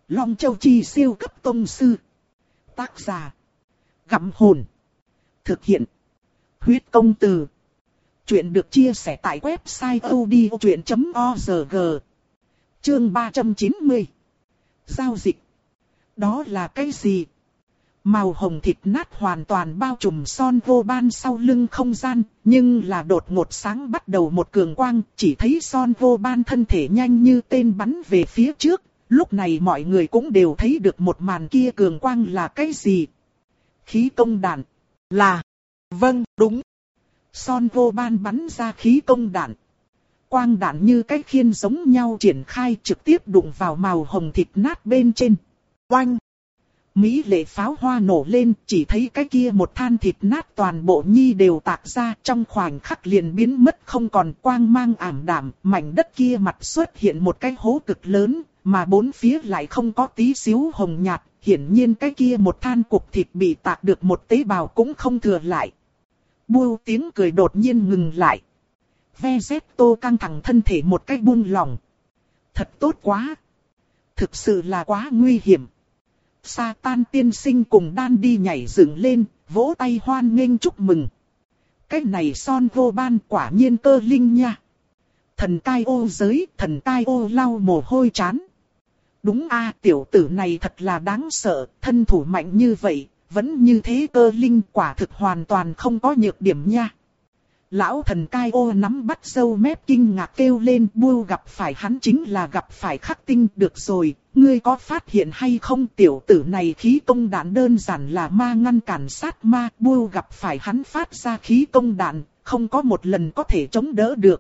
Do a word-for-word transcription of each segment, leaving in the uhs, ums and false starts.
Long Châu Chi siêu cấp tông sư. Tác giả. Gặm hồn. Thực hiện. Huyết công từ. Chuyện được chia sẻ tại website audiochuyện chấm org. Chương ba trăm chín mươi. Giao dịch. Đó là cái gì? Màu hồng thịt nát hoàn toàn bao trùm Son Vô Ban sau lưng không gian, nhưng là đột ngột sáng bắt đầu một cường quang, chỉ thấy Son Vô Ban thân thể nhanh như tên bắn về phía trước. Lúc này mọi người cũng đều thấy được một màn kia cường quang là cái gì. Khí công đạn. Là. Vâng, đúng. Son Vô Ban bắn ra khí công đạn. Quang đạn như cái khiên giống nhau triển khai trực tiếp đụng vào màu hồng thịt nát bên trên. Oanh! Mỹ lệ pháo hoa nổ lên, chỉ thấy cái kia một than thịt nát toàn bộ nhi đều tạc ra, trong khoảnh khắc liền biến mất không còn, quang mang ảm đạm, mảnh đất kia mặt xuất hiện một cái hố cực lớn, mà bốn phía lại không có tí xíu hồng nhạt, hiển nhiên cái kia một than cục thịt bị tạc được một tế bào cũng không thừa lại. Bưu tiếng cười đột nhiên ngừng lại. Vezetto căng thẳng thân thể một cách buông lỏng. Thật tốt quá. Thực sự là quá nguy hiểm. Satan tiên sinh cùng Đan đi nhảy dựng lên, vỗ tay hoan nghênh chúc mừng. Cái này Son Vô Ban quả nhiên cơ linh nha. Thần cai ô giới, thần cai ô lau mồ hôi chán. Đúng a, tiểu tử này thật là đáng sợ, thân thủ mạnh như vậy, vẫn như thế cơ linh, quả thực hoàn toàn không có nhược điểm nha. Lão thần cai ô nắm bắt râu mép kinh ngạc kêu lên, Bưu gặp phải hắn chính là gặp phải Khắc Tinh. Được rồi, ngươi có phát hiện hay không, tiểu tử này khí công đạn đơn giản là ma ngăn cản sát ma. Bưu gặp phải hắn phát ra khí công đạn, không có một lần có thể chống đỡ được.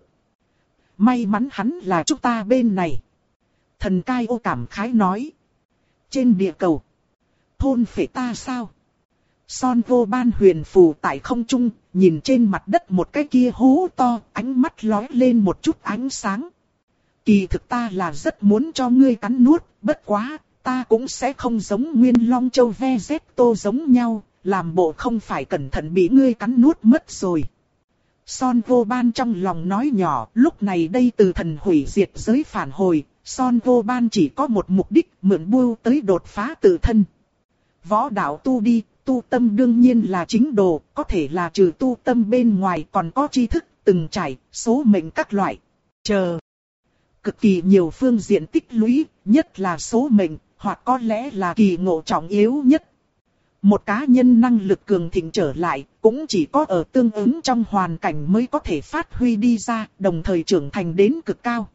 May mắn hắn là chúng ta bên này. Thần cai ô cảm khái nói. Trên địa cầu, thôn phệ ta sao? Son Vô Ban huyền phù tại không trung, nhìn trên mặt đất một cái kia hố to, ánh mắt lóe lên một chút ánh sáng. Kỳ thực ta là rất muốn cho ngươi cắn nuốt, bất quá, ta cũng sẽ không giống Nguyên Long Châu Vezetto giống nhau, làm bộ không phải cẩn thận bị ngươi cắn nuốt mất rồi. Son Vô Ban trong lòng nói nhỏ, lúc này đây từ thần hủy diệt giới phản hồi, Son Vô Ban chỉ có một mục đích, mượn Bưu tới đột phá tự thân. Võ đạo tu đi. Tu tâm đương nhiên là chính đồ, có thể là trừ tu tâm bên ngoài còn có tri thức, từng trải, số mệnh các loại. Chờ. Cực kỳ nhiều phương diện tích lũy, nhất là số mệnh, hoặc có lẽ là kỳ ngộ trọng yếu nhất. Một cá nhân năng lực cường thịnh trở lại, cũng chỉ có ở tương ứng trong hoàn cảnh mới có thể phát huy đi ra, đồng thời trưởng thành đến cực cao.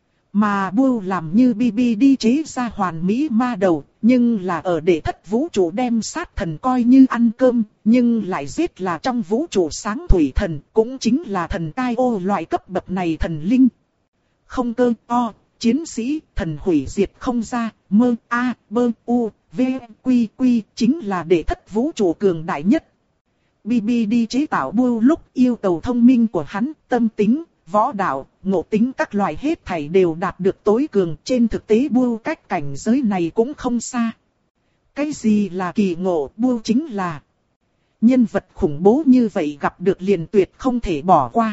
Mà Bưu làm như bê bê đi chế ra hoàn mỹ ma đầu, nhưng là ở để thất vũ trụ đem sát thần coi như ăn cơm, nhưng lại giết là trong vũ trụ sáng thủy thần, cũng chính là thần cai ô loại cấp bậc này thần linh. Không cơ o, chiến sĩ, thần hủy diệt không ra, mơ a, bơ u, v, quy quy, chính là để thất vũ trụ cường đại nhất. bê bê đi chế tạo Bưu lúc yêu cầu thông minh của hắn, tâm tính, võ đạo, ngộ tính các loại hết thảy đều đạt được tối cường. Trên thực tế Bưu cách cảnh giới này cũng không xa. Cái gì là kỳ ngộ? Bưu chính là nhân vật khủng bố như vậy gặp được liền tuyệt không thể bỏ qua.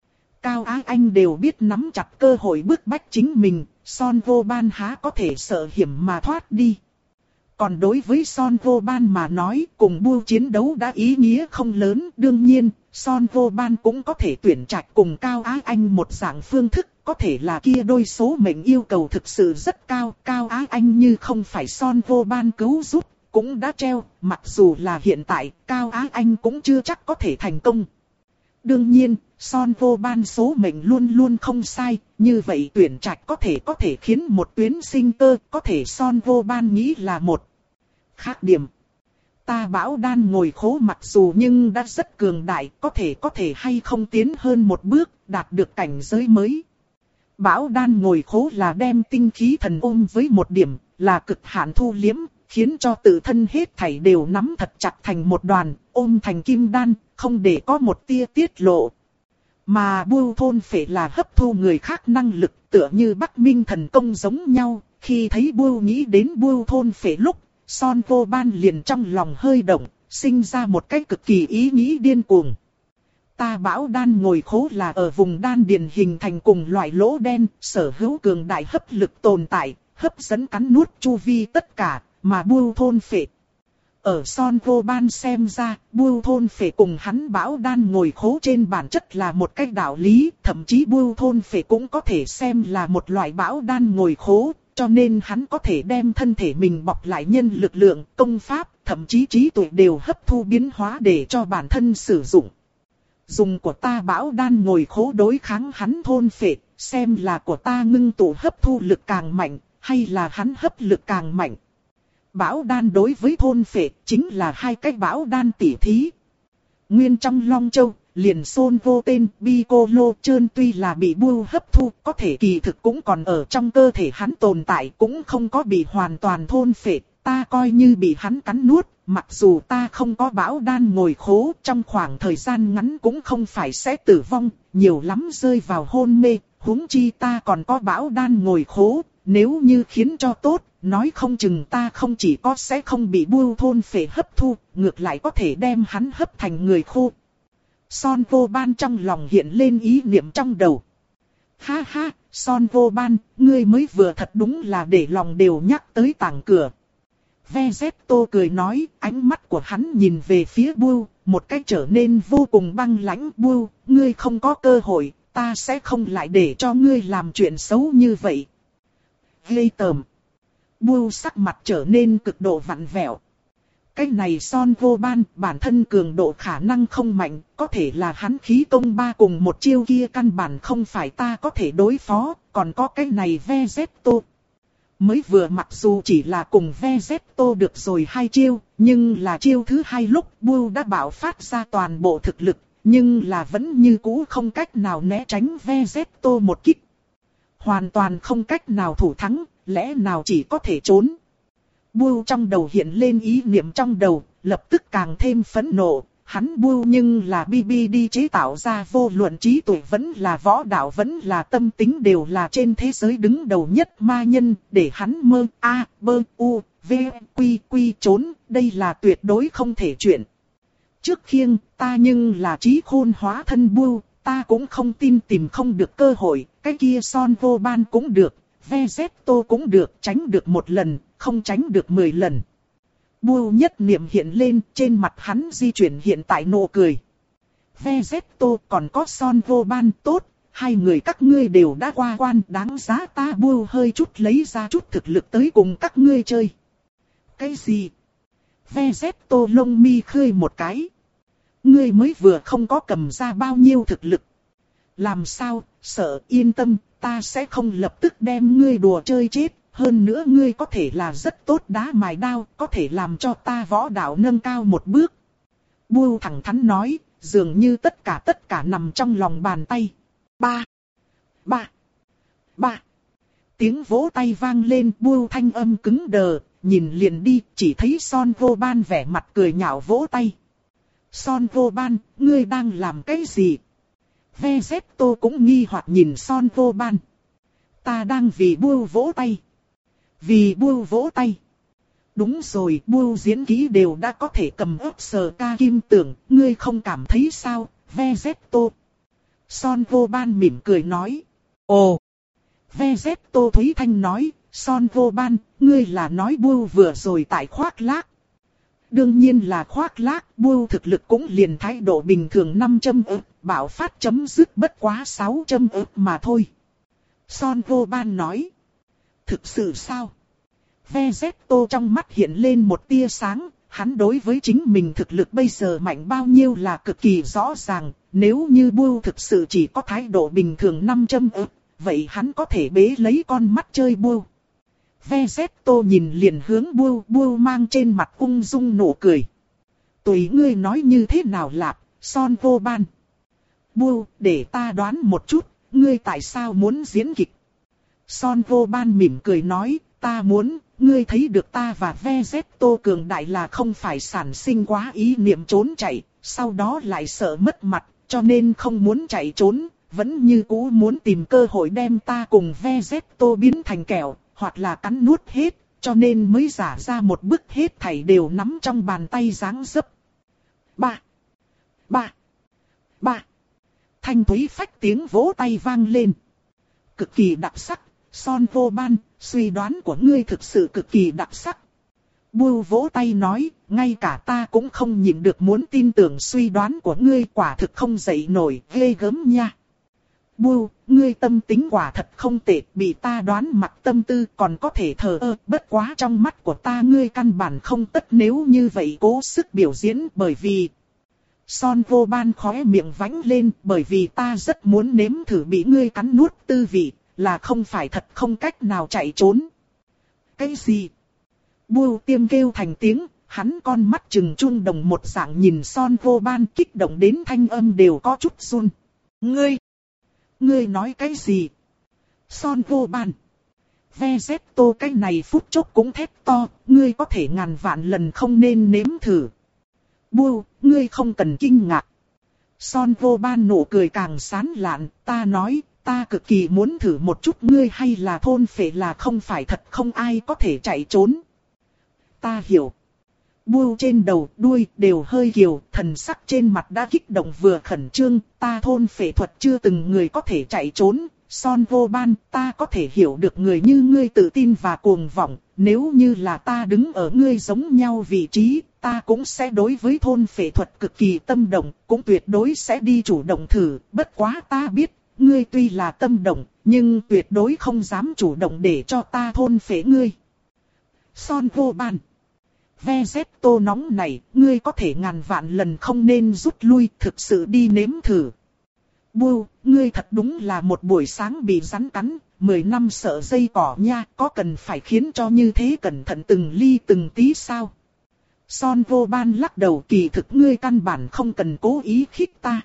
Cao Á Anh đều biết nắm chặt cơ hội bức bách chính mình, Son Vô Ban há có thể sợ hiểm mà thoát đi. Còn đối với Son Vô Ban mà nói, cùng Bưu chiến đấu đã ý nghĩa không lớn. Đương nhiên, Son Vô Ban cũng có thể tuyển trạch cùng Cao Á Anh một dạng phương thức, có thể là kia đôi số mệnh yêu cầu thực sự rất cao. Cao Á Anh như không phải Son Vô Ban cứu giúp, cũng đã treo, mặc dù là hiện tại, Cao Á Anh cũng chưa chắc có thể thành công. Đương nhiên, Son Vô Ban số mệnh luôn luôn không sai, như vậy tuyển trạch có thể có thể khiến một tuyến sinh cơ, có thể Son Vô Ban nghĩ là một khác điểm. Ta Bảo Đan ngồi khố mặc dù nhưng đã rất cường đại, có thể có thể hay không tiến hơn một bước, đạt được cảnh giới mới. Bảo Đan ngồi khố là đem tinh khí thần ôm với một điểm, là cực hạn thu liếm, khiến cho tự thân hết thảy đều nắm thật chặt thành một đoàn, ôm thành kim đan, không để có một tia tiết lộ. Mà Bưu thôn phệ là hấp thu người khác năng lực, tựa như Bắc Minh thần công giống nhau. Khi thấy Bưu nghĩ đến Bưu thôn phệ lúc, Son Vô Ban liền trong lòng hơi động, sinh ra một cái cực kỳ ý nghĩ điên cuồng. Ta Bảo Đan ngồi khố là ở vùng đan điền hình thành cùng loại lỗ đen, sở hữu cường đại hấp lực tồn tại, hấp dẫn cắn nuốt chu vi tất cả, mà Bưu thôn phệ. Ở Son Vô Ban xem ra, Bưu thôn phệ cùng hắn Bão Đan ngồi khố trên bản chất là một cách đạo lý, thậm chí Bưu thôn phệ cũng có thể xem là một loại Bão Đan ngồi khố, cho nên hắn có thể đem thân thể mình bọc lại nhân lực lượng, công pháp, thậm chí trí tuệ đều hấp thu biến hóa để cho bản thân sử dụng. Dùng của ta Bão Đan ngồi khố đối kháng hắn thôn phệ, xem là của ta ngưng tụ hấp thu lực càng mạnh, hay là hắn hấp lực càng mạnh. Bão Đan đối với thôn phệ chính là hai cái Bão Đan tỉ thí. Nguyên trong Long Châu, liền Son Vô tên Piccolo Trơn tuy là bị Bưu hấp thu, có thể kỳ thực cũng còn ở trong cơ thể hắn tồn tại, cũng không có bị hoàn toàn thôn phệ. Ta coi như bị hắn cắn nuốt, mặc dù ta không có Bão Đan ngồi khố, trong khoảng thời gian ngắn cũng không phải sẽ tử vong, nhiều lắm rơi vào hôn mê, huống chi ta còn có Bão Đan ngồi khố, nếu như khiến cho tốt, nói không chừng ta không chỉ có sẽ không bị Bưu thôn phệ hấp thu, ngược lại có thể đem hắn hấp thành người khô. Son Vô Ban trong lòng hiện lên ý niệm trong đầu. Ha ha, Son Vô Ban, ngươi mới vừa thật đúng là để lòng đều nhắc tới tảng cửa. Vegeto cười nói, ánh mắt của hắn nhìn về phía Bưu, một cách trở nên vô cùng băng lãnh. Bưu, ngươi không có cơ hội, ta sẽ không lại để cho ngươi làm chuyện xấu như vậy. Ghê tởm. Bưu sắc mặt trở nên cực độ vặn vẹo. Cái này Son Vô Ban, bản thân cường độ khả năng không mạnh, có thể là hắn khí công ba cùng một chiêu kia căn bản không phải ta có thể đối phó, còn có cái này Vegeto. Mới vừa mặc dù chỉ là cùng Vegeto được rồi hai chiêu, nhưng là chiêu thứ hai lúc Bưu đã bạo phát ra toàn bộ thực lực, nhưng là vẫn như cũ không cách nào né tránh Vegeto một kích. Hoàn toàn không cách nào thủ thắng, lẽ nào chỉ có thể trốn. Bưu trong đầu hiện lên ý niệm trong đầu, lập tức càng thêm phẫn nộ. Hắn Bưu nhưng là bê bê đê chế tạo ra, vô luận trí tuệ vẫn là võ đạo vẫn là tâm tính đều là trên thế giới đứng đầu nhất ma nhân, để hắn mơ a bơ u v quy quy trốn, đây là tuyệt đối không thể chuyện. Trước khiêng ta nhưng là trí khôn hóa thân Bưu, ta cũng không tin tìm không được cơ hội, cái kia Son Vô Ban cũng được, Vegeto cũng được, tránh được một lần, không tránh được mười lần. Bưu nhất niệm hiện lên, trên mặt hắn di chuyển hiện tại nụ cười. Vegeto còn có Son Vô Ban tốt, hai người các ngươi đều đã qua quan, đáng giá ta Bưu hơi chút lấy ra chút thực lực tới cùng các ngươi chơi. Cái gì? Vegeto lông mi khơi một cái. Ngươi mới vừa không có cầm ra bao nhiêu thực lực. Làm sao, sợ, yên tâm, ta sẽ không lập tức đem ngươi đùa chơi chết. Hơn nữa ngươi có thể là rất tốt đá mài đao, có thể làm cho ta võ đạo nâng cao một bước. Bưu thẳng thắn nói, dường như tất cả tất cả nằm trong lòng bàn tay. Ba, ba, ba. Tiếng vỗ tay vang lên, Bưu thanh âm cứng đờ, nhìn liền đi, chỉ thấy Son Vô Ban vẻ mặt cười nhạo vỗ tay. Son Vô Ban, ngươi đang làm cái gì? Vegeto cũng nghi hoặc nhìn Son Vô Ban. Ta đang vì Bưu vỗ tay. Vì Bưu vỗ tay. Đúng rồi, Bưu diễn kỹ đều đã có thể cầm ấp sờ ca kim tưởng, ngươi không cảm thấy sao, Vegeto? Son Vô Ban mỉm cười nói. Ồ! Vegeto Thúy Thanh nói, Son Vô Ban, ngươi là nói Bưu vừa rồi tại khoác lác. Đương nhiên là khoác lác, Bưu thực lực cũng liền thái độ bình thường năm trăm ức, bạo phát chấm dứt bất quá sáu trăm ức mà thôi. Son Vô Ban nói. Thực sự sao? Vegeto trong mắt hiện lên một tia sáng, hắn đối với chính mình thực lực bây giờ mạnh bao nhiêu là cực kỳ rõ ràng, nếu như Bưu thực sự chỉ có thái độ bình thường năm trăm ức, vậy hắn có thể bế lấy con mắt chơi Bưu. Vegeto nhìn liền hướng Bưu, Bưu mang trên mặt ung dung nụ cười. Tùy ngươi nói như thế nào lạp, Son Vô Ban. Bưu, để ta đoán một chút, ngươi tại sao muốn diễn kịch? Son Vô Ban mỉm cười nói, ta muốn, ngươi thấy được ta và Vegeto cường đại là không phải sản sinh quá ý niệm trốn chạy, sau đó lại sợ mất mặt, cho nên không muốn chạy trốn, vẫn như cũ muốn tìm cơ hội đem ta cùng Vegeto biến thành kẹo, hoặc là cắn nuốt hết, cho nên mới giả ra một bức hết thảy đều nắm trong bàn tay dáng dấp. Ba, ba, ba. Thanh thúy phách tiếng vỗ tay vang lên. Cực kỳ đặc sắc, Son vô ban, suy đoán của ngươi thực sự cực kỳ đặc sắc. Bưu vỗ tay nói, ngay cả ta cũng không nhịn được muốn tin tưởng suy đoán của ngươi, quả thực không dậy nổi, ghê gớm nha. Bưu, ngươi tâm tính quả thật không tệ, bị ta đoán mặc tâm tư còn có thể thờ ơ, bất quá trong mắt của ta ngươi căn bản không tất nếu như vậy cố sức biểu diễn, bởi vì... Son vô ban khóe miệng vánh lên, bởi vì ta rất muốn nếm thử bị ngươi cắn nuốt tư vị, là không phải thật không cách nào chạy trốn. Cái gì? Bưu tiêm kêu thành tiếng, hắn con mắt trừng trung đồng một dạng nhìn Son vô ban, kích động đến thanh âm đều có chút run. Ngươi! Ngươi nói cái gì? Son vô ban! Vezetto cái này phút chốc cũng thét to, ngươi có thể ngàn vạn lần không nên nếm thử. Bưu, ngươi không cần kinh ngạc. Son vô ban nụ cười càng sán lạn, ta nói, ta cực kỳ muốn thử một chút ngươi hay là thôn phệ là không phải thật không ai có thể chạy trốn. Ta hiểu. Bưu trên đầu, đuôi đều hơi kiều, thần sắc trên mặt đã kích động vừa khẩn trương, ta thôn phệ thuật chưa từng người có thể chạy trốn. Son vô ban, ta có thể hiểu được người như ngươi tự tin và cuồng vọng, nếu như là ta đứng ở ngươi giống nhau vị trí, ta cũng sẽ đối với thôn phệ thuật cực kỳ tâm động, cũng tuyệt đối sẽ đi chủ động thử, bất quá ta biết, ngươi tuy là tâm động, nhưng tuyệt đối không dám chủ động để cho ta thôn phệ ngươi. Son vô ban. Vezetto nóng này, ngươi có thể ngàn vạn lần không nên rút lui, thực sự đi nếm thử. Bưu, ngươi thật đúng là một buổi sáng bị rắn cắn, mười năm sợ dây cỏ nha, có cần phải khiến cho như thế cẩn thận từng ly từng tí sao? Son vô ban lắc đầu, kỳ thực ngươi căn bản không cần cố ý khích ta.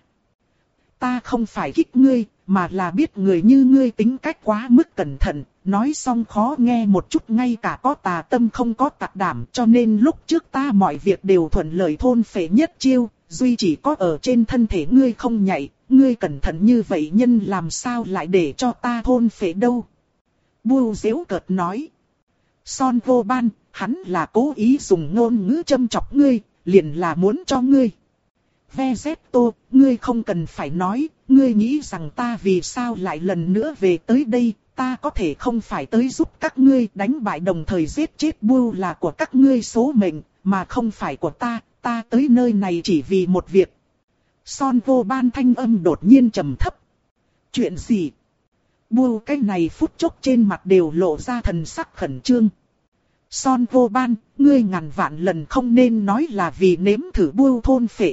Ta không phải khích ngươi, mà là biết người như ngươi tính cách quá mức cẩn thận, nói xong khó nghe một chút, ngay cả có tà tâm không có tạc đảm, cho nên lúc trước ta mọi việc đều thuận lợi thôn phệ nhất chiêu, duy chỉ có ở trên thân thể ngươi không nhạy, ngươi cẩn thận như vậy nhân làm sao lại để cho ta thôn phệ đâu. Bưu giễu cợt nói. Son vô ban, hắn là cố ý dùng ngôn ngữ châm chọc ngươi, liền là muốn cho ngươi. Vezetto, ngươi không cần phải nói, ngươi nghĩ rằng ta vì sao lại lần nữa về tới đây, ta có thể không phải tới giúp các ngươi đánh bại đồng thời giết chết Bưu là của các ngươi số mệnh, mà không phải của ta, ta tới nơi này chỉ vì một việc. Son vô ban thanh âm đột nhiên trầm thấp. Chuyện gì? Bưu cái này phút chốc trên mặt đều lộ ra thần sắc khẩn trương. Son vô ban, ngươi ngàn vạn lần không nên nói là vì nếm thử Bưu thôn phệ.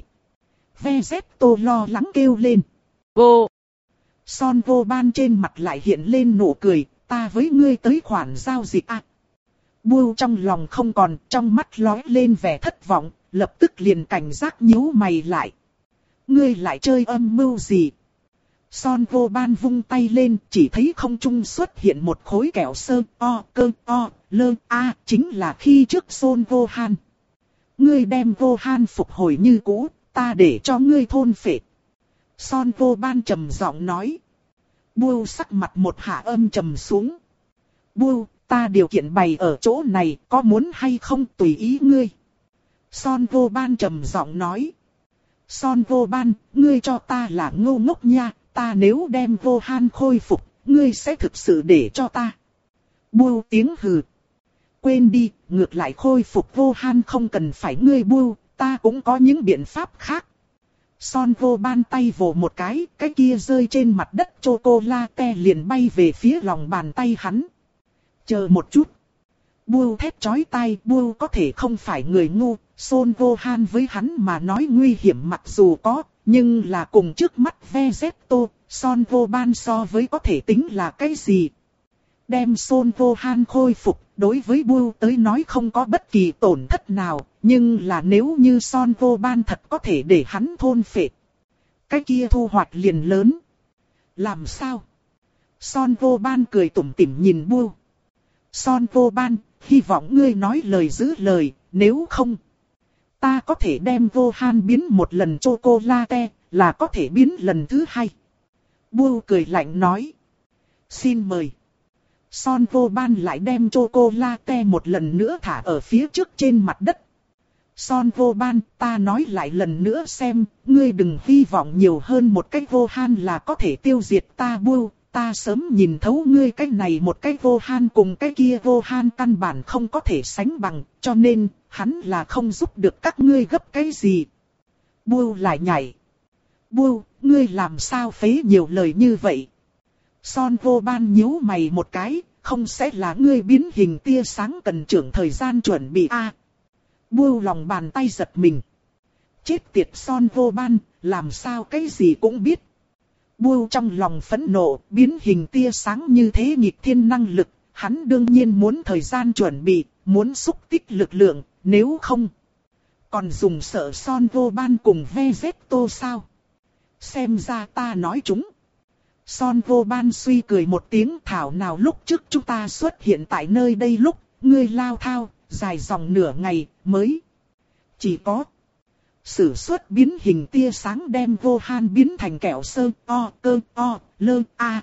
Vezetto lo lắng kêu lên. Vô! Son vô ban trên mặt lại hiện lên nụ cười, ta với ngươi tới khoản giao dịch à. Bưu trong lòng không còn, trong mắt lóe lên vẻ thất vọng, lập tức liền cảnh giác nhíu mày lại. Ngươi lại chơi âm mưu gì? Son vô ban vung tay lên, chỉ thấy không trung xuất hiện một khối kẹo sơ, o, cơ, o, lơ, a, chính là khi trước Son vô han. Ngươi đem vô han phục hồi như cũ, ta để cho ngươi thôn phệ. Son vô ban trầm giọng nói. Bưu sắc mặt một hạ âm trầm xuống. Bưu, ta điều kiện bày ở chỗ này, có muốn hay không tùy ý ngươi. Son vô ban trầm giọng nói. Son vô ban, ngươi cho ta là ngu ngốc nha, ta nếu đem vô han khôi phục, ngươi sẽ thực sự để cho ta. Bưu tiếng hừ. Quên đi, ngược lại khôi phục vô han không cần phải ngươi Bưu, ta cũng có những biện pháp khác. Son vô ban tay vồ một cái, cái kia rơi trên mặt đất chocolate liền bay về phía lòng bàn tay hắn. Chờ một chút. Bưu thét chói tai, Bưu có thể không phải người ngu, Son vô han với hắn mà nói nguy hiểm mặc dù có, nhưng là cùng trước mắt Vezetto, Son vô ban so với có thể tính là cái gì. Đem Son vô han khôi phục, đối với Bưu tới nói không có bất kỳ tổn thất nào, nhưng là nếu như Son vô ban thật có thể để hắn thôn phệ, cái kia thu hoạch liền lớn. Làm sao? Son vô ban cười tủm tỉm nhìn Bưu. Son vô ban, hy vọng ngươi nói lời giữ lời, nếu không, ta có thể đem vô han biến một lần chocolate, là có thể biến lần thứ hai. Bưu cười lạnh nói. Xin mời. Son vô ban lại đem chocolate một lần nữa thả ở phía trước trên mặt đất. Son vô ban, ta nói lại lần nữa xem, ngươi đừng hy vọng nhiều hơn một cách vô han là có thể tiêu diệt ta Bưu, ta sớm nhìn thấu ngươi cái này một cái vô han cùng cái kia vô han căn bản không có thể sánh bằng, cho nên, hắn là không giúp được các ngươi gấp cái gì. Bưu lại nhảy. Bưu, ngươi làm sao phế nhiều lời như vậy? Son vô ban nhíu mày một cái, không sẽ là ngươi biến hình tia sáng cần trưởng thời gian chuẩn bị a? À, Bưu lòng bàn tay giật mình. Chết tiệt Son vô ban, làm sao cái gì cũng biết. Bưu trong lòng phẫn nộ, biến hình tia sáng như thế nghịch thiên năng lực, hắn đương nhiên muốn thời gian chuẩn bị, muốn xúc tích lực lượng, nếu không. Còn dùng sợ Son vô ban cùng Vegeto sao? Xem ra ta nói chúng. Son vô ban suy cười một tiếng, thảo nào lúc trước chúng ta xuất hiện tại nơi đây lúc, ngươi lao thao, dài dòng nửa ngày, mới. Chỉ có sử xuất biến hình tia sáng đem vô han biến thành kẹo sơ, o, cơ, o, lơ, a.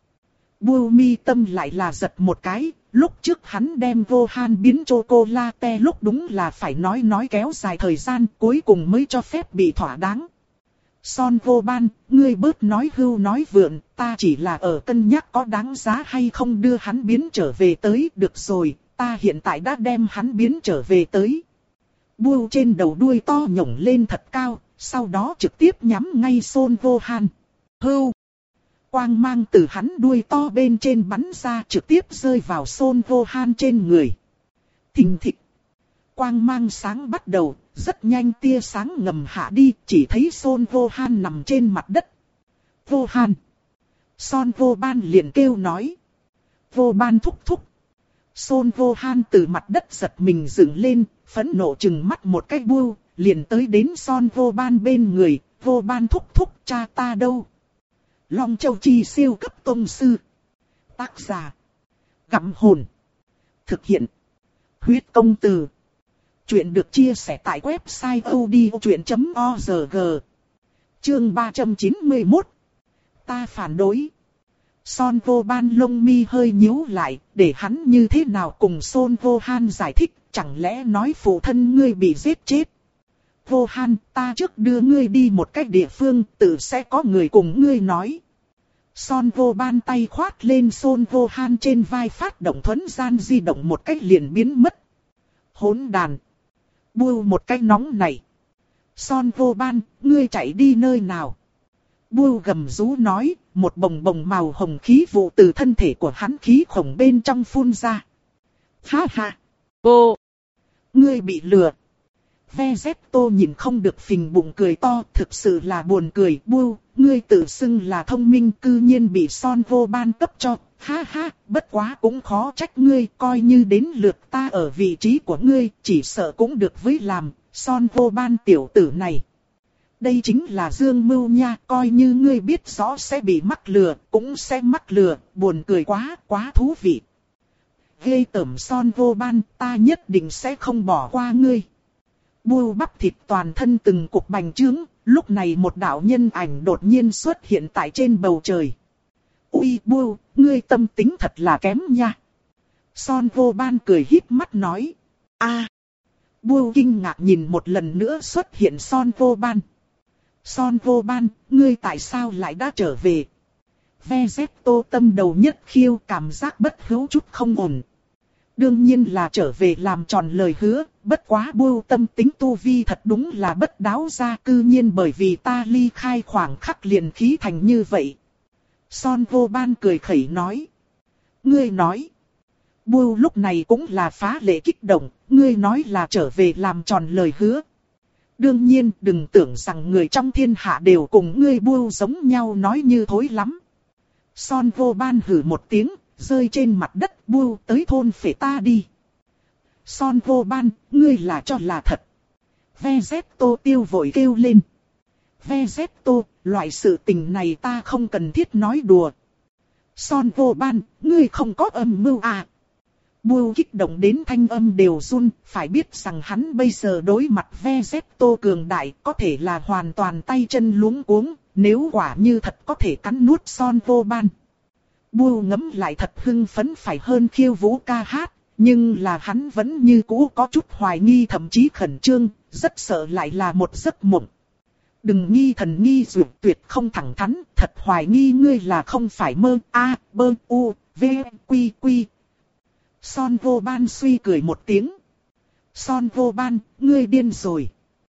Bưu mi tâm lại là giật một cái, lúc trước hắn đem vô han biến chocolate lúc đúng là phải nói nói kéo dài thời gian cuối cùng mới cho phép bị thỏa đáng. Son vô ban, ngươi bớt nói hưu nói vượn, ta chỉ là ở cân nhắc có đáng giá hay không đưa hắn biến trở về tới, được rồi, ta hiện tại đã đem hắn biến trở về tới. Bưu trên đầu đuôi to nhổng lên thật cao, sau đó trực tiếp nhắm ngay Son vô han. Hưu! Quang mang từ hắn đuôi to bên trên bắn ra trực tiếp rơi vào Son vô han trên người. Thình thịch! Quang mang sáng bắt đầu, rất nhanh tia sáng ngầm hạ đi, chỉ thấy Son vô han nằm trên mặt đất. Vô han! Son vô ban liền kêu nói. Vô ban thúc thúc! Son vô han từ mặt đất giật mình dựng lên, phẫn nộ chừng mắt một cái Bưu, liền tới đến Son vô ban bên người, vô ban thúc thúc cha ta đâu? Long Châu Chi siêu cấp tông sư. Tác giả. Gặm hồn. Thực hiện. Huyết công từ. Chuyện được chia sẻ tại website odchuyện chấm org. Chương ba trăm chín mươi mốt. Ta phản đối. Son vô ban lông mi hơi nhíu lại, để hắn như thế nào cùng Son vô han giải thích, chẳng lẽ nói phụ thân ngươi bị giết chết. Vô han, ta trước đưa ngươi đi một cách địa phương, tự sẽ có người cùng ngươi nói. Son vô ban tay khoát lên Son vô han trên vai phát động thuấn gian di động một cách liền biến mất. Hỗn đàn. Bưu một cách nóng này. Son vô ban, ngươi chạy đi nơi nào? Bưu gầm rú nói, một bồng bồng màu hồng khí vụ từ thân thể của hắn khí khổng bên trong phun ra. Ha ha! Cô! Ngươi bị lừa! Vegeto nhìn không được phình bụng cười to, thực sự là buồn cười. Bưu, ngươi tự xưng là thông minh cư nhiên bị Son vô ban cấp cho. Ha ha, bất quá cũng khó trách ngươi, coi như đến lượt ta ở vị trí của ngươi, chỉ sợ cũng được với làm, Son vô ban tiểu tử này. Đây chính là dương mưu nha, coi như ngươi biết rõ sẽ bị mắc lừa, cũng sẽ mắc lừa, buồn cười quá, quá thú vị. Ghê tởm Son vô ban, ta nhất định sẽ không bỏ qua ngươi. Bưu bắp thịt toàn thân từng cục bành trướng, lúc này một đạo nhân ảnh đột nhiên xuất hiện tại trên bầu trời. Ui Bưu, ngươi tâm tính thật là kém nha. Son vô ban cười híp mắt nói. A. Bưu kinh ngạc nhìn một lần nữa xuất hiện Son vô ban. Son vô ban, ngươi tại sao lại đã trở về? Vegeto tâm đầu nhất khiêu, cảm giác bất hữu chút không ổn. Đương nhiên là trở về làm tròn lời hứa, bất quá Bưu tâm tính tu vi thật đúng là bất đáo ra, cư nhiên bởi vì ta ly khai khoảng khắc liền khí thành như vậy. Son vô ban cười khẩy nói. Ngươi nói. Bưu lúc này cũng là phá lệ kích động, ngươi nói là trở về làm tròn lời hứa. Đương nhiên đừng tưởng rằng người trong thiên hạ đều cùng ngươi Bưu giống nhau nói như thối lắm. Son vô ban hử một tiếng, rơi trên mặt đất. Bưu tới thôn phệ ta đi. Son vô ban, ngươi là cho là thật. Vegeto tiêu vội kêu lên. Vegeto, loại sự tình này ta không cần thiết nói đùa. Son vô ban, ngươi không có âm mưu à? Bưu kích động đến thanh âm đều run, phải biết rằng hắn bây giờ đối mặt Vegeto cường đại có thể là hoàn toàn tay chân luống cuống, nếu quả như thật có thể cắn nuốt Son vô ban. Bưu ngấm lại thật hưng phấn phải hơn khiêu vũ ca hát, nhưng là hắn vẫn như cũ có chút hoài nghi thậm chí khẩn trương, rất sợ lại là một giấc mộng. Đừng nghi thần nghi dụ, tuyệt không thẳng thắn, thật hoài nghi ngươi là không phải mơ, a, bơ, u, v, quy, quy. Son Vô Ban suy cười một tiếng. Son Vô Ban, ngươi điên rồi.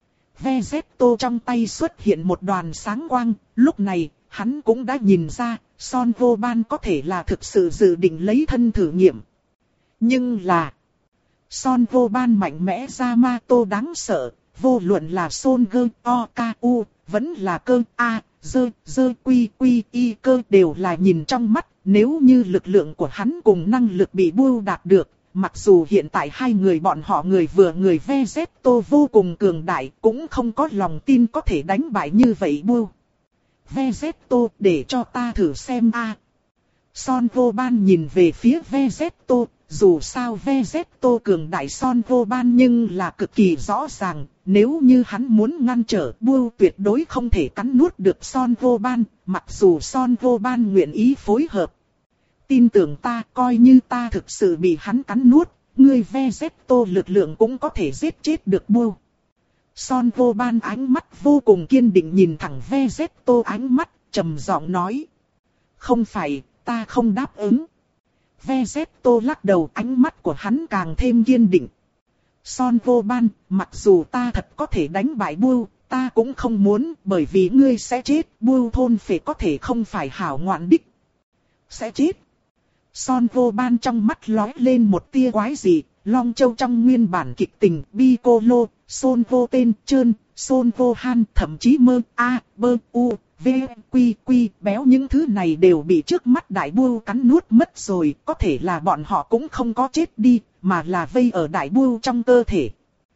Vezetto trong tay xuất hiện một đoàn sáng quang, lúc này, hắn cũng đã nhìn ra, Son Vô Ban có thể là thực sự dự định lấy thân thử nghiệm. Nhưng là, Son Vô Ban mạnh mẽ Yamato đáng sợ, vô luận là Son Gơ, O, K, U, vẫn là cơ, A, Dơ, Dơ, Quy, Quy, Y cơ đều là nhìn trong mắt, nếu như lực lượng của hắn cùng năng lực bị bưu đạt được. Mặc dù hiện tại hai người bọn họ người vừa người Vezetto vô cùng cường đại, cũng không có lòng tin có thể đánh bại như vậy bưu. Vezetto, để cho ta thử xem a. À. Son Vô Ban nhìn về phía Vezetto, dù sao Vezetto cường đại Son Vô Ban nhưng là cực kỳ rõ ràng, nếu như hắn muốn ngăn trở bưu tuyệt đối không thể cắn nuốt được Son Vô Ban, mặc dù Son Vô Ban nguyện ý phối hợp. Tin tưởng ta, coi như ta thực sự bị hắn cắn nuốt, ngươi Vezetto lực lượng cũng có thể giết chết được bưu. Son Vô Ban ánh mắt vô cùng kiên định nhìn thẳng Vezetto ánh mắt, trầm giọng nói. Không phải, ta không đáp ứng. Vezetto lắc đầu, ánh mắt của hắn càng thêm kiên định. Son Vô Ban, mặc dù ta thật có thể đánh bại bưu, ta cũng không muốn, bởi vì ngươi sẽ chết, bưu thôn phệ có thể không phải hảo ngoạn đích. Sẽ chết. Son Vô Ban trong mắt lóe lên một tia quái dị, Long Châu trong nguyên bản kịch tình, Piccolo, Son Vô Tên, Trơn, Son Vô Han, thậm chí Mơ, A, Bơ, U, V, Quy, Quy, béo những thứ này đều bị trước mắt đại bưu cắn nuốt mất rồi, có thể là bọn họ cũng không có chết đi, mà là vây ở đại bưu trong cơ thể.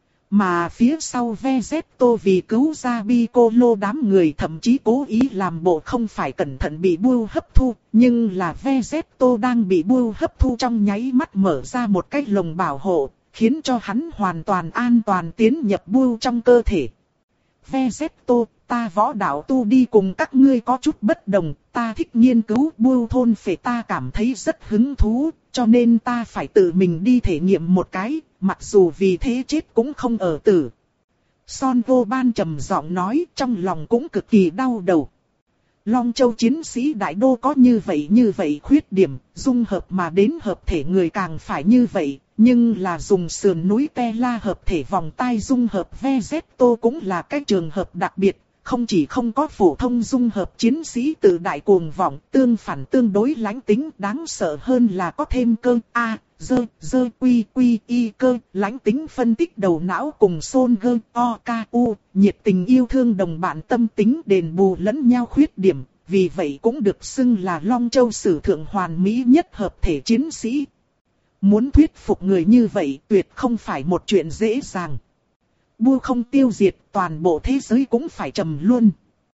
Mà phía sau Vezetto vì cứu ra Piccolo đám người thậm chí cố ý làm bộ không phải cẩn thận bị bưu hấp thu, nhưng là Vezetto đang bị bưu hấp thu trong nháy mắt mở ra một cái lồng bảo hộ, khiến cho hắn hoàn toàn an toàn tiến nhập bưu trong cơ thể. Vezetto, ta võ đạo tu đi cùng các ngươi có chút bất đồng, ta thích nghiên cứu bưu thôn phệ, ta cảm thấy rất hứng thú, cho nên ta phải tự mình đi thể nghiệm một cái, mặc dù vì thế chết cũng không ở tử. Son Vô Ban trầm giọng nói, trong lòng cũng cực kỳ đau đầu. Long Châu chiến sĩ đại đô có như vậy như vậy khuyết điểm, dung hợp mà đến hợp thể người càng phải như vậy, nhưng là dùng sườn núi Tela hợp thể vòng tai dung hợp Vezetto cũng là cái trường hợp đặc biệt. Không chỉ không có phổ thông dung hợp chiến sĩ từ đại cuồng vọng, tương phản tương đối lãnh tính, đáng sợ hơn là có thêm cơ A, Dơ, Dơ, Quy, Quy, Y cơ, lãnh tính phân tích đầu não cùng Son Gơ, O, K, U, nhiệt tình yêu thương đồng bạn tâm tính đền bù lẫn nhau khuyết điểm, vì vậy cũng được xưng là Long Châu sử thượng hoàn mỹ nhất hợp thể chiến sĩ. Muốn thuyết phục người như vậy tuyệt không phải một chuyện dễ dàng. Bưu không tiêu diệt, toàn bộ thế giới cũng phải trầm luôn.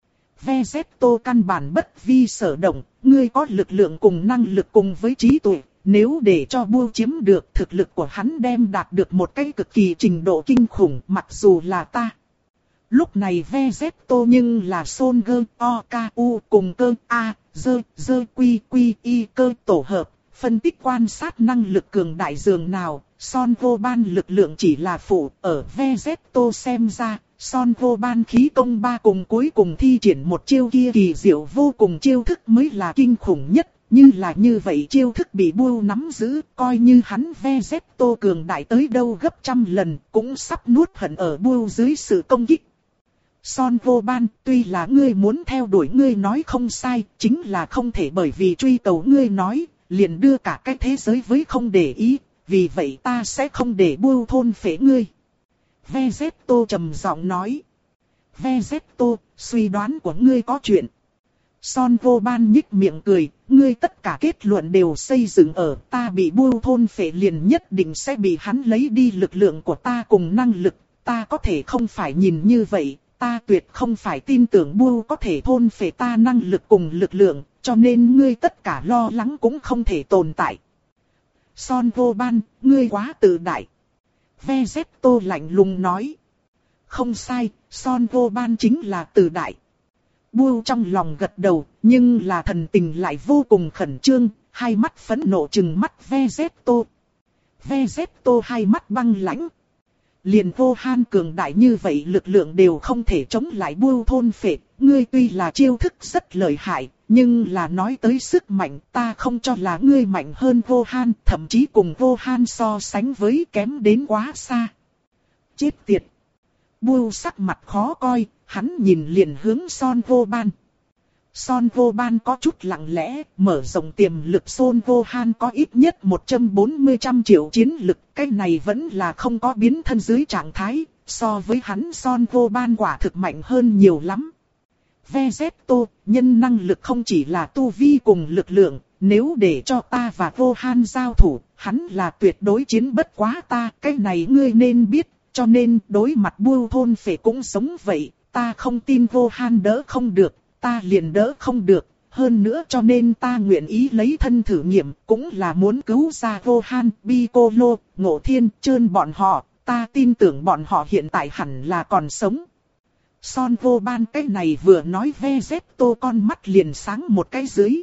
Vezetto căn bản bất vi sở động, ngươi có lực lượng cùng năng lực cùng với trí tuệ, nếu để cho Bưu chiếm được thực lực của hắn đem đạt được một cái cực kỳ trình độ kinh khủng, mặc dù là ta. Lúc này Vezetto nhưng là Son Gơ, O, K, U cùng cơ A, Dơ, Dơ, Quy, Quy, Y cơ tổ hợp, phân tích quan sát năng lực cường đại dường nào. Son Vô Ban lực lượng chỉ là phụ, ở Vezetto xem ra, Son Vô Ban khí công ba cùng cuối cùng thi triển một chiêu kia kỳ diệu vô cùng chiêu thức mới là kinh khủng nhất, như là như vậy chiêu thức bị Bưu nắm giữ, coi như hắn Vezetto cường đại tới đâu gấp trăm lần, cũng sắp nuốt hận ở Bưu dưới sự công kích. Son Vô Ban, tuy là ngươi muốn theo đuổi ngươi nói không sai, chính là không thể bởi vì truy cầu ngươi nói, liền đưa cả cái thế giới với không để ý. Vì vậy ta sẽ không để Bưu thôn phệ ngươi. Vezetto trầm giọng nói. Vezetto, suy đoán của ngươi có chuyện. Son Vô Ban nhích miệng cười, ngươi tất cả kết luận đều xây dựng ở ta bị Bưu thôn phệ liền nhất định sẽ bị hắn lấy đi lực lượng của ta cùng năng lực. Ta có thể không phải nhìn như vậy, ta tuyệt không phải tin tưởng Bưu có thể thôn phệ ta năng lực cùng lực lượng, cho nên ngươi tất cả lo lắng cũng không thể tồn tại. Son Vô Ban, ngươi quá tự đại. Vezetto lạnh lùng nói. Không sai, Son Vô Ban chính là tự đại. Bưu trong lòng gật đầu, nhưng là thần tình lại vô cùng khẩn trương, hai mắt phẫn nộ trừng mắt Vezetto. Vezetto hai mắt băng lãnh. liền vô han cường đại như vậy lực lượng đều không thể chống lại Bưu thôn phệ. Ngươi tuy là chiêu thức rất lợi hại, nhưng là nói tới sức mạnh ta không cho là ngươi mạnh hơn vô han, thậm chí cùng vô han so sánh với kém đến quá xa. Chết tiệt! Bưu sắc mặt khó coi, hắn nhìn liền hướng Son Vô Ban. Son Vô Ban có chút lặng lẽ, mở rộng tiềm lực Son Vô Han có ít nhất một trăm bốn mươi trăm triệu chiến lực, cái này vẫn là không có biến thân dưới trạng thái, so với hắn Son Vô Ban quả thực mạnh hơn nhiều lắm. Vegeto, nhân năng lực không chỉ là tu vi cùng lực lượng, nếu để cho ta và Vô Han giao thủ, hắn là tuyệt đối chiến bất quá ta, cái này ngươi nên biết, cho nên đối mặt Bưu thôn phệ cũng sống vậy, ta không tin Vô Han đỡ không được. Ta liền đỡ không được, hơn nữa cho nên ta nguyện ý lấy thân thử nghiệm, cũng là muốn cứu ra Vô Han, Piccolo, Ngộ Thiên, Trơn bọn họ, ta tin tưởng bọn họ hiện tại hẳn là còn sống. Son Vô Ban cái này vừa nói Vegeto con mắt liền sáng một cái dưới.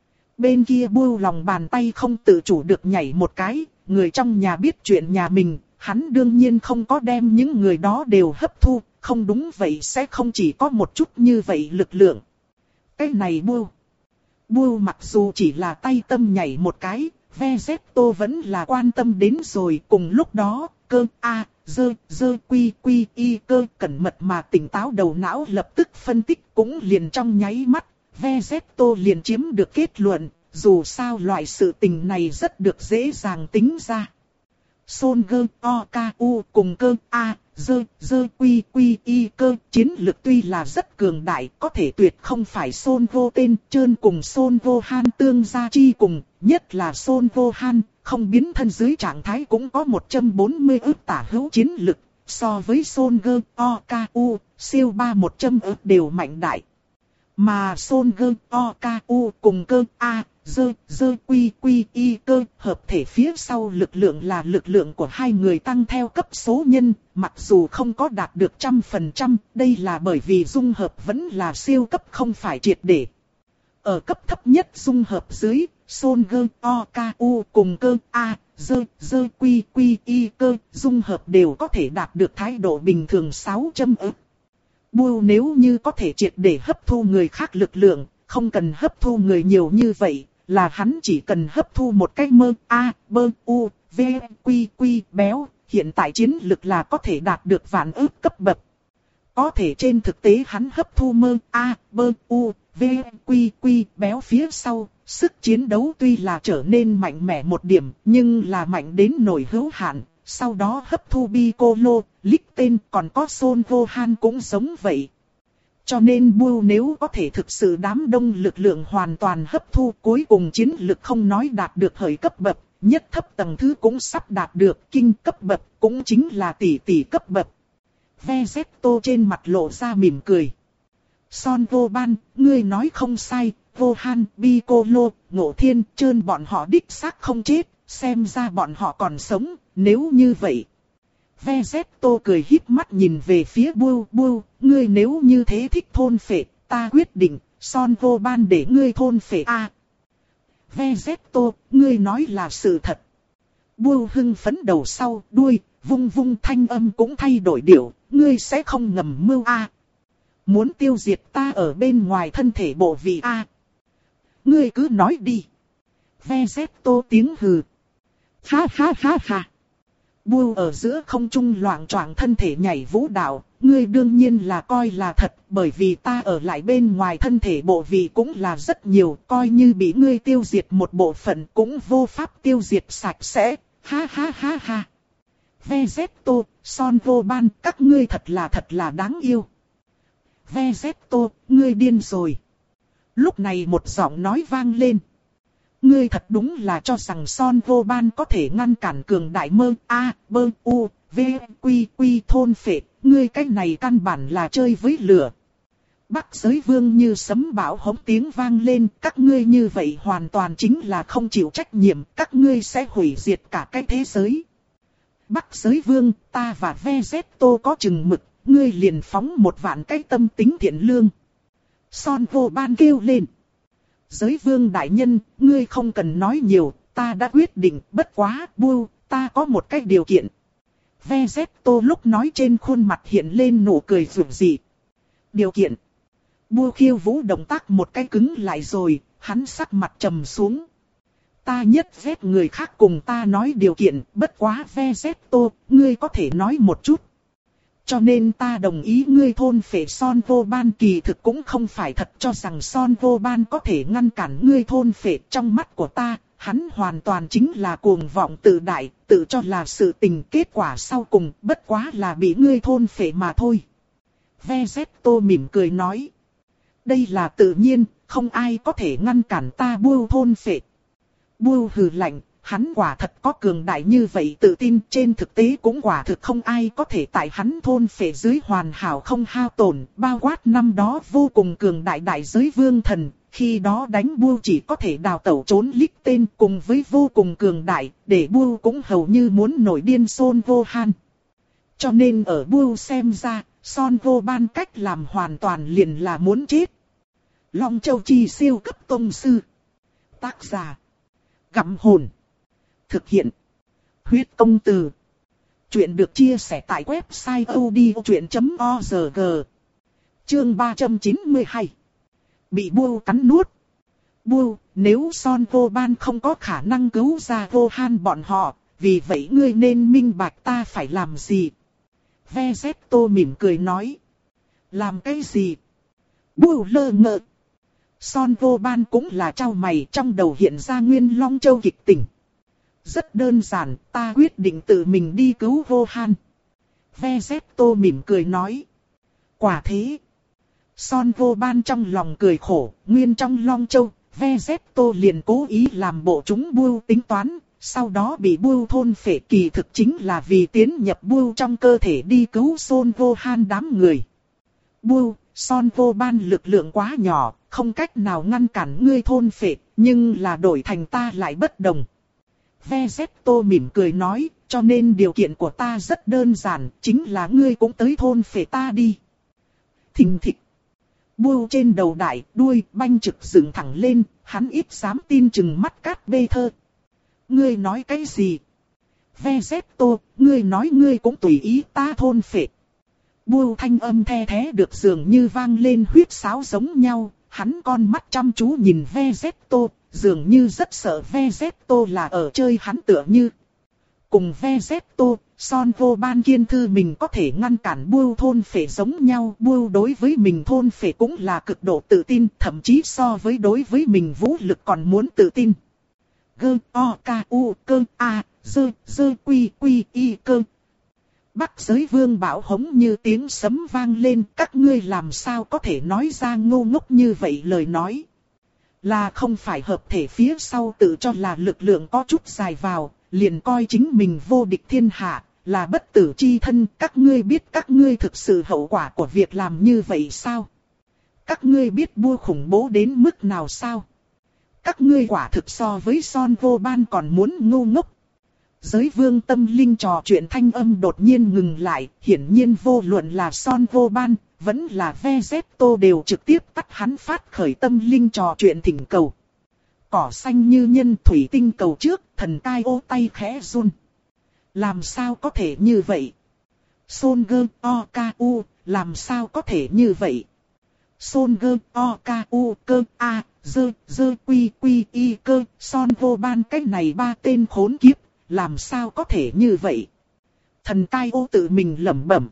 Bên kia Bưu lòng bàn tay không tự chủ được nhảy một cái, người trong nhà biết chuyện nhà mình, hắn đương nhiên không có đem những người đó đều hấp thu, không đúng vậy sẽ không chỉ có một chút như vậy lực lượng. Cái này Bưu. Bưu mặc dù chỉ là tay tâm nhảy một cái, Vegeto vẫn là quan tâm đến rồi. Cùng lúc đó, cơ A, dơ, dơ quy quy y cơ cẩn mật mà tỉnh táo đầu não lập tức phân tích cũng liền trong nháy mắt. Vegeto liền chiếm được kết luận, dù sao loại sự tình này rất được dễ dàng tính ra. Son gơ o ca u cùng cơ A, dơ, dơ quy quy y cơ chiến lực tuy là rất cường đại, có thể tuyệt không phải Son Vô tên Trơn cùng Son Vô Han tương gia chi cùng, nhất là Son Vô Han, không biến thân dưới trạng thái cũng có một trăm bốn mươi ức tả hữu chiến lực, so với Son gơ o ca u, siêu ba một trăm ức đều mạnh đại. Mà Son gơ o ca u cùng cơ A, dơ, dơ quy quy y cơ hợp thể phía sau lực lượng là lực lượng của hai người tăng theo cấp số nhân, mặc dù không có đạt được trăm phần trăm, đây là bởi vì dung hợp vẫn là siêu cấp không phải triệt để. Ở cấp thấp nhất dung hợp dưới, Son gơ o ca u cùng cơ A, dơ, dơ quy quy y cơ dung hợp đều có thể đạt được thái độ bình thường sáu trăm ức. Bưu nếu như có thể triệt để hấp thu người khác lực lượng, không cần hấp thu người nhiều như vậy, là hắn chỉ cần hấp thu một cái mơ A, bơ, u, v, quy, quy, béo, hiện tại chiến lực là có thể đạt được vạn ức cấp bậc. Có thể trên thực tế hắn hấp thu mơ A, bơ, u, v, quy, quy, béo phía sau, sức chiến đấu tuy là trở nên mạnh mẽ một điểm, nhưng là mạnh đến nổi hữu hạn. Sau đó hấp thu Piccolo, Litten còn có Son Vô Han cũng giống vậy. Cho nên Bưu nếu có thể thực sự đám đông lực lượng hoàn toàn hấp thu, cuối cùng chiến lực không nói đạt được hởi cấp bậc, nhất thấp tầng thứ cũng sắp đạt được kinh cấp bậc, cũng chính là tỷ tỷ cấp bậc. Vegeto trên mặt lộ ra mỉm cười. Son Vô Ban, ngươi nói không sai, Vô Han, Piccolo, Ngộ Thiên, Trơn bọn họ đích xác không chết, xem ra bọn họ còn sống, nếu như vậy. Vegeto cười híp mắt nhìn về phía Bưu, Bưu, ngươi nếu như thế thích thôn phệ, ta quyết định, Son Vô Ban để ngươi thôn phệ a. Vegeto, ngươi nói là sự thật. Bưu hưng phấn đầu sau, đuôi, vung vung thanh âm cũng thay đổi điệu, ngươi sẽ không ngầm mưu a. Muốn tiêu diệt ta ở bên ngoài thân thể bộ vị a. Ngươi cứ nói đi. Vegeto tiếng hừ. Ha ha ha ha. Bưu ở giữa không trung loạng choạng thân thể nhảy vũ đạo, ngươi đương nhiên là coi là thật, bởi vì ta ở lại bên ngoài thân thể bộ vị cũng là rất nhiều, coi như bị ngươi tiêu diệt một bộ phận cũng vô pháp tiêu diệt sạch sẽ, ha ha ha ha. Vegeto, Son Vô Ban, các ngươi thật là thật là đáng yêu. Vegeto, ngươi điên rồi. Lúc này một giọng nói vang lên. Ngươi thật đúng là cho rằng Son Vô Ban có thể ngăn cản cường đại mơ A, bơ, u, v, quy, quy thôn phệ, ngươi cách này căn bản là chơi với lửa. Bắc Giới Vương như sấm bão hống tiếng vang lên, các ngươi như vậy hoàn toàn chính là không chịu trách nhiệm, các ngươi sẽ hủy diệt cả cái thế giới. Bắc Giới Vương, ta và Vegeto có chừng mực, ngươi liền phóng một vạn cái tâm tính thiện lương. Son Vô Ban kêu lên. Giới Vương đại nhân, ngươi không cần nói nhiều, ta đã quyết định, bất quá, Bưu, ta có một cái điều kiện. Vegeto lúc nói trên khuôn mặt hiện lên nụ cười rực rỡ. Điều kiện. Bua khiêu vũ động tác một cái cứng lại rồi, hắn sắc mặt trầm xuống. Ta nhất ghét người khác cùng ta nói điều kiện, bất quá Vegeto, ngươi có thể nói một chút. Cho nên ta đồng ý ngươi thôn phệ Son Vô Ban, kỳ thực cũng không phải thật cho rằng Son Vô Ban có thể ngăn cản ngươi thôn phệ. Trong mắt của ta, hắn hoàn toàn chính là cuồng vọng tự đại, tự cho là sự tình, kết quả sau cùng bất quá là bị ngươi thôn phệ mà thôi. Vegeto mỉm cười nói. Đây là tự nhiên, không ai có thể ngăn cản ta Bua thôn phệ. Bua hừ lạnh. Hắn quả thật có cường đại như vậy tự tin, trên thực tế cũng quả thực không ai có thể tại hắn thôn phệ dưới hoàn hảo không hao tổn, bao quát năm đó vô cùng cường đại đại giới vương thần, khi đó đánh Bua chỉ có thể đào tẩu trốn lích tên cùng với vô cùng cường đại, để Bua cũng hầu như muốn nổi điên Son Vô Han. Cho nên ở Bua xem ra, Son Vô Ban cách làm hoàn toàn liền là muốn chết. Long Châu Chi siêu cấp tông sư. Tác giả. Gặm hồn. Thực hiện. Huyết công từ. Chuyện được chia sẻ tại website odchuyện chấm org. Chương ba trăm chín mươi hai. Bị Bua cắn nuốt. Bua, nếu Son Vô Ban không có khả năng cứu ra Vô Han bọn họ, vì vậy ngươi nên minh bạch ta phải làm gì. Vegeto mỉm cười nói. Làm cái gì? Bua lơ ngơ. Son Vô Ban cũng là trao mày, trong đầu hiện ra nguyên Long Châu kịch tình. Rất đơn giản, ta quyết định tự mình đi cứu Vô Han. Vegeto mỉm cười nói. Quả thế. Son Vô Ban trong lòng cười khổ, nguyên trong Long Châu, Vegeto liền cố ý làm bộ chúng Bua tính toán, sau đó bị Bua thôn phệ, kỳ thực chính là vì tiến nhập Bua trong cơ thể đi cứu Son Vô Han đám người. Bua, Son Vô Ban lực lượng quá nhỏ, không cách nào ngăn cản ngươi thôn phệ, nhưng là đổi thành ta lại bất đồng. Vegeto mỉm cười nói, cho nên điều kiện của ta rất đơn giản, chính là ngươi cũng tới thôn phệ ta đi. Thình thịch. Bua trên đầu đại, đuôi banh trực dựng thẳng lên, hắn ít dám tin chừng mắt cát bê thơ. Ngươi nói cái gì? Vegeto, ngươi nói ngươi cũng tùy ý ta thôn phệ. Bua thanh âm the thế được dường như vang lên huyết sáo giống nhau, hắn con mắt chăm chú nhìn Vegeto, dường như rất sợ Vegeto là ở chơi hắn tựa như. Cùng Vegeto, Son Vô Ban kiên thư mình có thể ngăn cản Bua thôn phệ giống nhau. Bua đối với mình thôn phệ cũng là cực độ tự tin, thậm chí so với đối với mình vũ lực còn muốn tự tin. Gơ, o, ca, u, cơ, a, dơ, dơ, quy, quy, y, cơ. Bắc giới vương bảo hống như tiếng sấm vang lên, các ngươi làm sao có thể nói ra ngu ngốc như vậy lời nói. Là không phải hợp thể phía sau tự cho là lực lượng có chút dài vào, liền coi chính mình vô địch thiên hạ, là bất tử chi thân. Các ngươi biết các ngươi thực sự hậu quả của việc làm như vậy sao? Các ngươi biết Bua khủng bố đến mức nào sao? Các ngươi quả thực so với Son Vô Ban còn muốn ngu ngốc. Giới vương tâm linh trò chuyện thanh âm đột nhiên ngừng lại, hiển nhiên vô luận là Son Vô Ban, vẫn là Vegeto đều trực tiếp tắt hắn phát khởi tâm linh trò chuyện thỉnh cầu. Cỏ xanh như nhân thủy tinh cầu trước, thần cai ô tay khẽ run. Làm sao có thể như vậy? Son gơ o ca u, làm sao có thể như vậy? Son gơ o ca u cơ a, dơ, dơ quy quy y cơ, Son Vô Ban cái này ba tên khốn kiếp. Làm sao có thể như vậy? Thần cai ô tự mình lẩm bẩm.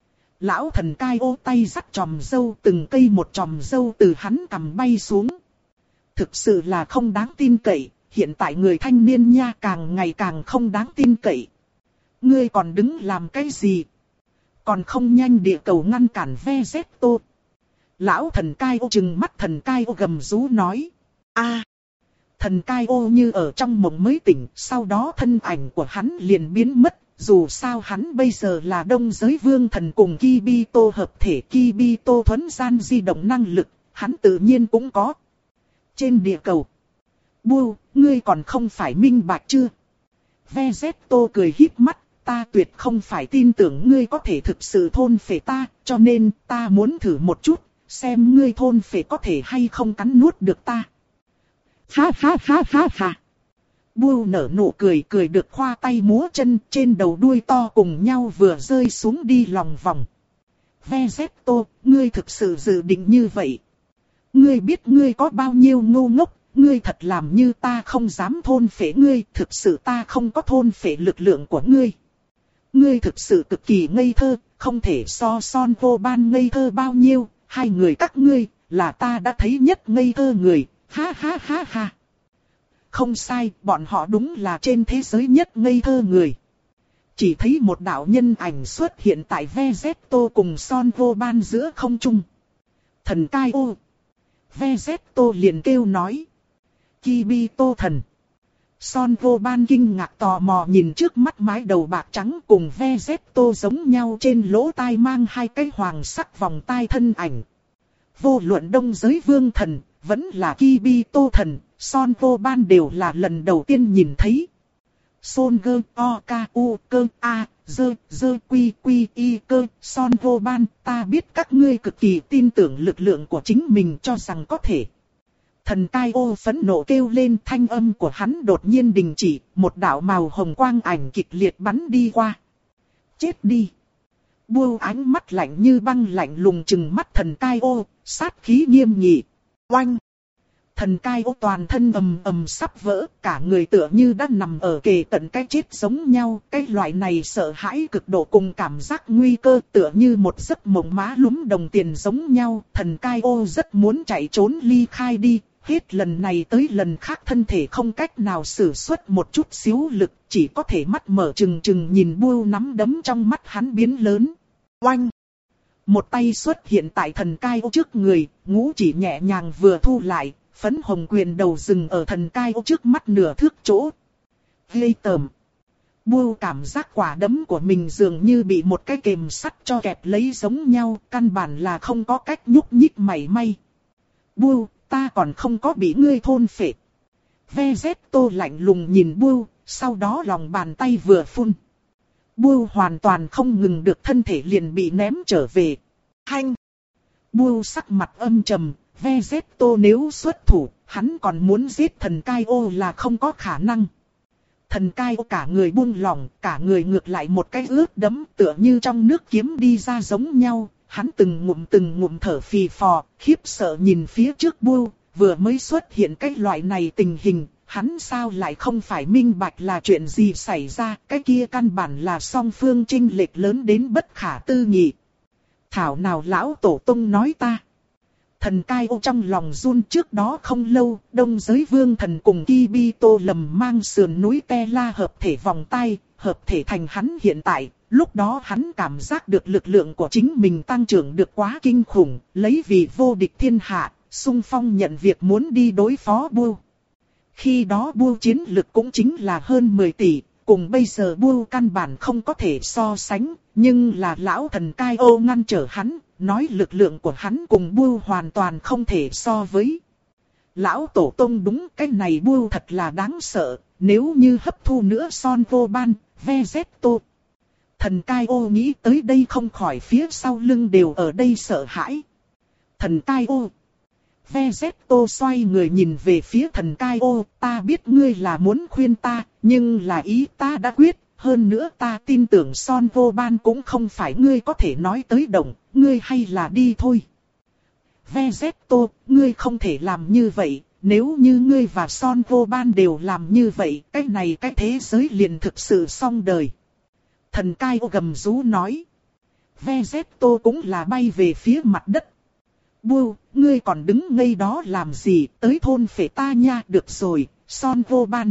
Lão thần cai ô tay dắt chòm râu, từng cây một chòm râu từ hắn cầm bay xuống. Thực sự là không đáng tin cậy, hiện tại người thanh niên nha càng ngày càng không đáng tin cậy. Ngươi còn đứng làm cái gì? Còn không nhanh địa cầu ngăn cản Vegeto. Lão thần cai ô trừng mắt thần cai ô gầm rú nói. A. Thần cai ô như ở trong mộng mới tỉnh, sau đó thân ảnh của hắn liền biến mất. Dù sao hắn bây giờ là đông giới vương thần cùng Kibito hợp thể, Kibito thuấn gian di động năng lực, hắn tự nhiên cũng có. Trên địa cầu. Bua, ngươi còn không phải minh bạch chưa? Vegeto cười híp mắt, ta tuyệt không phải tin tưởng ngươi có thể thực sự thôn phệ ta, cho nên ta muốn thử một chút, xem ngươi thôn phệ có thể hay không cắn nuốt được ta. Ha ha ha ha ha. Bưu nở nụ cười, cười được khoa tay múa chân, trên đầu đuôi to cùng nhau vừa rơi xuống đi lòng vòng. Vezetto, ngươi thực sự dự định như vậy? Ngươi biết ngươi có bao nhiêu ngu ngốc, ngươi thật làm như ta không dám thôn phệ ngươi, thực sự ta không có thôn phệ lực lượng của ngươi. Ngươi thực sự cực kỳ ngây thơ, không thể so Son Vô Ban ngây thơ bao nhiêu, hai người các ngươi, là ta đã thấy nhất ngây thơ người, ha ha ha ha. Không sai, bọn họ đúng là trên thế giới nhất ngây thơ người. Chỉ thấy một đạo nhân ảnh xuất hiện tại Vezetto cùng Son Vô Ban giữa không trung. Thần cai ô. Vezetto liền kêu nói. Kibito thần. Son Vô Ban kinh ngạc tò mò nhìn trước mắt mái đầu bạc trắng cùng Vezetto giống nhau trên lỗ tai mang hai cái hoàng sắc vòng tai thân ảnh. Vô luận đông giới vương thần, vẫn là Kibito thần, Son Vô Ban đều là lần đầu tiên nhìn thấy. Son gơ o ka u cơ a dơ dơ quy quy y cơ Son Vô Ban, ta biết các ngươi cực kỳ tin tưởng lực lượng của chính mình cho rằng có thể. Thần cai ô phẫn nộ kêu lên, thanh âm của hắn đột nhiên đình chỉ, một đạo màu hồng quang ảnh kịch liệt bắn đi qua. Chết đi! Bưu ánh mắt lạnh như băng lạnh lùng trừng mắt thần cai ô, sát khí nghiêm nghị. Oanh! Thần cai ô toàn thân ầm ầm sắp vỡ, cả người tựa như đã nằm ở kề cận cái chết giống nhau. Cái loại này sợ hãi cực độ cùng cảm giác nguy cơ tựa như một giấc mộng má lúm đồng tiền giống nhau. Thần cai ô rất muốn chạy trốn ly khai đi, hết lần này tới lần khác thân thể không cách nào sử xuất một chút xíu lực, chỉ có thể mắt mở trừng trừng nhìn Bưu nắm đấm trong mắt hắn biến lớn. Oanh! Một tay xuất hiện tại thần cai ô trước người, ngũ chỉ nhẹ nhàng vừa thu lại. Phấn hồng quyền đầu dừng ở thần cai ô trước mắt nửa thước chỗ. Ghê tởm. Bưu cảm giác quả đấm của mình dường như bị một cái kềm sắt cho kẹp lấy giống nhau, căn bản là không có cách nhúc nhích mảy may. Bưu, ta còn không có bị ngươi thôn phệ. Vezetto lạnh lùng nhìn Bưu, sau đó lòng bàn tay vừa phun. Bưu hoàn toàn không ngừng được, thân thể liền bị ném trở về. Hanh! Bưu sắc mặt âm trầm. Vezetto nếu xuất thủ, hắn còn muốn giết thần cai ô là không có khả năng. Thần cai ô cả người buông lỏng, cả người ngược lại một cái ướt đẫm tựa như trong nước kiếm đi ra giống nhau. Hắn từng ngụm từng ngụm thở phì phò, khiếp sợ nhìn phía trước Bưu, vừa mới xuất hiện cái loại này tình hình, hắn sao lại không phải minh bạch là chuyện gì xảy ra, cái kia căn bản là song phương chênh lệch lớn đến bất khả tư nghị. Thảo nào lão tổ tông nói ta. Thần cai ô trong lòng run, trước đó không lâu, đông giới vương thần cùng Kibito lầm mang sườn núi Te La hợp thể vòng tay, hợp thể thành hắn hiện tại. Lúc đó hắn cảm giác được lực lượng của chính mình tăng trưởng được quá kinh khủng, lấy vì vô địch thiên hạ, xung phong nhận việc muốn đi đối phó Bưu. Khi đó Bưu chiến lực cũng chính là hơn mười tỷ, cùng bây giờ Bưu căn bản không có thể so sánh, nhưng là lão thần cai ô ngăn trở hắn. Nói lực lượng của hắn cùng Bưu hoàn toàn không thể so với. Lão tổ tông đúng, cái này Bưu thật là đáng sợ, nếu như hấp thu nữa Son Vô Ban, Vezetto. Thần cai ô nghĩ tới đây không khỏi phía sau lưng đều ở đây sợ hãi. Thần cai ô. Vezetto xoay người nhìn về phía thần cai ô, ta biết ngươi là muốn khuyên ta, nhưng là ý ta đã quyết. Hơn nữa ta tin tưởng Son Vô Ban cũng không phải ngươi có thể nói tới động, ngươi hay là đi thôi. Vezetto, ngươi không thể làm như vậy, nếu như ngươi và Son Vô Ban đều làm như vậy, cái này cái thế giới liền thực sự xong đời. Thần cai ô gầm rú nói. Vezetto cũng là bay về phía mặt đất. Bưu, ngươi còn đứng ngây đó làm gì, tới thôn phệ ta nha, được rồi, Son Vô Ban.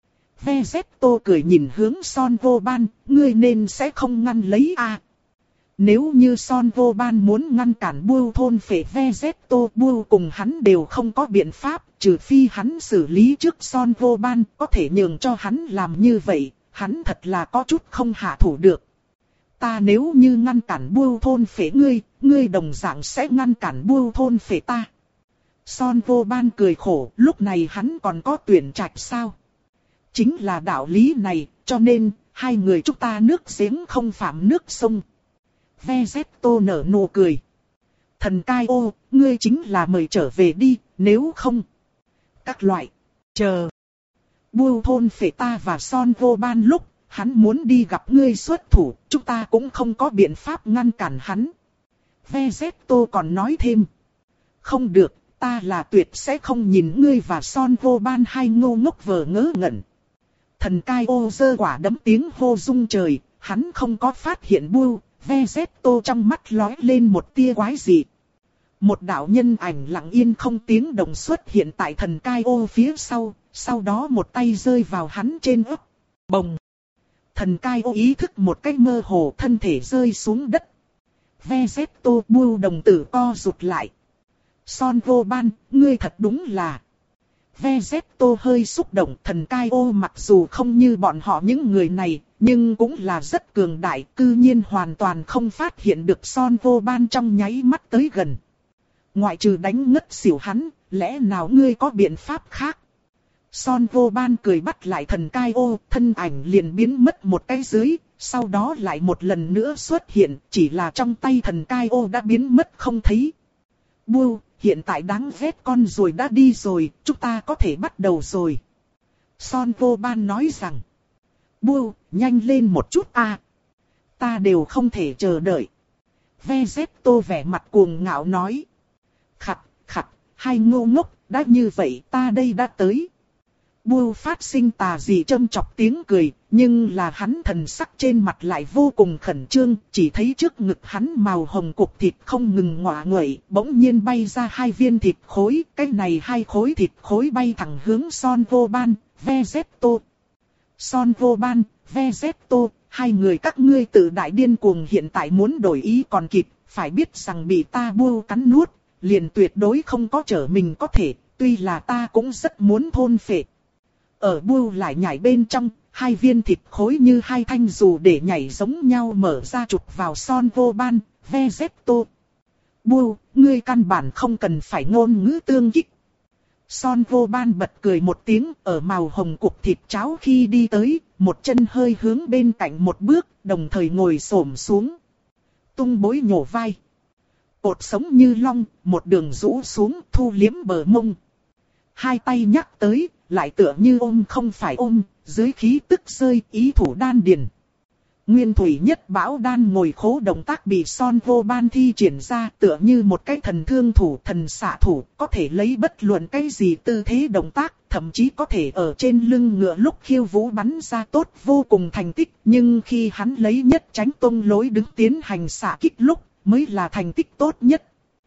Vezetto cười nhìn hướng Son Vô Ban, ngươi nên sẽ không ngăn lấy a. À. Nếu như Son Vô Ban muốn ngăn cản Bưu thôn phệ Vezetto, Bưu cùng hắn đều không có biện pháp, trừ phi hắn xử lý trước Son Vô Ban, có thể nhường cho hắn làm như vậy, hắn thật là có chút không hạ thủ được. Ta nếu như ngăn cản Bưu thôn phệ ngươi, ngươi đồng dạng sẽ ngăn cản Bưu thôn phệ ta. Son Vô Ban cười khổ, lúc này hắn còn có tuyển trạch sao? Chính là đạo lý này, cho nên, hai người chúng ta nước giếng không phạm nước sông. Vezetto nở nụ cười. Thần cai ô, ngươi chính là mời trở về đi, nếu không. Các loại, chờ. Bưu thôn phệ ta và Son vô ban lúc, hắn muốn đi gặp ngươi xuất thủ, chúng ta cũng không có biện pháp ngăn cản hắn. Vezetto còn nói thêm. Không được, ta là tuyệt sẽ không nhìn ngươi và Son vô ban hai ngô ngốc vờ ngớ ngẩn. Thần cai ô giơ quả đấm tiếng hô rung trời, hắn không có phát hiện Bưu. Vezetto trong mắt lóe lên một tia quái dị. Một đạo nhân ảnh lặng yên không tiếng động xuất hiện tại thần cai ô phía sau, sau đó một tay rơi vào hắn trên ức. Bồng! Thần cai ô ý thức một cách mơ hồ, thân thể rơi xuống đất. Vezetto Bưu đồng tử co rụt lại. Son vô ban, ngươi thật đúng là... Vezetto hơi xúc động, thần cai ô mặc dù không như bọn họ những người này, nhưng cũng là rất cường đại, cư nhiên hoàn toàn không phát hiện được Son vô ban trong nháy mắt tới gần. Ngoại trừ đánh ngất xỉu hắn, lẽ nào ngươi có biện pháp khác? Son vô ban cười bắt lại thần cai ô, thân ảnh liền biến mất một cái dưới, sau đó lại một lần nữa xuất hiện, chỉ là trong tay thần cai ô đã biến mất không thấy. Bưu, hiện tại đáng ghét con ruồi đã đi rồi, chúng ta có thể bắt đầu rồi. Son vô ban nói rằng. Bưu, nhanh lên một chút a, ta đều không thể chờ đợi. Vezetto vẻ mặt cuồng ngạo nói. Khặt, khặt, hai ngô ngốc, đã như vậy ta đây đã tới. Bưu phát sinh tà dị châm chọc tiếng cười, nhưng là hắn thần sắc trên mặt lại vô cùng khẩn trương, chỉ thấy trước ngực hắn màu hồng cục thịt không ngừng ngọa nguậy, bỗng nhiên bay ra hai viên thịt khối, cái này hai khối thịt khối bay thẳng hướng Son vô ban, Vezetto. Son vô ban, Vezetto, hai người các ngươi tự đại điên cuồng hiện tại muốn đổi ý còn kịp, phải biết rằng bị ta Bưu cắn nuốt, liền tuyệt đối không có trở mình có thể, tuy là ta cũng rất muốn thôn phệ. Ở Bưu lại nhảy bên trong, hai viên thịt khối như hai thanh dù để nhảy giống nhau mở ra chụp vào Son vô ban, Vezetto. Bưu, ngươi căn bản không cần phải ngôn ngữ tương kích. Son vô ban bật cười một tiếng, ở màu hồng cục thịt cháo khi đi tới, một chân hơi hướng bên cạnh một bước, đồng thời ngồi xổm xuống. Tung bối nhổ vai. Cột sống như long, một đường rũ xuống thu liếm bờ mông. Hai tay nhắc tới, lại tựa như ôm không phải ôm, dưới khí tức rơi ý thủ đan điền. Nguyên thủy nhất bão đan ngồi khố động tác bị Son vô ban thi triển ra tựa như một cái thần thương thủ, thần xạ thủ, có thể lấy bất luận cái gì tư thế động tác, thậm chí có thể ở trên lưng ngựa lúc khiêu vũ bắn ra tốt vô cùng thành tích. Nhưng khi hắn lấy nhất tránh tông lối đứng tiến hành xạ kích lúc, mới là thành tích tốt nhất.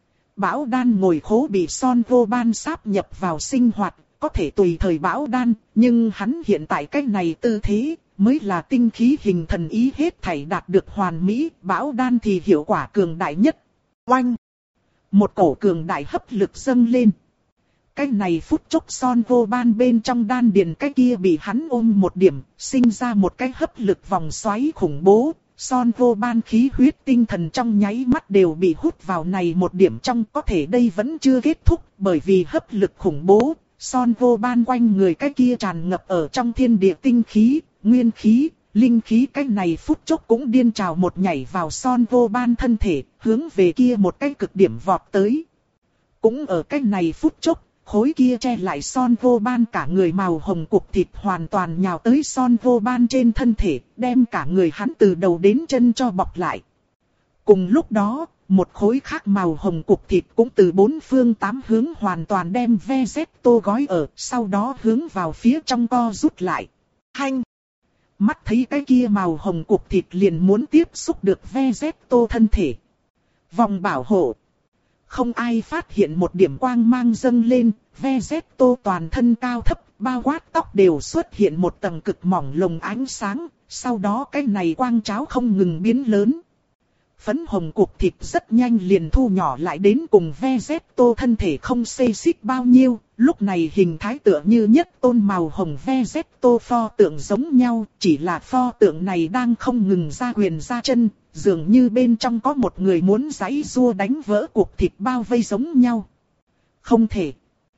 Bão đan ngồi khố bị Son vô ban sáp nhập vào sinh hoạt, có thể tùy thời bão đan, nhưng hắn hiện tại cái này tư thế, mới là tinh khí hình thần ý hết thảy đạt được hoàn mỹ, bão đan thì hiệu quả cường đại nhất. Oanh! Một cổ cường đại hấp lực dâng lên. Cái này phút chốc Son vô ban bên trong đan điền cái kia bị hắn ôm một điểm, sinh ra một cái hấp lực vòng xoáy khủng bố. Son vô ban khí huyết tinh thần trong nháy mắt đều bị hút vào này một điểm trong, có thể đây vẫn chưa kết thúc, bởi vì hấp lực khủng bố, Son vô ban quanh người cái kia tràn ngập ở trong thiên địa tinh khí, nguyên khí, linh khí, cái này phút chốc cũng điên trào một nhảy vào Son vô ban thân thể, hướng về kia một cái cực điểm vọt tới. Cũng ở cái này phút chốc, khối kia che lại Son vô ban cả người màu hồng cục thịt hoàn toàn nhào tới Son vô ban trên thân thể, đem cả người hắn từ đầu đến chân cho bọc lại. Cùng lúc đó, một khối khác màu hồng cục thịt cũng từ bốn phương tám hướng hoàn toàn đem Vezetto gói ở, sau đó hướng vào phía trong co rút lại. Hanh! Mắt thấy cái kia màu hồng cục thịt liền muốn tiếp xúc được Vezetto thân thể. Vòng bảo hộ. Không ai phát hiện một điểm quang mang dâng lên, Vezetto toàn thân cao thấp, bao quát tóc đều xuất hiện một tầng cực mỏng lồng ánh sáng, sau đó cái này quang cháo không ngừng biến lớn. Phấn hồng cục thịt rất nhanh liền thu nhỏ lại đến cùng Vezetto thân thể không xê xích bao nhiêu, lúc này hình thái tựa như nhất tôn màu hồng Vezetto pho tượng giống nhau, chỉ là pho tượng này đang không ngừng ra quyền ra chân, dường như bên trong có một người muốn giãy giụa đánh vỡ cục thịt bao vây giống nhau. Không thể.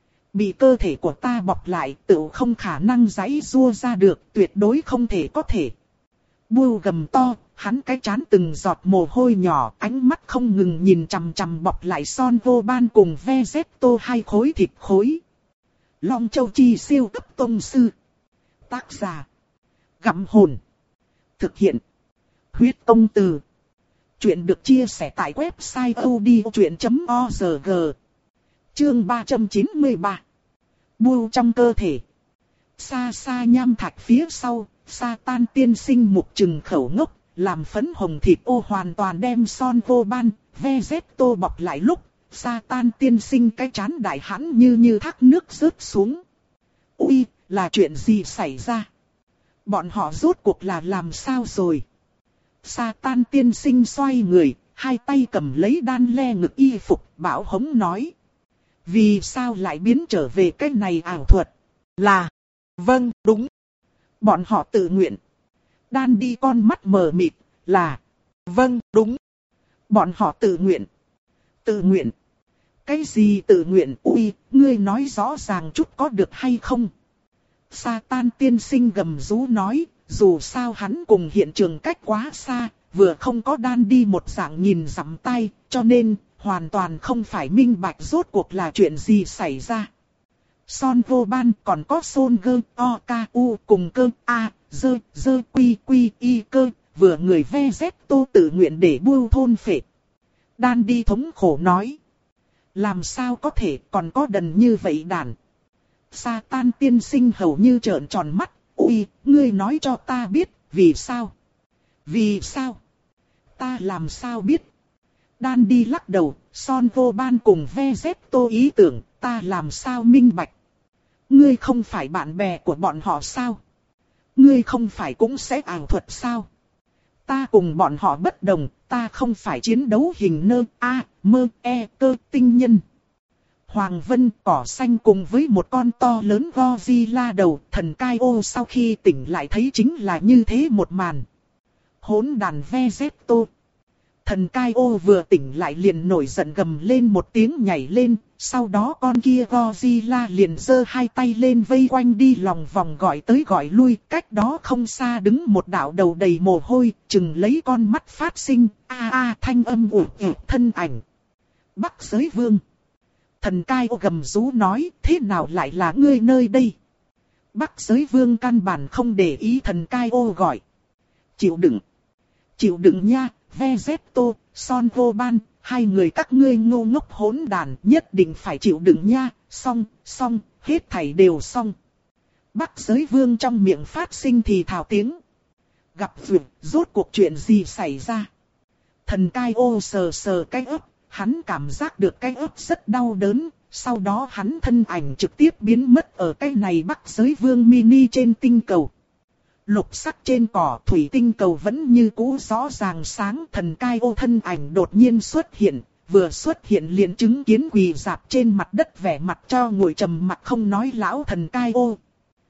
Bị cơ thể của ta bọc lại tự không khả năng giãy giụa ra được, tuyệt đối không thể có thể. Bưu gầm to, hắn cái trán từng giọt mồ hôi nhỏ, ánh mắt không ngừng nhìn chằm chằm bọc lại Son vô ban cùng Vezetto hai khối thịt khối. Long Châu Chi siêu cấp tông sư. Tác giả. Gặm hồn. Thực hiện. Huyết công từ. Chuyện được chia sẻ tại website odchuyện chấm org. Chương ba trăm chín mươi ba. Bưu trong cơ thể. Xa xa nham thạch phía sau, sa tan tiên sinh mục trừng khẩu ngốc, làm phấn hồng thịt ô hoàn toàn đem son vô ban, ve dép tô bọc lại lúc, sa tan tiên sinh cái chán đại hãn như như thác nước rớt xuống. Ui, là chuyện gì xảy ra? Bọn họ rốt cuộc là làm sao rồi? Sa tan tiên sinh xoay người, hai tay cầm lấy đan le ngực y phục, bảo hống nói. Vì sao lại biến trở về cái này ảo thuật? Là, vâng, đúng. Bọn họ tự nguyện. Đan đi con mắt mờ mịt, là, vâng, đúng. Bọn họ tự nguyện. Tự nguyện. Cái gì tự nguyện? Ui, ngươi nói rõ ràng chút có được hay không? Sa tan tiên sinh gầm rú nói, dù sao hắn cùng hiện trường cách quá xa, vừa không có đan đi một dạng nhìn dặm tay, cho nên hoàn toàn không phải minh bạch rốt cuộc là chuyện gì xảy ra. Son vô ban còn có son gơ, o, k, u cùng cơ, a, dơ, dơ, quy, quy, y cơ, vừa người ve dép tô tự nguyện để bưu thôn phệ. Đan đi thống khổ nói. Làm sao có thể còn có đần như vậy đàn. Sa tan tiên sinh hầu như trợn tròn mắt. Ui, ngươi nói cho ta biết, vì sao? Vì sao? Ta làm sao biết? Đan đi lắc đầu, son vô ban cùng ve dép tô ý tưởng, ta làm sao minh bạch? Ngươi không phải bạn bè của bọn họ sao? Ngươi không phải cũng sẽ ảo thuật sao? Ta cùng bọn họ bất đồng, ta không phải chiến đấu hình nơ, a, mơ, e, cơ, tinh nhân. Hoàng Vân cỏ xanh cùng với một con to lớn Godzilla đầu, thần cai ô sau khi tỉnh lại thấy chính là như thế một màn. Hỗn đàn ve dép tô. Thần cai ô vừa tỉnh lại liền nổi giận gầm lên một tiếng nhảy lên, sau đó con kia Godzilla liền giơ hai tay lên vây quanh đi lòng vòng gọi tới gọi lui, cách đó không xa đứng một đạo đầu đầy mồ hôi, chừng lấy con mắt phát sinh, a a thanh âm ủ ủ thân ảnh. Bắc Giới Vương. Thần cai ô gầm rú nói, thế nào lại là ngươi nơi đây? Bắc Giới Vương căn bản không để ý thần cai ô gọi. Chịu đựng. Chịu đựng nha, ve dép tô, son vô ban, hai người các ngươi ngô ngốc hỗn đàn nhất định phải chịu đựng nha, xong, xong, hết thảy đều xong. Bắc Giới Vương trong miệng phát sinh thì thào tiếng. Gặp vượt, rốt cuộc chuyện gì xảy ra? Thần cai ô sờ sờ cái ấp. Hắn cảm giác được cái ớt rất đau đớn, sau đó hắn thân ảnh trực tiếp biến mất ở cái này Bắc Giới Vương mini trên tinh cầu. Lục sắc trên cỏ thủy tinh cầu vẫn như cũ rõ ràng sáng, thần cai ô thân ảnh đột nhiên xuất hiện, vừa xuất hiện liền chứng kiến quỳ dạp trên mặt đất vẻ mặt cho ngồi trầm mặt không nói lão thần cai ô.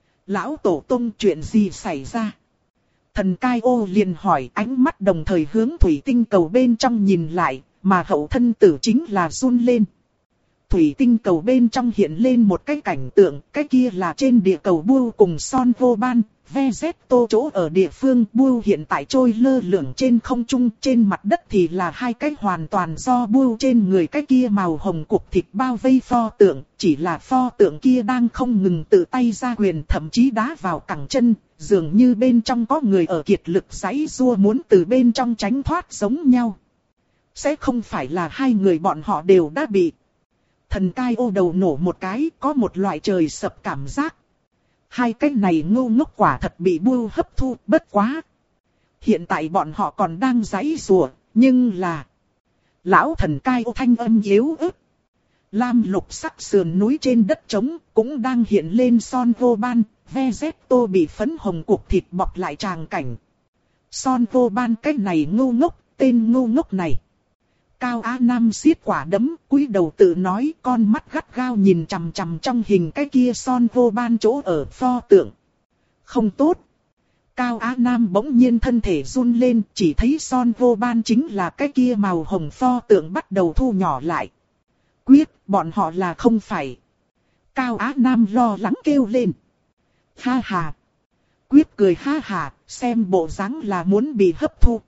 Lão tổ tông chuyện gì xảy ra? Thần cai ô liền hỏi, ánh mắt đồng thời hướng thủy tinh cầu bên trong nhìn lại. Mà hậu thân tử chính là run lên. Thủy tinh cầu bên trong hiện lên một cái cảnh tượng, cái kia là trên địa cầu Bưu cùng son vô ban, ve dép tô chỗ ở địa phương Bưu hiện tại trôi lơ lửng trên không trung, trên mặt đất thì là hai cái hoàn toàn do Bưu trên người cái kia màu hồng cục thịt bao vây pho tượng, chỉ là pho tượng kia đang không ngừng tự tay ra quyền thậm chí đá vào cẳng chân, dường như bên trong có người ở kiệt lực giãy giụa muốn từ bên trong tránh thoát giống nhau. Sẽ không phải là hai người bọn họ đều đã bị. Thần cai ô đầu nổ một cái, có một loại trời sập cảm giác. Hai cái này ngu ngốc quả thật bị Bưu hấp thu, bất quá. Hiện tại bọn họ còn đang giãy giụa, nhưng là... Lão thần cai ô thanh âm yếu ớt. Lam lục sắc sườn núi trên đất trống, cũng đang hiện lên son vô ban, ve dép tô bị phấn hồng cục thịt bọc lại tràng cảnh. Son vô ban cái này ngu ngốc, tên ngu ngốc này. Cao Á Nam siết quả đấm, cúi đầu tự nói, con mắt gắt gao nhìn chằm chằm trong hình cái kia son vô ban chỗ ở pho tượng. Không tốt. Cao Á Nam bỗng nhiên thân thể run lên, chỉ thấy son vô ban chính là cái kia màu hồng pho tượng bắt đầu thu nhỏ lại. Quyết, bọn họ là không phải. Cao Á Nam lo lắng kêu lên. Ha ha. Quyết cười ha ha, xem bộ dáng là muốn bị hấp thu.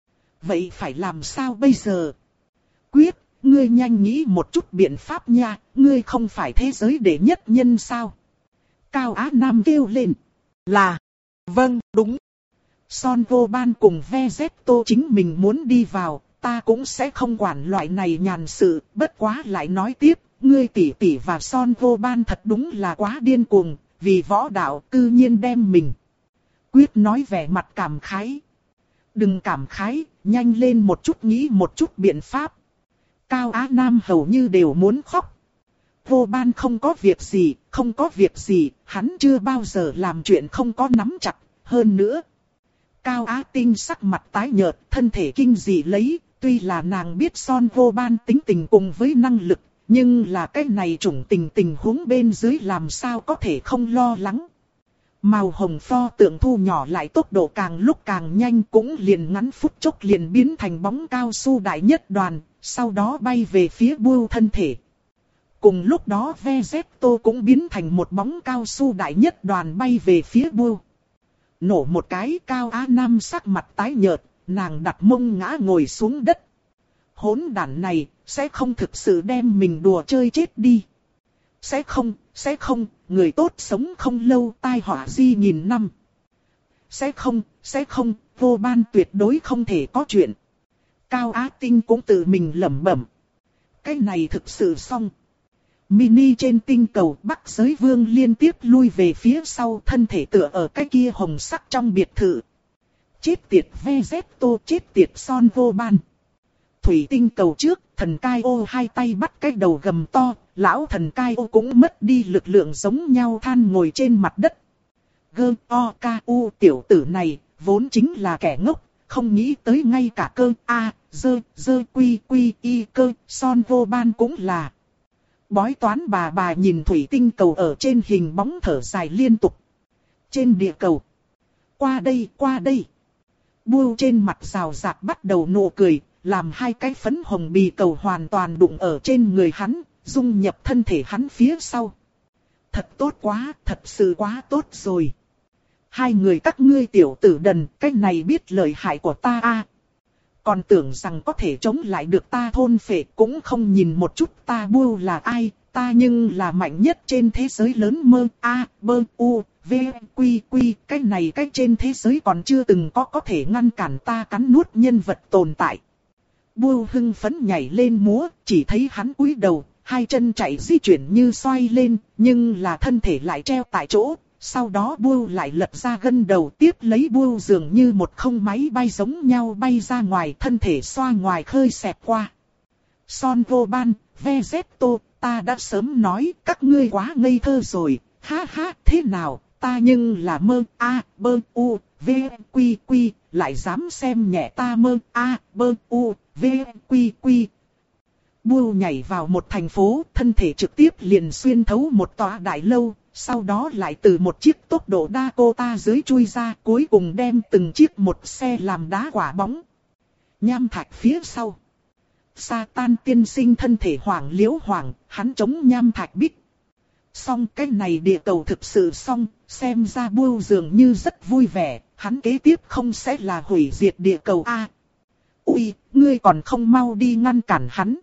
Vậy phải làm sao bây giờ? Quyết, ngươi nhanh nghĩ một chút biện pháp nha, ngươi không phải thế giới đệ nhất nhân sao? Cao Á Nam kêu lên. Là, vâng, đúng. Son vô ban cùng Vegeto chính mình muốn đi vào, ta cũng sẽ không quản loại này nhàn sự, bất quá lại nói tiếp, ngươi tỷ tỷ và Son vô ban thật đúng là quá điên cuồng, vì võ đạo cư nhiên đem mình. Quyết nói vẻ mặt cảm khái. Đừng cảm khái, nhanh lên một chút nghĩ một chút biện pháp. Cao Á Nam hầu như đều muốn khóc. Vô ban không có việc gì, không có việc gì, hắn chưa bao giờ làm chuyện không có nắm chặt, hơn nữa. Cao Á Tinh sắc mặt tái nhợt, thân thể kinh dị lấy, tuy là nàng biết Son vô ban tính tình cùng với năng lực, nhưng là cái này chủng tình tình huống bên dưới làm sao có thể không lo lắng. Màu hồng pho tượng thu nhỏ lại tốc độ càng lúc càng nhanh cũng liền ngắn phút chốc liền biến thành bóng cao su đại nhất đoàn, sau đó bay về phía Bưu thân thể. Cùng lúc đó Vegeto cũng biến thành một bóng cao su đại nhất đoàn bay về phía Bưu. Nổ một cái, Cao Á Nam sắc mặt tái nhợt, nàng đặt mông ngã ngồi xuống đất. Hỗn đản này, sẽ không thực sự đem mình đùa chơi chết đi. Sẽ không, sẽ không, người tốt sống không lâu tai họa di nghìn năm. Sẽ không, sẽ không, vô ban tuyệt đối không thể có chuyện. Cao Á Tinh cũng tự mình lẩm bẩm. Cái này thực sự xong. Mini trên tinh cầu Bắc Giới Vương liên tiếp lui về phía sau, thân thể tựa ở cái kia hồng sắc trong biệt thự. Chết tiệt Vegeto, chết tiệt Son vô ban. Thủy tinh cầu trước, thần cai ô hai tay bắt cái đầu gầm to, lão thần cai ô cũng mất đi lực lượng giống nhau than ngồi trên mặt đất. Gơ o ca u tiểu tử này, vốn chính là kẻ ngốc, không nghĩ tới ngay cả cơ a, dơ, dơ quy quy y cơ, Son vô ban cũng là. Bói toán bà bà nhìn thủy tinh cầu ở trên hình bóng thở dài liên tục. Trên địa cầu. Qua đây, qua đây. Bưu trên mặt rào rạt bắt đầu nụ cười, làm hai cái phấn hồng bì cầu hoàn toàn đụng ở trên người hắn, dung nhập thân thể hắn phía sau. Thật tốt quá, thật sự quá tốt rồi. Hai người các ngươi tiểu tử đần, cái này biết lợi hại của ta a. Còn tưởng rằng có thể chống lại được ta thôn phệ, cũng không nhìn một chút ta Bưu là ai, ta nhưng là mạnh nhất trên thế giới lớn mơ a, bơ u, v, quy quy, cái này cái trên thế giới còn chưa từng có có thể ngăn cản ta cắn nuốt nhân vật tồn tại. Bưu hưng phấn nhảy lên múa, chỉ thấy hắn cúi đầu, hai chân chạy di chuyển như xoay lên, nhưng là thân thể lại treo tại chỗ. Sau đó Bưu lại lật ra gân đầu, tiếp lấy Bưu dường như một không máy bay giống nhau bay ra ngoài, thân thể xoa ngoài khơi xẹt qua. Son vô ban, Vegeto, ta đã sớm nói các ngươi quá ngây thơ rồi, ha ha, thế nào, ta nhưng là mơ a, bơ u, v, quy quy, lại dám xem nhẹ ta mơ a, bơ u, v, quy quy. Bưu nhảy vào một thành phố, thân thể trực tiếp liền xuyên thấu một tòa đại lâu. Sau đó lại từ một chiếc tốc độ Dakota dưới chui ra, cuối cùng đem từng chiếc một xe làm đá quả bóng. Nham thạch phía sau. Satan tiên sinh thân thể hoảng liễu hoảng, hắn chống nham thạch bích. Xong cái này địa cầu thực sự xong, xem ra Bưu dường như rất vui vẻ, hắn kế tiếp không sẽ là hủy diệt địa cầu a. À, ui, ngươi còn không mau đi ngăn cản hắn.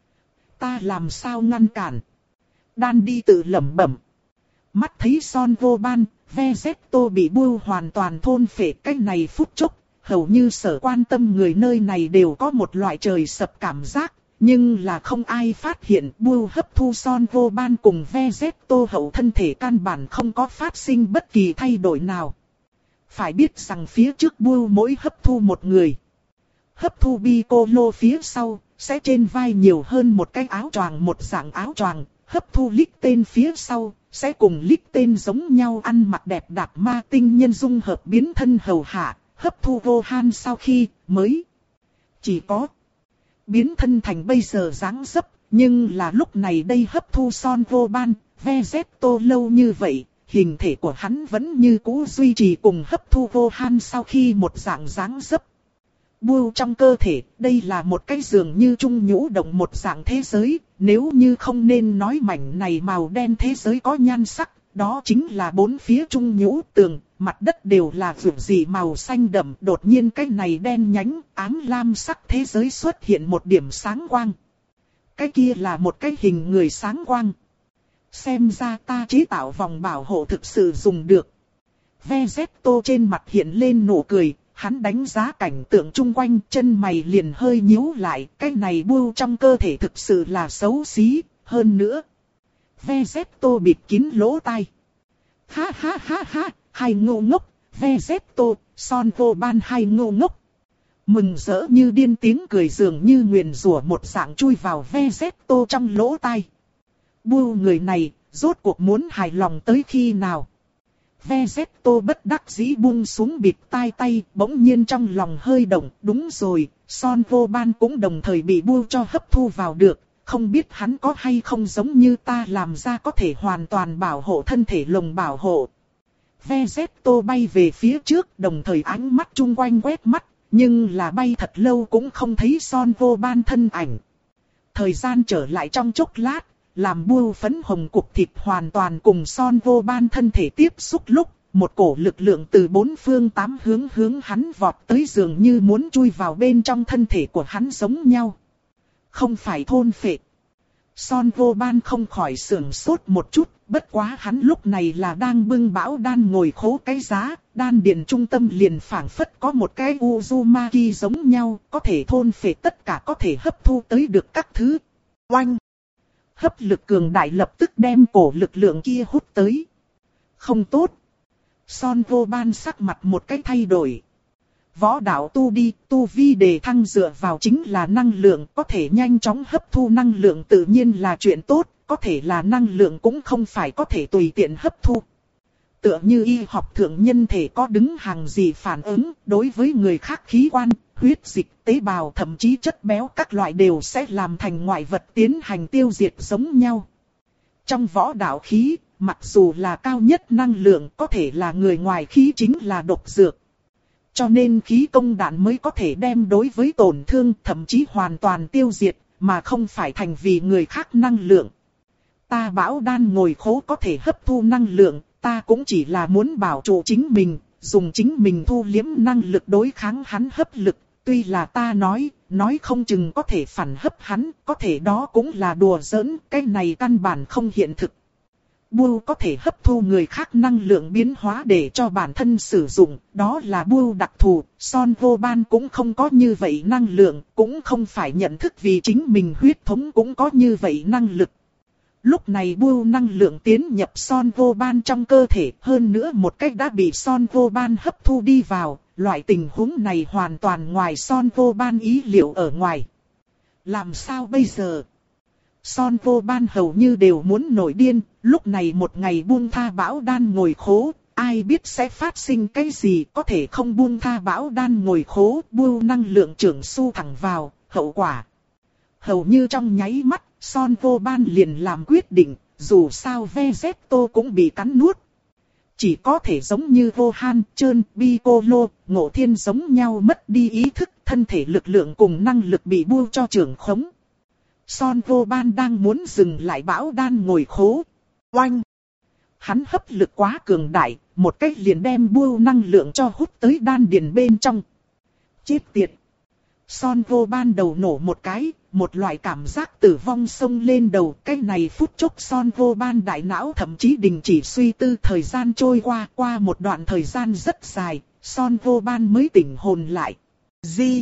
Ta làm sao ngăn cản? Đan đi tự lẩm bẩm. Mắt thấy Son vô ban, Vegeto bị Bưu hoàn toàn thôn phệ, cái này phút chốc, hầu như sở quan tâm người nơi này đều có một loại trời sập cảm giác, nhưng là không ai phát hiện Bưu hấp thu Son vô ban cùng Vegeto hậu thân thể căn bản không có phát sinh bất kỳ thay đổi nào. Phải biết rằng phía trước Bưu mỗi hấp thu một người, hấp thu Piccolo phía sau, sẽ trên vai nhiều hơn một cái áo choàng, một dạng áo choàng, hấp thu Lick tên phía sau. Sẽ cùng Lick tên giống nhau ăn mặc đẹp đạp ma tinh nhân dung hợp biến thân hầu hạ, hấp thu Gohan sau khi mới chỉ có biến thân thành bây giờ dáng dấp, nhưng là lúc này đây hấp thu Son vô ban, Vegeto lâu như vậy, hình thể của hắn vẫn như cũ duy trì cùng hấp thu Gohan sau khi một dạng dáng dấp. Bưu trong cơ thể, đây là một cái dường như trung nhũ động một dạng thế giới, nếu như không nên nói mảnh này màu đen thế giới có nhan sắc, đó chính là bốn phía trung nhũ tường, mặt đất đều là rực rỡ màu xanh đậm, đột nhiên cái này đen nhánh, ám lam sắc thế giới xuất hiện một điểm sáng quang. Cái kia là một cái hình người sáng quang. Xem ra ta chế tạo vòng bảo hộ thực sự dùng được. Vegeto trên mặt hiện lên nụ cười, hắn đánh giá cảnh tượng chung quanh, chân mày liền hơi nhíu lại, cái này bưu trong cơ thể thực sự là xấu xí, hơn nữa. Vegeto bịt kín lỗ tai. Ha ha ha ha, hai ngu ngốc, Vegeto, Son vô ban hai ngu ngốc. Mừng rỡ như điên tiếng cười dường như nguyền rủa một dạng chui vào Vegeto trong lỗ tai. Bưu người này, rốt cuộc muốn hài lòng tới khi nào? Vegeto bất đắc dĩ buông xuống bịt tai tay, bỗng nhiên trong lòng hơi động, đúng rồi, Son vô ban cũng đồng thời bị bưu cho hấp thu vào được, không biết hắn có hay không giống như ta làm ra có thể hoàn toàn bảo hộ thân thể lồng bảo hộ. Vegeto bay về phía trước, đồng thời ánh mắt chung quanh quét mắt, nhưng là bay thật lâu cũng không thấy Son vô ban thân ảnh. Thời gian trở lại trong chốc lát, làm bưu phấn hồng cục thịt hoàn toàn cùng Son vô ban thân thể tiếp xúc lúc, một cổ lực lượng từ bốn phương tám hướng hướng hắn vọt tới dường như muốn chui vào bên trong thân thể của hắn giống nhau. Không phải thôn phệ. Son vô ban không khỏi sưởng sốt một chút, bất quá hắn lúc này là đang bưng bão đan ngồi khố cái giá, đan điền trung tâm liền phảng phất có một cái Uzumaki giống nhau, có thể thôn phệ tất cả có thể hấp thu tới được các thứ. Oanh! Hấp lực cường đại lập tức đem cổ lực lượng kia hút tới. Không tốt. Son vô ban sắc mặt một cái thay đổi. Võ đạo tu đi, tu vi đề thăng dựa vào chính là năng lượng, có thể nhanh chóng hấp thu năng lượng tự nhiên là chuyện tốt, có thể là năng lượng cũng không phải có thể tùy tiện hấp thu. Tựa như y học thượng nhân thể có đứng hàng gì phản ứng, đối với người khác khí quan, huyết dịch, tế bào thậm chí chất béo các loại đều sẽ làm thành ngoại vật tiến hành tiêu diệt giống nhau. Trong võ đạo khí, mặc dù là cao nhất năng lượng có thể là người ngoài khí chính là độc dược. Cho nên khí công đạn mới có thể đem đối với tổn thương thậm chí hoàn toàn tiêu diệt, mà không phải thành vì người khác năng lượng. Ta bảo đan ngồi khố có thể hấp thu năng lượng, ta cũng chỉ là muốn bảo trụ chính mình, dùng chính mình thu liếm năng lực đối kháng hắn hấp lực. Tuy là ta nói, nói không chừng có thể phản hấp hắn, có thể đó cũng là đùa giỡn, cái này căn bản không hiện thực. Bưu có thể hấp thu người khác năng lượng biến hóa để cho bản thân sử dụng, đó là bưu đặc thù, Son vô ban cũng không có như vậy năng lượng, cũng không phải nhận thức vì chính mình huyết thống cũng có như vậy năng lực. Lúc này bưu năng lượng tiến nhập Son vô ban trong cơ thể, hơn nữa một cách đã bị Son vô ban hấp thu đi vào, loại tình huống này hoàn toàn ngoài Son vô ban ý liệu ở ngoài. Làm sao bây giờ? Son vô ban hầu như đều muốn nổi điên, lúc này một ngày buông tha bão đan ngồi khố, ai biết sẽ phát sinh cái gì, có thể không buông tha bão đan ngồi khố, bưu năng lượng trưởng su thẳng vào, hậu quả. Hầu như trong nháy mắt, Son vô ban liền làm quyết định, dù sao Vegeto cũng bị cắn nuốt. Chỉ có thể giống như Gohan, Trơn, Piccolo, Ngộ Thiên giống nhau mất đi ý thức, thân thể lực lượng cùng năng lực bị bưu cho trưởng khống. Son vô ban đang muốn dừng lại bão đan ngồi khố. Oanh! Hắn hấp lực quá cường đại, một cách liền đem bưu năng lượng cho hút tới đan điền bên trong. Chết tiệt! Son vô ban đầu nổ một cái, một loại cảm giác tử vong xông lên đầu. Cái này phút chốc Son vô ban đại não thậm chí đình chỉ suy tư, thời gian trôi qua, qua một đoạn thời gian rất dài, Son vô ban mới tỉnh hồn lại. Gì?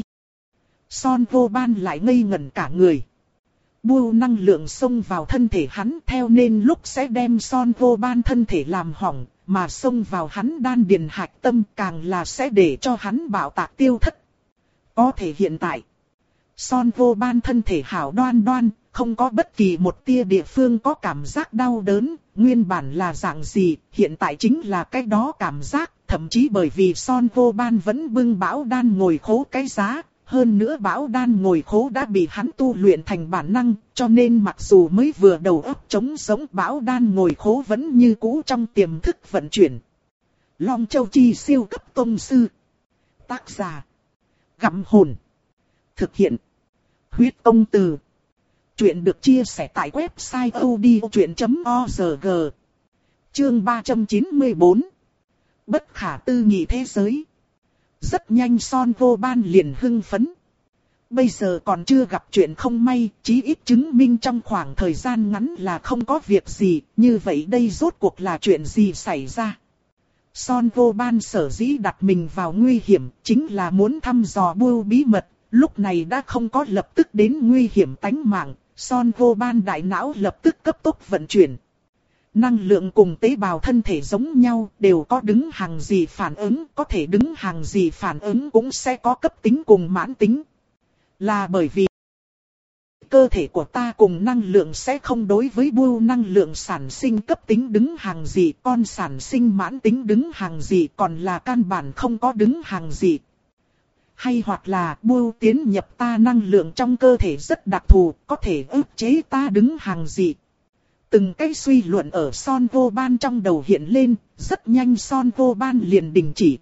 Son vô ban lại ngây ngẩn cả người. Bưu năng lượng xông vào thân thể hắn theo nên lúc sẽ đem Son vô ban thân thể làm hỏng, mà xông vào hắn đan điền hạch tâm càng là sẽ để cho hắn bạo tạc tiêu thất. Có thể hiện tại, Son vô ban thân thể hảo đoan đoan, không có bất kỳ một tia địa phương có cảm giác đau đớn, nguyên bản là dạng gì, hiện tại chính là cái đó cảm giác, thậm chí bởi vì Son vô ban vẫn bưng bão đan ngồi khố cái giá. Hơn nữa bão đan ngồi khố đã bị hắn tu luyện thành bản năng, cho nên mặc dù mới vừa đầu óc trống sống, bão đan ngồi khố vẫn như cũ trong tiềm thức vận chuyển. Long Châu Chi siêu cấp tông sư. Tác giả: Gặm hồn. Thực hiện: Huyết Công Từ. Chuyện được chia sẻ tại website odchuyện chấm org. Chương ba trăm chín mươi bốn. Bất khả tư nghị thế giới. Rất nhanh Son vô ban liền hưng phấn. Bây giờ còn chưa gặp chuyện không may, chí ít chứng minh trong khoảng thời gian ngắn là không có việc gì, như vậy đây rốt cuộc là chuyện gì xảy ra. Son vô ban sở dĩ đặt mình vào nguy hiểm chính là muốn thăm dò bưu bí mật, lúc này đã không có lập tức đến nguy hiểm tánh mạng, Son vô ban đại não lập tức cấp tốc vận chuyển. Năng lượng cùng tế bào thân thể giống nhau, đều có đứng hàng gì phản ứng, có thể đứng hàng gì phản ứng cũng sẽ có cấp tính cùng mãn tính. Là bởi vì cơ thể của ta cùng năng lượng sẽ không đối với bưu năng lượng sản sinh cấp tính đứng hàng gì, con sản sinh mãn tính đứng hàng gì, còn là căn bản không có đứng hàng gì. Hay hoặc là bưu tiến nhập ta năng lượng trong cơ thể rất đặc thù, có thể ức chế ta đứng hàng gì. Từng cái suy luận ở Son vô ban trong đầu hiện lên, rất nhanh Son vô ban liền đình chỉ.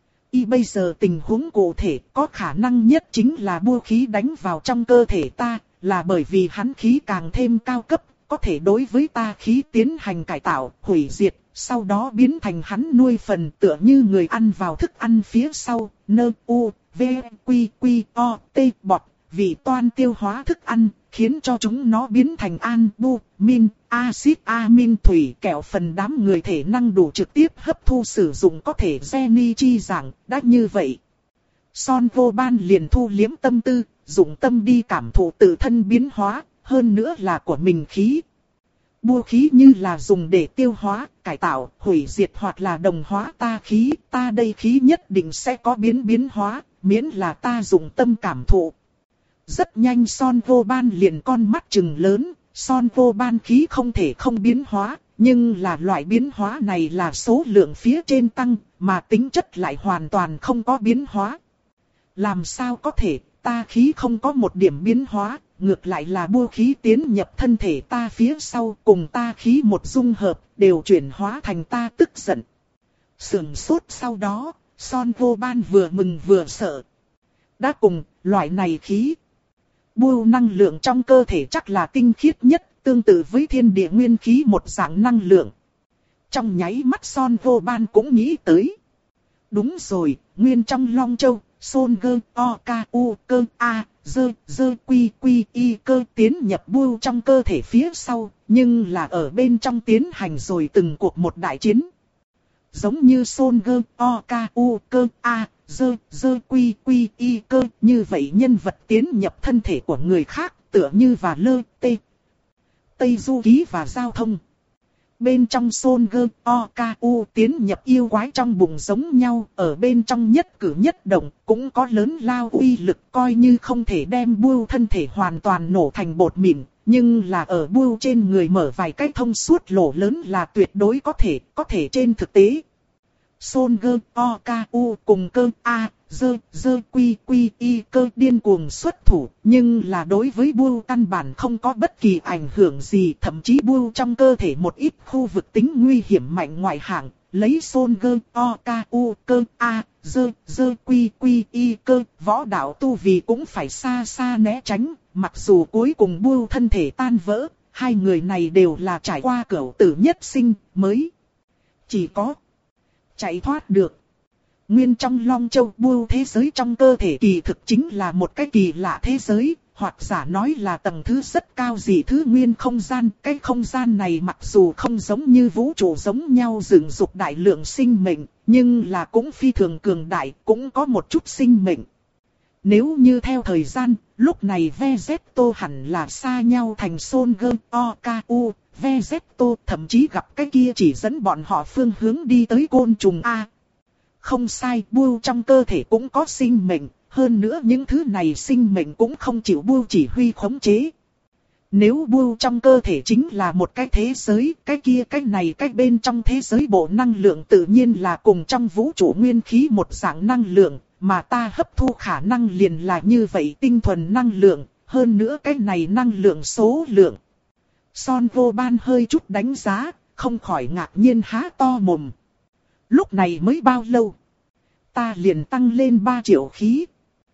Y bây giờ tình huống cụ thể có khả năng nhất chính là bưu khí đánh vào trong cơ thể ta, là bởi vì hắn khí càng thêm cao cấp, có thể đối với ta khí tiến hành cải tạo, hủy diệt, sau đó biến thành hắn nuôi phần tựa như người ăn vào thức ăn phía sau, nơ u, v, quy, quy, o, t, bọt, vị toan tiêu hóa thức ăn, khiến cho chúng nó biến thành albumin, axit amin thủy kẹo phần đám người thể năng đủ trực tiếp hấp thu sử dụng có thể Jenny chi rằng, đã như vậy. Son vô ban liền thu liếm tâm tư, dụng tâm đi cảm thụ tự thân biến hóa, hơn nữa là của mình khí. Bưu khí như là dùng để tiêu hóa, cải tạo, hủy diệt hoặc là đồng hóa ta khí, ta đây khí nhất định sẽ có biến biến hóa, miễn là ta dụng tâm cảm thụ. Rất nhanh Son vô ban liền con mắt trừng lớn, Son vô ban khí không thể không biến hóa, nhưng là loại biến hóa này là số lượng phía trên tăng, mà tính chất lại hoàn toàn không có biến hóa. Làm sao có thể, ta khí không có một điểm biến hóa, ngược lại là bưu khí tiến nhập thân thể ta phía sau cùng ta khí một dung hợp, đều chuyển hóa thành ta tức giận. Sườn sốt sau đó, Son vô ban vừa mừng vừa sợ. Đã cùng, loại này khí. Bưu năng lượng trong cơ thể chắc là tinh khiết nhất, tương tự với thiên địa nguyên khí một dạng năng lượng. Trong nháy mắt Son vô ban cũng nghĩ tới. Đúng rồi, nguyên trong Long Châu, Son gơ, o, ca, u, cơ, a, dơ, dơ, quy, quy, y cơ tiến nhập bưu trong cơ thể phía sau, nhưng là ở bên trong tiến hành rồi từng cuộc một đại chiến. Giống như Son gơ, o, ca, u, cơ, a, dơ, dơ, quy, quy, y cơ, như vậy nhân vật tiến nhập thân thể của người khác, tựa như và lơ, tê, Tây Du Ký và Giao Thông. Bên trong Son gơ, o, ca, u tiến nhập yêu quái trong bụng giống nhau, ở bên trong nhất cử nhất động, cũng có lớn lao uy lực, coi như không thể đem bưu thân thể hoàn toàn nổ thành bột mịn, nhưng là ở bưu trên người mở vài cái thông suốt lỗ lớn là tuyệt đối có thể, có thể trên thực tế. Son gơ, o, ca, u cùng cơ, a, dơ, dơ, quy, quy, y cơ điên cuồng xuất thủ, nhưng là đối với bưu căn bản không có bất kỳ ảnh hưởng gì, thậm chí bưu trong cơ thể một ít khu vực tính nguy hiểm mạnh ngoại hạng, lấy Son gơ, o, ca, u, cơ, a, dơ, dơ, quy, quy, y cơ, võ đạo tu vì cũng phải xa xa né tránh, mặc dù cuối cùng bưu thân thể tan vỡ, hai người này đều là trải qua cửu tử nhất sinh, mới chỉ có chạy thoát được. Nguyên trong Long Châu bưu thế giới trong cơ thể kỳ thực chính là một cái kỳ lạ thế giới, hoặc giả nói là tầng thứ rất cao gì thứ nguyên không gian. Cái không gian này mặc dù không giống như vũ trụ giống nhau dựng dục đại lượng sinh mệnh, nhưng là cũng phi thường cường đại, cũng có một chút sinh mệnh. Nếu như theo thời gian, lúc này Vegeto hẳn là xa nhau thành Son gơ, o, ca, u, Vegeto thậm chí gặp cái kia chỉ dẫn bọn họ phương hướng đi tới côn trùng A. Không sai, bưu trong cơ thể cũng có sinh mệnh, hơn nữa những thứ này sinh mệnh cũng không chịu bưu chỉ huy khống chế. Nếu bưu trong cơ thể chính là một cái thế giới, cái kia cái này cái bên trong thế giới bộ năng lượng tự nhiên là cùng trong vũ trụ nguyên khí một dạng năng lượng, mà ta hấp thu khả năng liền là như vậy tinh thuần năng lượng, hơn nữa cái này năng lượng số lượng. Son vô ban hơi chút đánh giá, không khỏi ngạc nhiên há to mồm. Lúc này mới bao lâu? Ta liền tăng lên ba triệu khí.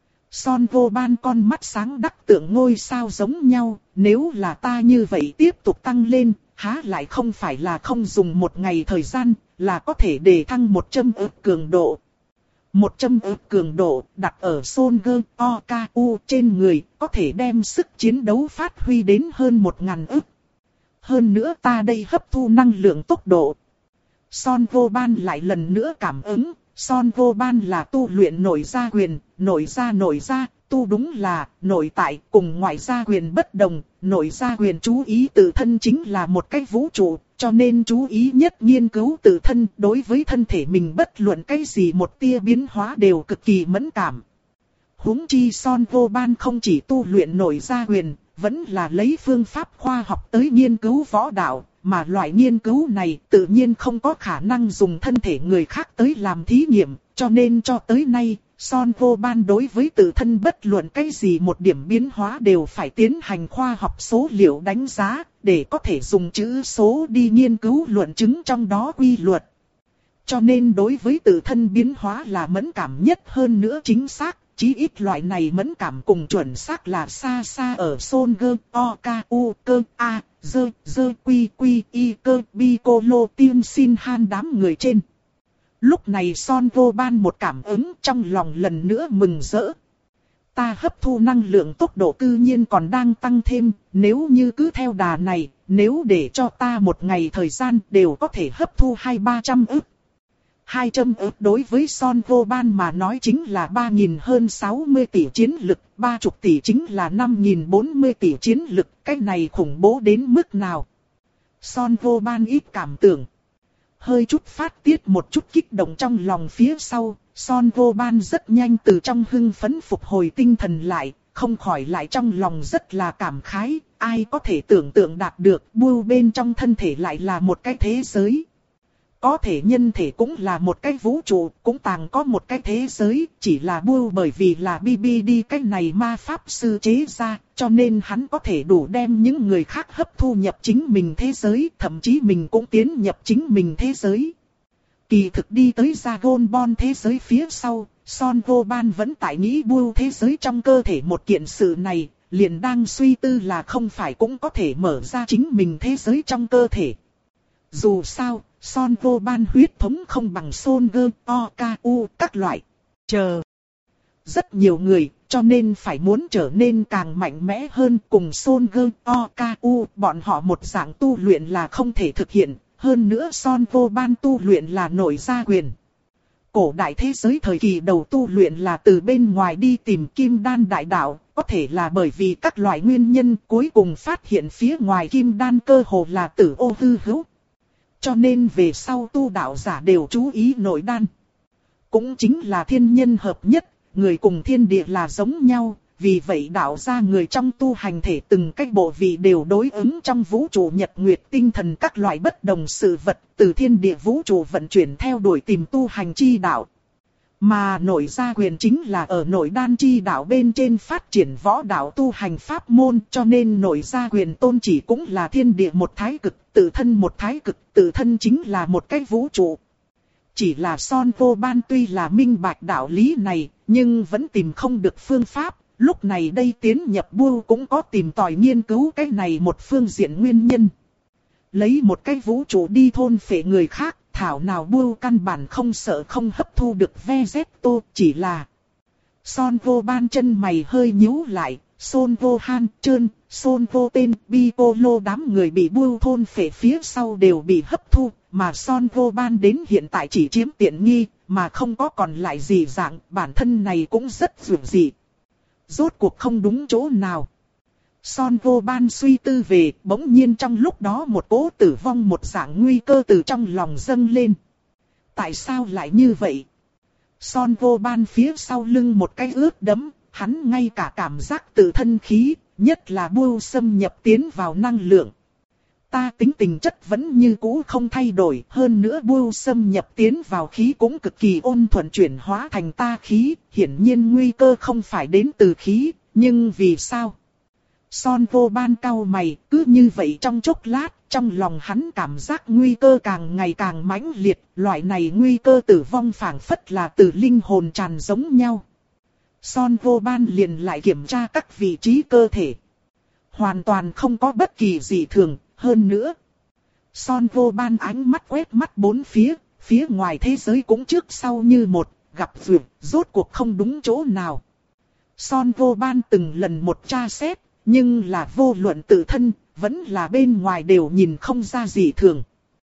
Son vô ban con mắt sáng đắc tượng ngôi sao giống nhau, nếu là ta như vậy tiếp tục tăng lên, há lại không phải là không dùng một ngày thời gian, là có thể đề thăng một trăm ức cường độ. một trăm ức cường độ đặt ở Son gơ, o, ca, u trên người, có thể đem sức chiến đấu phát huy đến hơn một ngàn ức. Hơn nữa ta đây hấp thu năng lượng tốc độ. Son Vô Ban lại lần nữa cảm ứng, Son Vô Ban là tu luyện nội gia quyền, nội gia nội gia, tu đúng là nội tại cùng ngoại gia quyền bất đồng, nội gia quyền chú ý tự thân chính là một cái vũ trụ, cho nên chú ý nhất nghiên cứu tự thân, đối với thân thể mình bất luận cái gì một tia biến hóa đều cực kỳ mẫn cảm. Huống chi Son Vô Ban không chỉ tu luyện nội gia quyền, vẫn là lấy phương pháp khoa học tới nghiên cứu võ đạo, mà loại nghiên cứu này tự nhiên không có khả năng dùng thân thể người khác tới làm thí nghiệm, cho nên cho tới nay, Son Vô Ban đối với tự thân bất luận cái gì một điểm biến hóa đều phải tiến hành khoa học số liệu đánh giá, để có thể dùng chữ số đi nghiên cứu luận chứng trong đó quy luật. Cho nên đối với tự thân biến hóa là mẫn cảm nhất hơn nữa chính xác. Chí ít loại này mẫn cảm cùng chuẩn xác là xa xa ở Son Gơ, O, K, U, Cơ, A, Dơ, Dơ, Quy, Quy, Y, Cơ, Bi, Cô, Lô, Tiên, Xin, Han đám người trên. Lúc này Son Vô Ban một cảm ứng trong lòng lần nữa mừng rỡ. Ta hấp thu năng lượng tốc độ cư nhiên còn đang tăng thêm, nếu như cứ theo đà này, nếu để cho ta một ngày thời gian đều có thể hấp thu hai ba trăm ức. hai trăm ức đối với Son Vô Ban mà nói chính là ba nghìn hơn sáu mươi tỷ chiến lực, ba mươi tỷ chính là năm nghìn bốn mươi tỷ chiến lực, cái này khủng bố đến mức nào. Son Vô Ban ít cảm tưởng. Hơi chút phát tiết một chút kích động trong lòng phía sau, Son Vô Ban rất nhanh từ trong hưng phấn phục hồi tinh thần lại, không khỏi lại trong lòng rất là cảm khái, ai có thể tưởng tượng đạt được, Bưu bên trong thân thể lại là một cái thế giới. Có thể nhân thể cũng là một cái vũ trụ, cũng tàng có một cái thế giới, chỉ là Bưu bởi vì là bê bê đê cái này ma pháp sư chế ra, cho nên hắn có thể đủ đem những người khác hấp thu nhập chính mình thế giới, thậm chí mình cũng tiến nhập chính mình thế giới. Kỳ thực đi tới Dragon Ball thế giới phía sau, Son Vô Ban vẫn tại nghĩ Bưu thế giới trong cơ thể một kiện sự này, liền đang suy tư là không phải cũng có thể mở ra chính mình thế giới trong cơ thể. Dù sao, Son Vô Ban huyết thống không bằng Son Gơ, O, K, U, các loại. Chờ. Rất nhiều người, cho nên phải muốn trở nên càng mạnh mẽ hơn cùng Son Gơ, O, K, U, bọn họ một dạng tu luyện là không thể thực hiện. Hơn nữa Son Vô Ban tu luyện là nội gia quyền. Cổ đại thế giới thời kỳ đầu tu luyện là từ bên ngoài đi tìm kim đan đại đạo, có thể là bởi vì các loại nguyên nhân cuối cùng phát hiện phía ngoài kim đan cơ hồ là tử ô hư hữu. Cho nên về sau tu đạo giả đều chú ý nội đan. Cũng chính là thiên nhân hợp nhất, người cùng thiên địa là giống nhau, vì vậy đạo ra người trong tu hành thể từng cách bộ vị đều đối ứng trong vũ trụ nhật nguyệt tinh thần các loại bất đồng sự vật từ thiên địa vũ trụ vận chuyển theo đuổi tìm tu hành chi đạo. Mà nội gia quyền chính là ở nội đan chi đạo bên trên phát triển võ đạo tu hành pháp môn, cho nên nội gia quyền tôn chỉ cũng là thiên địa một thái cực, tự thân một thái cực, tự thân chính là một cái vũ trụ. Chỉ là Son Vô Ban tuy là minh bạch đạo lý này, nhưng vẫn tìm không được phương pháp, lúc này đây tiến nhập Bưu cũng có tìm tòi nghiên cứu cái này một phương diện nguyên nhân. Lấy một cái vũ trụ đi thôn phệ người khác, thảo nào Bưu căn bản không sợ không hấp thu được Vegeto, chỉ là Son Vô Ban chân mày hơi nhíu lại, Son Vô Han, Trơn, Son Vô Tên, Piccolo đám người bị Bưu thôn phệ phía sau đều bị hấp thu, mà Son Vô Ban đến hiện tại chỉ chiếm tiện nghi, mà không có còn lại gì dạng, bản thân này cũng rất dường dị. Rốt cuộc không đúng chỗ nào. Son Vô Ban suy tư về, bỗng nhiên trong lúc đó một cỗ tử vong một dạng nguy cơ từ trong lòng dâng lên. Tại sao lại như vậy? Son Vô Ban phía sau lưng một cái ướt đẫm, hắn ngay cả cảm giác tự thân khí, nhất là Bưu xâm nhập tiến vào năng lượng. Ta tính tình chất vẫn như cũ không thay đổi, hơn nữa Bưu xâm nhập tiến vào khí cũng cực kỳ ôn thuận chuyển hóa thành ta khí, hiển nhiên nguy cơ không phải đến từ khí, nhưng vì sao? Son Vô Ban cau mày, cứ như vậy trong chốc lát, trong lòng hắn cảm giác nguy cơ càng ngày càng mãnh liệt, loại này nguy cơ tử vong phảng phất là từ linh hồn tràn giống nhau. Son Vô Ban liền lại kiểm tra các vị trí cơ thể. Hoàn toàn không có bất kỳ gì thường, hơn nữa. Son Vô Ban ánh mắt quét mắt bốn phía, phía ngoài thế giới cũng trước sau như một, gặp duyệt, rốt cuộc không đúng chỗ nào. Son Vô Ban từng lần một tra xét, nhưng là vô luận tự thân, vẫn là bên ngoài đều nhìn không ra gì thường.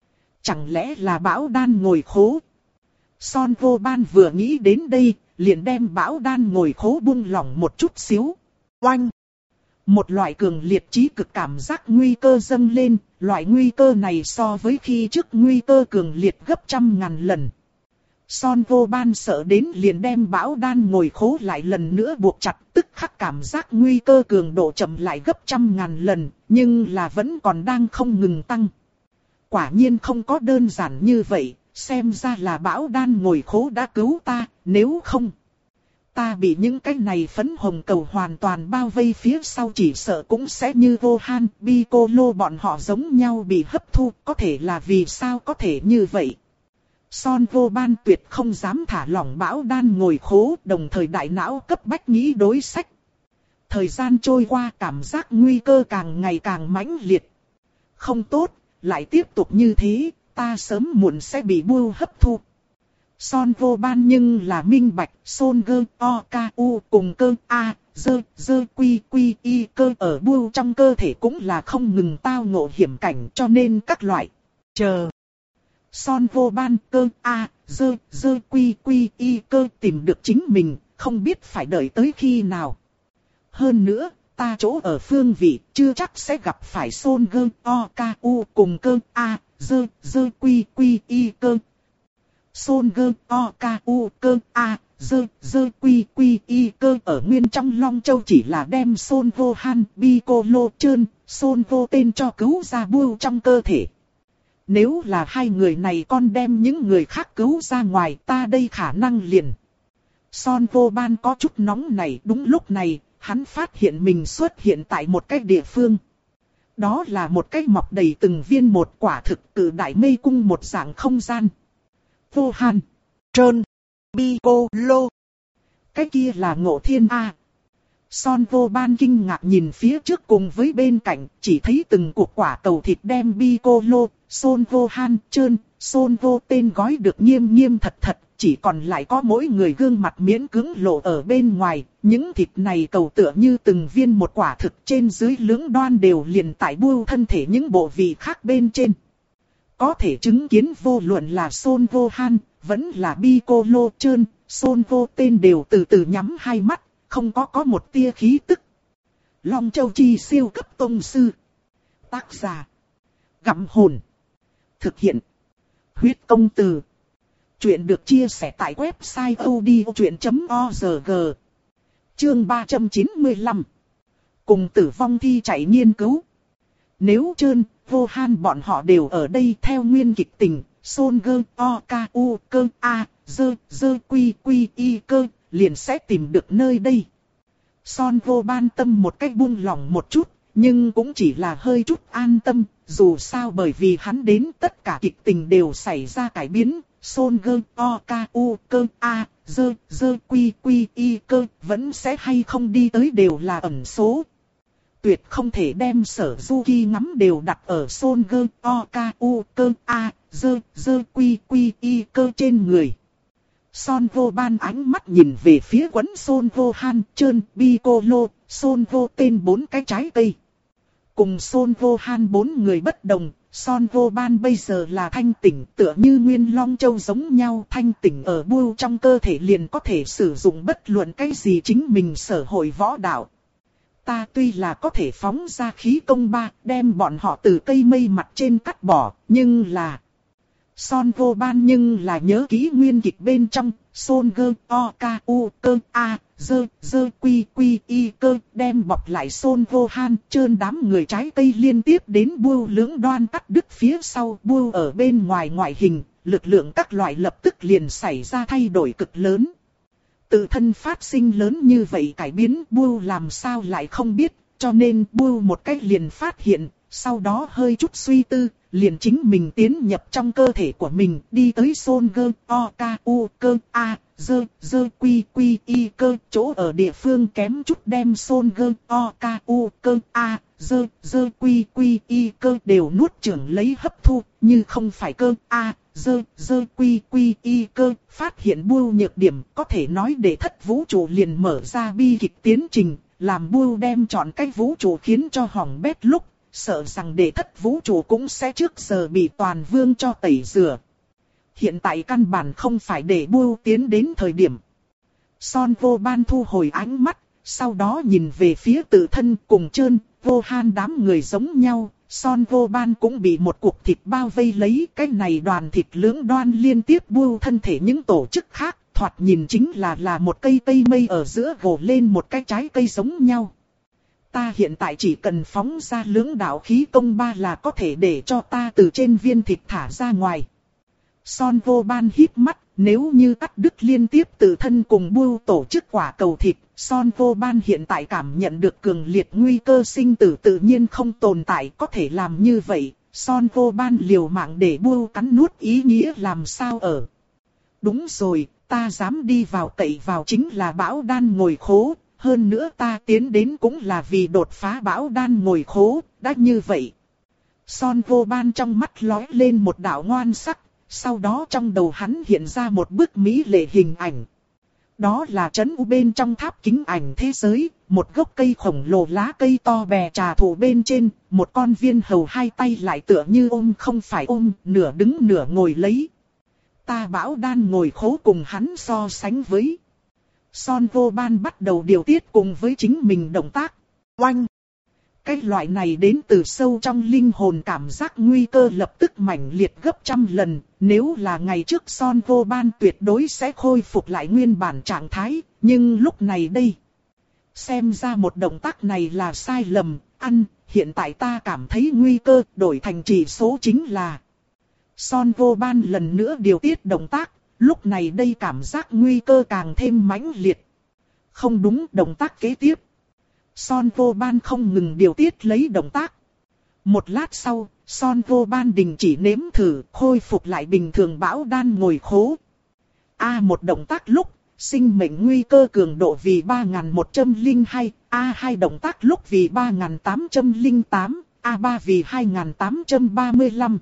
Chẳng lẽ là bão đan ngồi khố? Son vô ban vừa nghĩ đến đây, liền đem bão đan ngồi khố buông lỏng một chút xíu. Oanh! Một loại cường liệt trí cực cảm giác nguy cơ dâng lên, loại nguy cơ này so với khi trước nguy cơ cường liệt gấp trăm ngàn lần. Son vô ban sợ đến liền đem bão đan ngồi khố lại lần nữa buộc chặt, tức khắc cảm giác nguy cơ cường độ chậm lại gấp trăm ngàn lần, nhưng là vẫn còn đang không ngừng tăng. Quả nhiên không có đơn giản như vậy, xem ra là bão đan ngồi khố đã cứu ta, nếu không ta bị những cái này phấn hồng cầu hoàn toàn bao vây phía sau chỉ sợ cũng sẽ như Vô-han, Piccolo bọn họ giống nhau bị hấp thu, có thể là vì sao có thể như vậy. Son vô ban tuyệt không dám thả lỏng bão đan ngồi khố, đồng thời đại não cấp bách nghĩ đối sách. Thời gian trôi qua cảm giác nguy cơ càng ngày càng mãnh liệt. Không tốt, lại tiếp tục như thế, ta sớm muộn sẽ bị Bưu hấp thu. Son vô ban nhưng là minh bạch, Son gơ o ca u cùng cơ a, dơ, dơ quy quy y cơ ở Bưu trong cơ thể cũng là không ngừng tao ngộ hiểm cảnh cho nên các loại. Chờ. Son vô ban cơ a, dơ, dơ quy quy y cơ tìm được chính mình, không biết phải đợi tới khi nào. Hơn nữa, ta chỗ ở phương vị chưa chắc sẽ gặp phải Son gơ o ca u cùng cơ a, dơ, dơ quy quy y cơ. Son gơ o ca u cơ a, dơ, dơ quy quy y cơ ở nguyên trong Long Châu chỉ là đem Son vô han, Piccolo trơn, Son vô tên cho cứu ra Bưu trong cơ thể. Nếu là hai người này con đem những người khác cứu ra ngoài ta đây khả năng liền. Son vô ban có chút nóng này, đúng lúc này, hắn phát hiện mình xuất hiện tại một cái địa phương. Đó là một cái mọc đầy từng viên một quả thực cử đại mê cung một dạng không gian. Vô han, trơn, Piccolo. Cái kia là Ngộ Thiên A. Son vô ban kinh ngạc nhìn phía trước cùng với bên cạnh, chỉ thấy từng cục quả cầu thịt đem Piccolo, Son vô han, trơn, Son vô tên gói được nghiêm nghiêm thật thật, chỉ còn lại có mỗi người gương mặt miễn cưỡng lộ ở bên ngoài. Những thịt này cầu tựa như từng viên một quả thực trên dưới lưỡng đoan đều liền tại Bưu thân thể những bộ vị khác bên trên. Có thể chứng kiến vô luận là Son vô han, vẫn là Piccolo trơn, Son vô tên đều từ từ nhắm hai mắt, không có có một tia khí tức. Long Châu Chi siêu cấp tông sư. Tác giả. Gặm hồn. Thực hiện. Huyết công từ. Chuyện được chia sẻ tại website odchuyện chấm org. Chương ba trăm chín mươi lăm. Cùng tử vong thi chạy nghiên cứu. Nếu trơn, vô han bọn họ đều ở đây theo nguyên kịch tình, Son gơ o ca u cơ a, dơ, dơ quy quy y cơ, liền sẽ tìm được nơi đây. Son vô ban tâm một cách buông lỏng một chút, nhưng cũng chỉ là hơi chút an tâm, dù sao bởi vì hắn đến tất cả kịch tình đều xảy ra cải biến. Son gơ o ca u cơ a, dơ, dơ quy quy y cơ, vẫn sẽ hay không đi tới đều là ẩn số. Tuyệt không thể đem Sở Du Ki ngắm đều đặt ở Son gơ o ca u cơ a, dơ, dơ quy quy y cơ trên người. Son vô ban ánh mắt nhìn về phía quấn Son vô han, trơn, Piccolo, Son vô tên bốn cái trái cây. Cùng Son vô han bốn người bất đồng, Son vô ban bây giờ là thanh tỉnh, tựa như Nguyên Long Châu giống nhau, thanh tỉnh ở Bưu trong cơ thể liền có thể sử dụng bất luận cái gì chính mình sở hội võ đạo. Ta tuy là có thể phóng ra khí công ba, đem bọn họ từ cây mây mặt trên cắt bỏ, nhưng là... Son vô ban nhưng là nhớ kỹ nguyên kịch bên trong, Son gơ o ca u cơ a, dơ, dơ quy quy y cơ, đem bọc lại Son vô han, trơn đám người trái cây liên tiếp đến Bưu lưỡng đoan cắt đứt phía sau. Bưu ở bên ngoài ngoại hình, lực lượng các loại lập tức liền xảy ra thay đổi cực lớn. Tự thân phát sinh lớn như vậy cải biến Bưu làm sao lại không biết, cho nên Bưu một cách liền phát hiện, sau đó hơi chút suy tư, liền chính mình tiến nhập trong cơ thể của mình, đi tới Son gơ o ca u cơ a, dơ, dơ quy quy y cơ, chỗ ở địa phương kém chút đem Son gơ o ca u cơ a, dơ, dơ quy quy y cơ đều nuốt chửng lấy hấp thu, như không phải cơ a, dơ, dơ quy quy y cơ, phát hiện Bưu nhược điểm, có thể nói để thất vũ trụ liền mở ra bi kịch tiến trình, làm Bưu đem chọn cách vũ trụ khiến cho hỏng bét lúc. sợ rằng đệ thất vũ trụ cũng sẽ trước giờ bị toàn vương cho tẩy rửa. Hiện tại căn bản không phải để Bưu tiến đến thời điểm. Son Vô Ban thu hồi ánh mắt, sau đó nhìn về phía tự thân cùng Trơn, Vô Han đám người giống nhau. Son Vô Ban cũng bị một cục thịt bao vây lấy, cái này đoàn thịt lưỡng đoan liên tiếp Bưu thân thể những tổ chức khác, thoạt nhìn chính là là một cây cây mây ở giữa gồ lên một cái trái cây giống nhau. Ta hiện tại chỉ cần phóng ra lưỡng đạo khí công ba là có thể để cho ta từ trên viên thịt thả ra ngoài. Son Vô Ban híp mắt, nếu như cắt đứt liên tiếp tự thân cùng Bưu tổ chức quả cầu thịt, Son Vô Ban hiện tại cảm nhận được cường liệt nguy cơ sinh tử tự nhiên không tồn tại, có thể làm như vậy. Son Vô Ban liều mạng để Bưu cắn nuốt ý nghĩa làm sao ở. Đúng rồi, ta dám đi vào cậy vào chính là Bão Đan ngồi khố, hơn nữa ta tiến đến cũng là vì đột phá Bão Đan ngồi khố, đã như vậy. Son Vô Ban trong mắt lóe lên một đạo ngoan sắc, sau đó trong đầu hắn hiện ra một bức mỹ lệ hình ảnh. Đó là trấn u bên trong tháp kính ảnh thế giới, một gốc cây khổng lồ lá cây to bè trà thụ bên trên, một con viên hầu hai tay lại tựa như ôm không phải ôm, nửa đứng nửa ngồi lấy. Ta Bão Đan ngồi khố cùng hắn so sánh với. Son Vô Ban bắt đầu điều tiết cùng với chính mình động tác. Oanh! Cái loại này đến từ sâu trong linh hồn cảm giác nguy cơ lập tức mãnh liệt gấp trăm lần. Nếu là ngày trước Son Vô Ban tuyệt đối sẽ khôi phục lại nguyên bản trạng thái. Nhưng lúc này đây, xem ra một động tác này là sai lầm. Ăn, hiện tại ta cảm thấy nguy cơ đổi thành chỉ số chính là. Son Vô Ban lần nữa điều tiết động tác. Lúc này đây cảm giác nguy cơ càng thêm mãnh liệt. Không đúng, động tác kế tiếp. Son Vô Ban không ngừng điều tiết lấy động tác. Một lát sau, Son Vô Ban đình chỉ nếm thử, khôi phục lại bình thường Bão Đan ngồi khố. A một động tác lúc, sinh mệnh nguy cơ cường độ vì ba nghìn một trăm lẻ hai, A hai động tác lúc vì ba nghìn tám trăm lẻ tám, A ba vì hai nghìn tám trăm ba mươi lăm.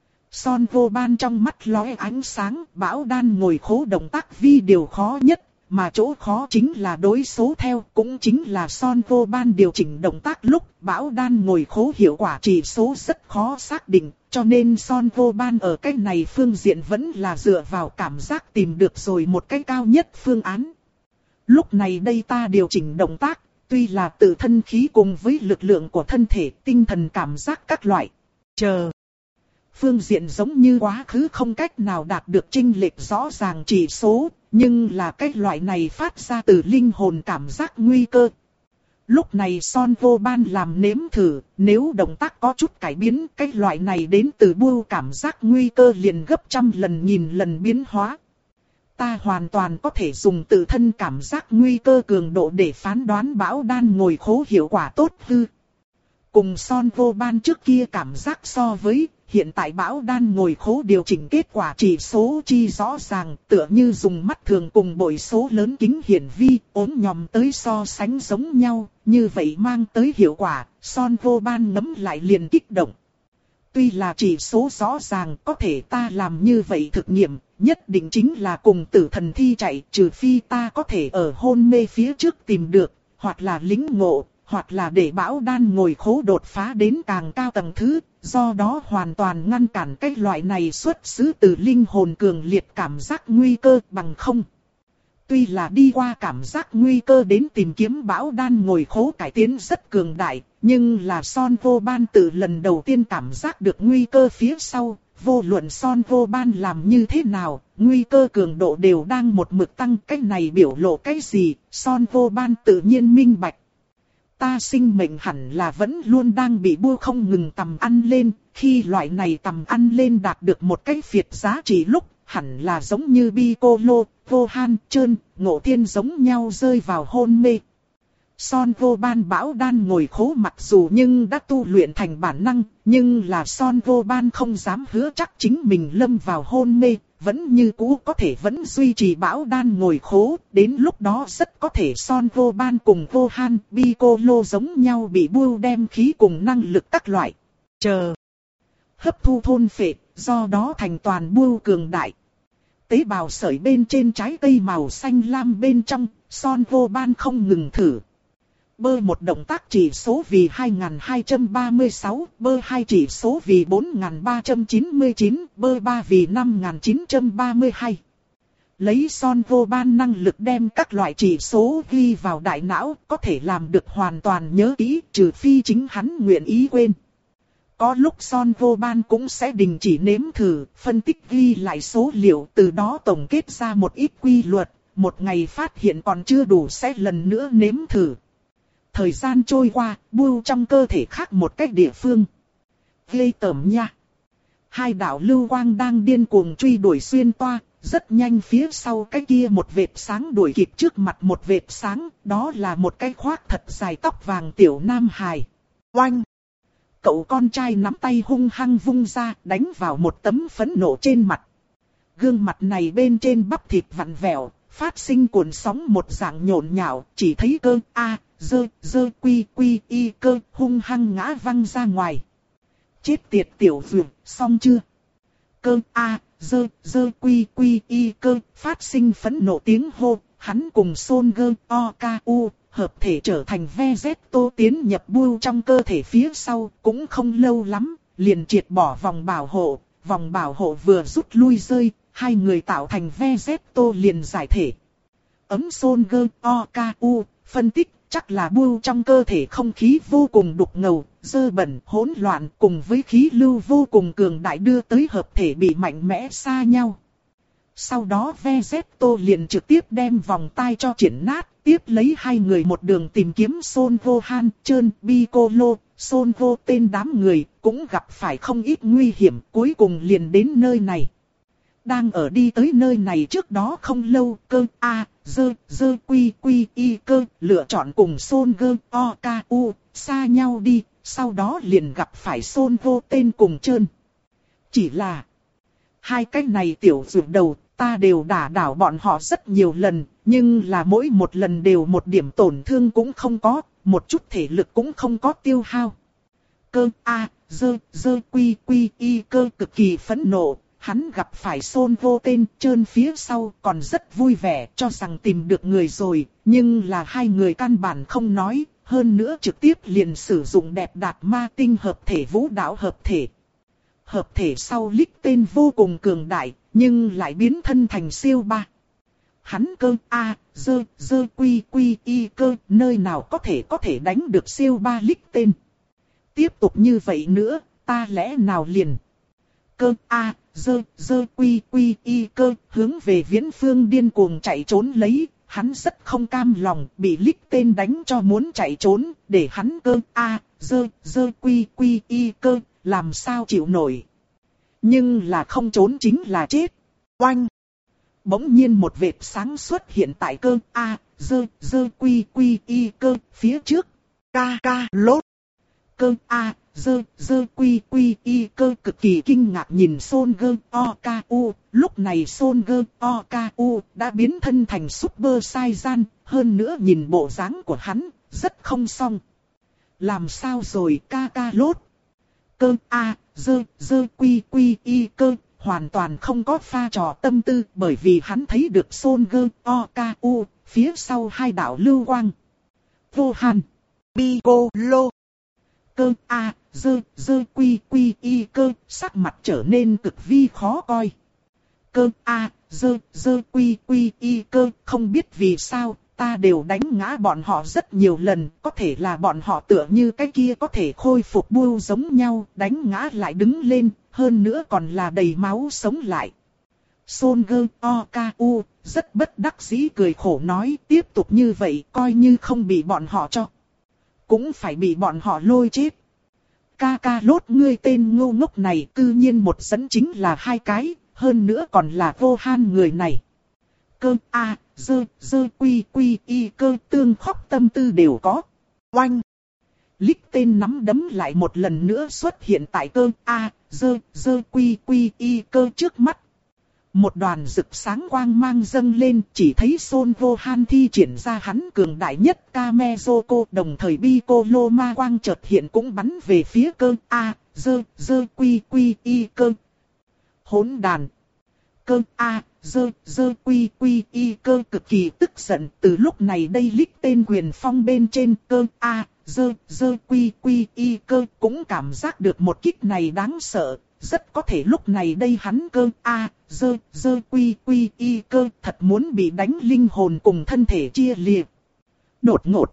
Son Vô Ban trong mắt lóe ánh sáng, Bão Đan ngồi khố động tác vi điều khó nhất. Mà chỗ khó chính là đối số theo, cũng chính là Son Vô Ban điều chỉnh động tác lúc Bão Đan ngồi khố hiệu quả chỉ số rất khó xác định, cho nên Son Vô Ban ở cái này phương diện vẫn là dựa vào cảm giác tìm được rồi một cái cao nhất phương án. Lúc này đây ta điều chỉnh động tác, tuy là tự thân khí cùng với lực lượng của thân thể, tinh thần cảm giác các loại. Chờ. Phương diện giống như quá khứ không cách nào đạt được chênh lệch rõ ràng chỉ số. Nhưng là cái loại này phát ra từ linh hồn cảm giác nguy cơ. Lúc này Son Vô Ban làm nếm thử, nếu động tác có chút cải biến, cái loại này đến từ Bưu cảm giác nguy cơ liền gấp trăm lần nghìn lần biến hóa. Ta hoàn toàn có thể dùng tự thân cảm giác nguy cơ cường độ để phán đoán Bão Đan ngồi khố hiệu quả tốt hư. Cùng Son Vô Ban trước kia cảm giác so với, hiện tại Bão Đan ngồi khố điều chỉnh kết quả chỉ số chi rõ ràng, tựa như dùng mắt thường cùng bội số lớn kính hiển vi, ốm nhòm tới so sánh giống nhau, như vậy mang tới hiệu quả, Son Vô Ban ngấm lại liền kích động. Tuy là chỉ số rõ ràng, có thể ta làm như vậy thực nghiệm, nhất định chính là cùng tử thần thi chạy, trừ phi ta có thể ở hôn mê phía trước tìm được, hoặc là lính ngộ, hoặc là để Bão Đan ngồi khố đột phá đến càng cao tầng thứ, do đó hoàn toàn ngăn cản cái loại này xuất xứ từ linh hồn cường liệt cảm giác nguy cơ bằng không. Tuy là đi qua cảm giác nguy cơ đến tìm kiếm Bão Đan ngồi khố cải tiến rất cường đại, nhưng là Son Vô Ban tự lần đầu tiên cảm giác được nguy cơ phía sau, vô luận Son Vô Ban làm như thế nào, nguy cơ cường độ đều đang một mực tăng, cái này biểu lộ cái gì, Son Vô Ban tự nhiên minh bạch. Ta sinh mệnh hẳn là vẫn luôn đang bị Bưu không ngừng tầm ăn lên, khi loại này tầm ăn lên đạt được một cái phiệt giá trị lúc, hẳn là giống như Piccolo, Vô Han, Trơn, Ngộ Thiên giống nhau rơi vào hôn mê. Son Vô Ban Bão Đan ngồi khố mặc dù nhưng đã tu luyện thành bản năng, nhưng là Son Vô Ban không dám hứa chắc chính mình lâm vào hôn mê, vẫn như cũ có thể vẫn duy trì Bão Đan ngồi khố, đến lúc đó rất có thể Son Vô Ban cùng Vô Han, Piccolo giống nhau bị Bưu đem khí cùng năng lực các loại. Chờ. Hấp thu thôn phệ, do đó thành toàn Bưu cường đại. Tế bào sợi bên trên trái cây màu xanh lam bên trong, Son Vô Ban không ngừng thử. Bơ một động tác chỉ số vì hai nghìn hai trăm ba mươi sáu, bơ hai chỉ số vì bốn nghìn ba trăm chín mươi chín, bơ ba vì năm nghìn chín trăm ba mươi hai. Lấy Son Vô Ban năng lực đem các loại chỉ số ghi vào đại não, có thể làm được hoàn toàn nhớ kỹ, trừ phi chính hắn nguyện ý quên. Có lúc Son Vô Ban cũng sẽ đình chỉ nếm thử, phân tích ghi lại số liệu, từ đó tổng kết ra một ít quy luật, một ngày phát hiện còn chưa đủ sẽ lần nữa nếm thử. Thời gian trôi qua, Bưu trong cơ thể khác một cách địa phương. Ghê tởm nha. Hai đạo lưu quang đang điên cuồng truy đuổi xuyên toa, rất nhanh phía sau cái kia một vệt sáng đuổi kịp trước mặt một vệt sáng, đó là một cái khoác thật dài tóc vàng tiểu nam hài. Oanh! Cậu con trai nắm tay hung hăng vung ra, đánh vào một tấm phẫn nộ trên mặt. Gương mặt này bên trên bắp thịt vặn vẹo, phát sinh cuộn sóng một dạng nhộn nhạo, chỉ thấy cơ a, dơ, dơ quy quy y cơ hung hăng ngã văng ra ngoài. Chết tiệt tiểu vượt, xong chưa? Cơ a, dơ, dơ quy quy y cơ phát sinh phẫn nộ tiếng hô, hắn cùng Son Gơ O K U hợp thể trở thành Vegeto tiến nhập Bưu trong cơ thể phía sau, cũng không lâu lắm, liền triệt bỏ vòng bảo hộ, vòng bảo hộ vừa rút lui rơi, hai người tạo thành Vegeto liền giải thể. Ấm Son Gơ O K U phân tích chắc là Bưu trong cơ thể không khí vô cùng đục ngầu, dơ bẩn, hỗn loạn cùng với khí lưu vô cùng cường đại đưa tới hợp thể bị mạnh mẽ xa nhau. Sau đó Vegeto liền trực tiếp đem vòng tay cho triển nát, tiếp lấy hai người một đường tìm kiếm Son Gohan, Trơn, Piccolo, Son Go tên đám người, cũng gặp phải không ít nguy hiểm, cuối cùng liền đến nơi này. Đang ở đi tới nơi này trước đó không lâu, cơ A, dơ, dơ quy quy y cơ, lựa chọn cùng Son Gơ O K U, xa nhau đi, sau đó liền gặp phải Son Go tên cùng Trơn. Chỉ là, hai cái này tiểu dược đầu, ta đều đả đảo bọn họ rất nhiều lần, nhưng là mỗi một lần đều một điểm tổn thương cũng không có, một chút thể lực cũng không có tiêu hao. Cơ A, dơ, dơ quy quy y cơ cực kỳ phẫn nộ. Hắn gặp phải Son Vô tên Trơn phía sau còn rất vui vẻ cho rằng tìm được người rồi, nhưng là hai người căn bản không nói, hơn nữa trực tiếp liền sử dụng đẹp đạt ma tinh hợp thể vũ đạo hợp thể. Hợp thể sau lích tên vô cùng cường đại, nhưng lại biến thân thành siêu ba. Hắn cơ A, dơ, dơ quy quy y cơ, nơi nào có thể có thể đánh được siêu ba lích tên. Tiếp tục như vậy nữa, ta lẽ nào liền. Cơ A, dơ, dơ quy quy y cơ, hướng về viễn phương điên cuồng chạy trốn lấy, hắn rất không cam lòng, bị lích tên đánh cho muốn chạy trốn, để hắn cơ A, dơ, dơ quy quy y cơ, làm sao chịu nổi. Nhưng là không trốn chính là chết. Oanh! Bỗng nhiên một vệt sáng xuất hiện tại cơ A, dơ, dơ quy quy y cơ, phía trước. Ca ca lốt! Cơ A, dơ, dơ quy quy y cơ cực kỳ kinh ngạc nhìn Son Gơ O K U, lúc này Son Gơ O K U đã biến thân thành Super Saiyan, hơn nữa nhìn bộ dáng của hắn, rất không xong. Làm sao rồi ca ca lốt? Cơ A, dơ, dơ quy quy y cơ, hoàn toàn không có pha trò tâm tư bởi vì hắn thấy được Son Gơ O K U, phía sau hai đạo lưu quang. Gohan, Piccolo. Cơ A, dơ, dơ quy quy y cơ, sắc mặt trở nên cực vi khó coi. Cơ A, dơ, dơ quy quy y cơ, không biết vì sao, ta đều đánh ngã bọn họ rất nhiều lần, có thể là bọn họ tựa như cái kia có thể khôi phục Bưu giống nhau, đánh ngã lại đứng lên, hơn nữa còn là đầy máu sống lại. Son Gơ O K U, rất bất đắc dĩ cười khổ nói, tiếp tục như vậy, coi như không bị bọn họ cho. Cũng phải bị bọn họ lôi chết. Ca ca lốt ngươi tên ngu ngốc này cư nhiên một dẫn chính là hai cái, hơn nữa còn là Gohan người này. Cơ A, dơ, dơ quy quy y cơ tương khóc tâm tư đều có. Oanh! Lích tên nắm đấm lại một lần nữa xuất hiện tại cơ A, dơ, dơ quy quy y cơ trước mắt. Một đoàn rực sáng quang mang dâng lên, chỉ thấy Son Gohan thi triển ra hắn cường đại nhất Kamezoko, đồng thời Piccolo ma quang chợt hiện cũng bắn về phía cơ A, dơ, dơ quy quy y cơ. Hỗn đàn. Cơ A, dơ, dơ quy quy y cơ cực kỳ tức giận. Từ lúc này đây lích tên quyền phong bên trên cơ a, dơ, dơ quy quy y cơ cũng cảm giác được một kích này đáng sợ. Rất có thể lúc này đây hắn cơ a, dơ, dơ quy quy y cơ thật muốn bị đánh linh hồn cùng thân thể chia liệt. Đột ngột.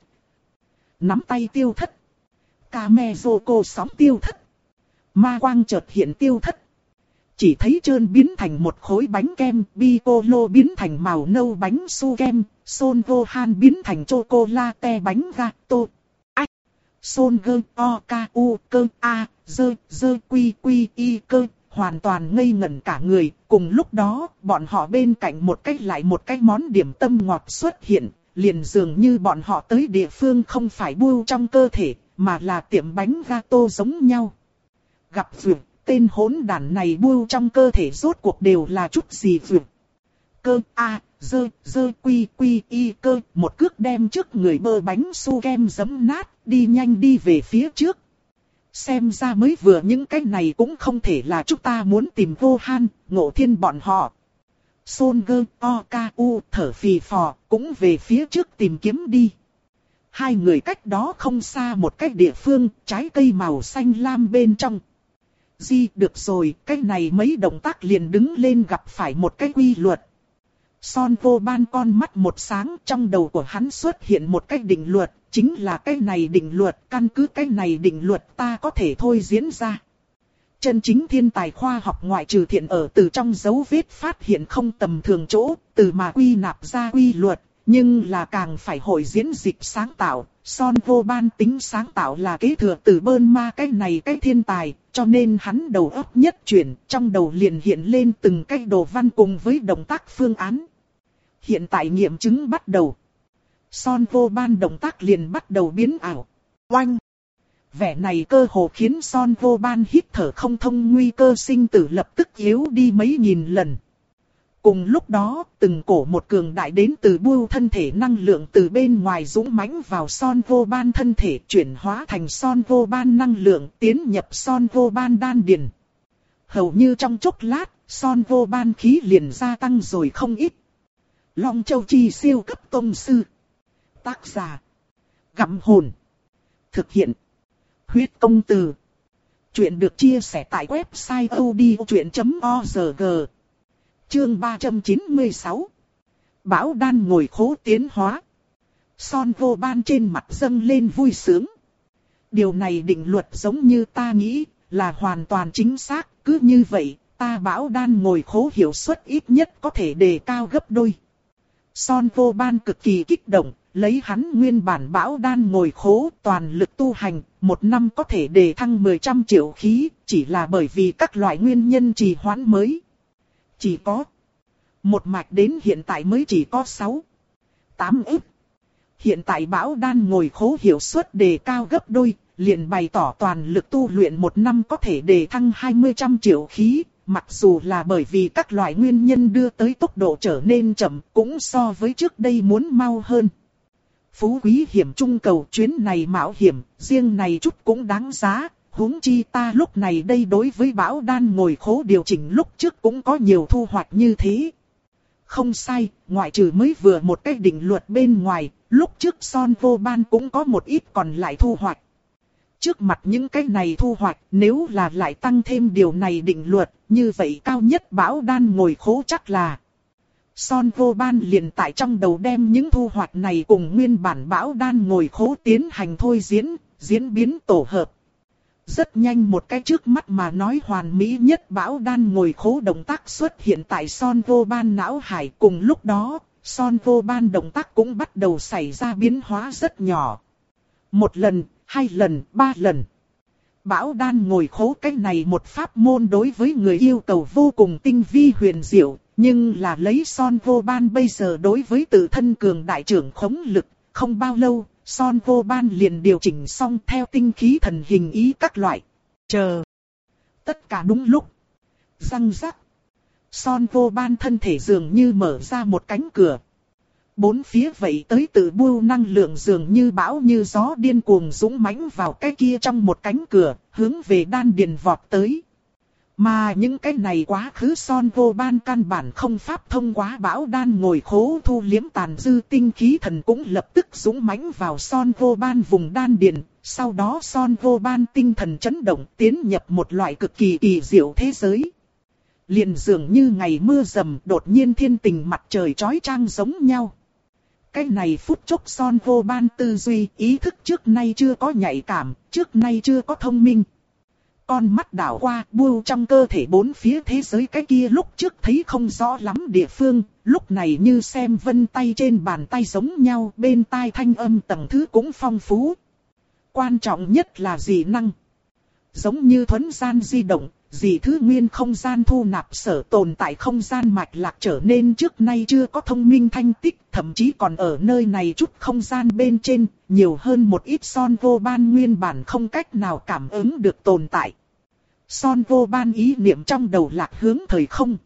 Nắm tay tiêu thất. Kamezoko sóng tiêu thất. Ma quang chợt hiện tiêu thất. Chỉ thấy trơn biến thành một khối bánh kem, Piccolo biến thành màu nâu bánh su kem, Son Gohan biến thành chocolate bánh gato. Ách! Son Gơ O K U cơ A, dơ, dơ quy quy y cơ, hoàn toàn ngây ngẩn cả người. Cùng lúc đó, bọn họ bên cạnh một cách lại một cái món điểm tâm ngọt xuất hiện, liền dường như bọn họ tới địa phương không phải bưu trong cơ thể, mà là tiệm bánh gato giống nhau. Gặp vượt. Tên hỗn đản này bưu trong cơ thể rốt cuộc đều là chút gì vượt. Cơ a, dơ, dơ quy quy y cơ, một cước đem trước người bơ bánh su kem giấm nát, đi nhanh đi về phía trước. Xem ra mới vừa những cái này cũng không thể là chúng ta muốn tìm Gohan, Ngộ Thiên bọn họ. Son Gơ O K U thở phì phò, cũng về phía trước tìm kiếm đi. Hai người cách đó không xa một cái địa phương, trái cây màu xanh lam bên trong. Di, được rồi, cái này mấy động tác liền đứng lên gặp phải một cái quy luật. Son Gohan con mắt một sáng, trong đầu của hắn xuất hiện một cái định luật, chính là cái này định luật, căn cứ cái này định luật ta có thể thôi diễn ra. Chân chính thiên tài khoa học ngoại trừ thiện ở từ trong dấu vết phát hiện không tầm thường chỗ, từ mà quy nạp ra quy luật, nhưng là càng phải hội diễn dịch sáng tạo. Son Gohan tính sáng tạo là kế thừa từ Bulma cái này cái thiên tài, cho nên hắn đầu óc nhất chuyển, trong đầu liền hiện lên từng cái đồ văn cùng với động tác phương án. Hiện tại nghiệm chứng bắt đầu. Son Gohan động tác liền bắt đầu biến ảo. Oanh! Vẻ này cơ hồ khiến Son Gohan hít thở không thông, nguy cơ sinh tử lập tức yếu đi mấy nghìn lần. Cùng lúc đó, từng cổ một cường đại đến từ bưu thân thể năng lượng từ bên ngoài dũng mãnh vào Son Gohan thân thể, chuyển hóa thành Son Gohan năng lượng tiến nhập Son Gohan đan điền. Hầu như trong chốc lát, Son Gohan khí liền gia tăng rồi không ít. Long Châu Chi siêu cấp tông sư. Tác giả: Gặm Hồn. Thực hiện: Huyết Công Từ. Chuyện được chia sẻ tại website odchuyện chấm org. Chương ba trăm chín mươi sáu. Bão đan ngồi khố tiến hóa. Son Gohan trên mặt dâng lên vui sướng. Điều này định luật giống như ta nghĩ, là hoàn toàn chính xác. Cứ như vậy, ta bão đan ngồi khố hiệu suất ít nhất có thể đề cao gấp đôi. Son Gohan cực kỳ kích động, lấy hắn nguyên bản bão đan ngồi khố toàn lực tu hành, một năm có thể đề thăng mười trăm triệu khí, chỉ là bởi vì các loại nguyên nhân trì hoãn mới. Chỉ có một mạch đến hiện tại mới chỉ có sáu, tám ức. Hiện tại bão đan ngồi khố hiệu suất đề cao gấp đôi, liền bày tỏ toàn lực tu luyện một năm có thể đề thăng hai mươi trăm triệu khí. Mặc dù là bởi vì các loại nguyên nhân đưa tới tốc độ trở nên chậm, cũng so với trước đây muốn mau hơn. Phú quý hiểm trung cầu, chuyến này mạo hiểm, riêng này chút cũng đáng giá. Huống chi ta lúc này đây đối với bão đan ngồi khố điều chỉnh lúc trước cũng có nhiều thu hoạch như thế. Không sai, ngoại trừ mới vừa một cái định luật bên ngoài, lúc trước Son Gohan cũng có một ít còn lại thu hoạch. Trước mặt những cái này thu hoạch, nếu là lại tăng thêm điều này định luật, như vậy cao nhất bão đan ngồi khố chắc là. Son Gohan liền tại trong đầu đem những thu hoạch này cùng nguyên bản bão đan ngồi khố tiến hành thôi diễn, diễn biến tổ hợp. Rất nhanh một cái trước mắt mà nói hoàn mỹ nhất bão đan ngồi khố động tác xuất hiện tại Son Gohan não hải. Cùng lúc đó, Son Gohan động tác cũng bắt đầu xảy ra biến hóa rất nhỏ. Một lần, hai lần, ba lần. Bão đan ngồi khố cái này một pháp môn đối với người yêu cầu vô cùng tinh vi huyền diệu. Nhưng là lấy Son Gohan bây giờ đối với tự thân cường đại trưởng khống lực, không bao lâu, Son Gohan liền điều chỉnh xong theo tinh khí thần hình ý các loại. Chờ. Tất cả đúng lúc. Răng rắc. Son Gohan thân thể dường như mở ra một cánh cửa. Bốn phía vậy tới từ bưu năng lượng dường như bão như gió điên cuồng dũng mãnh vào cái kia trong một cánh cửa, hướng về đan điền vọt tới. Mà những cái này quá khứ Son Vô Ban căn bản không pháp thông qua Bảo Đan ngồi khố thu liếm tàn dư tinh khí thần cũng lập tức dũng mãnh vào Son Vô Ban vùng đan điền. Sau đó Son Vô Ban tinh thần chấn động tiến nhập một loại cực kỳ kỳ diệu thế giới. Liền dường như ngày mưa rầm đột nhiên thiên tình mặt trời chói chang giống nhau. Cái này phút chốc Son Vô Ban tư duy ý thức trước nay chưa có nhạy cảm, trước nay chưa có thông minh. Con mắt đảo qua buông trong cơ thể bốn phía thế giới cái kia lúc trước thấy không rõ lắm địa phương, lúc này như xem vân tay trên bàn tay giống nhau, bên tai thanh âm tầng thứ cũng phong phú. Quan trọng nhất là dị năng. Giống như thuấn gian di động, dị thứ nguyên không gian thu nạp sở tồn tại không gian mạch lạc trở nên trước nay chưa có thông minh thanh tích, thậm chí còn ở nơi này chút không gian bên trên, nhiều hơn một ít Son Vô Ban nguyên bản không cách nào cảm ứng được tồn tại. Son Vô Ban ý niệm trong đầu lạc hướng thời không.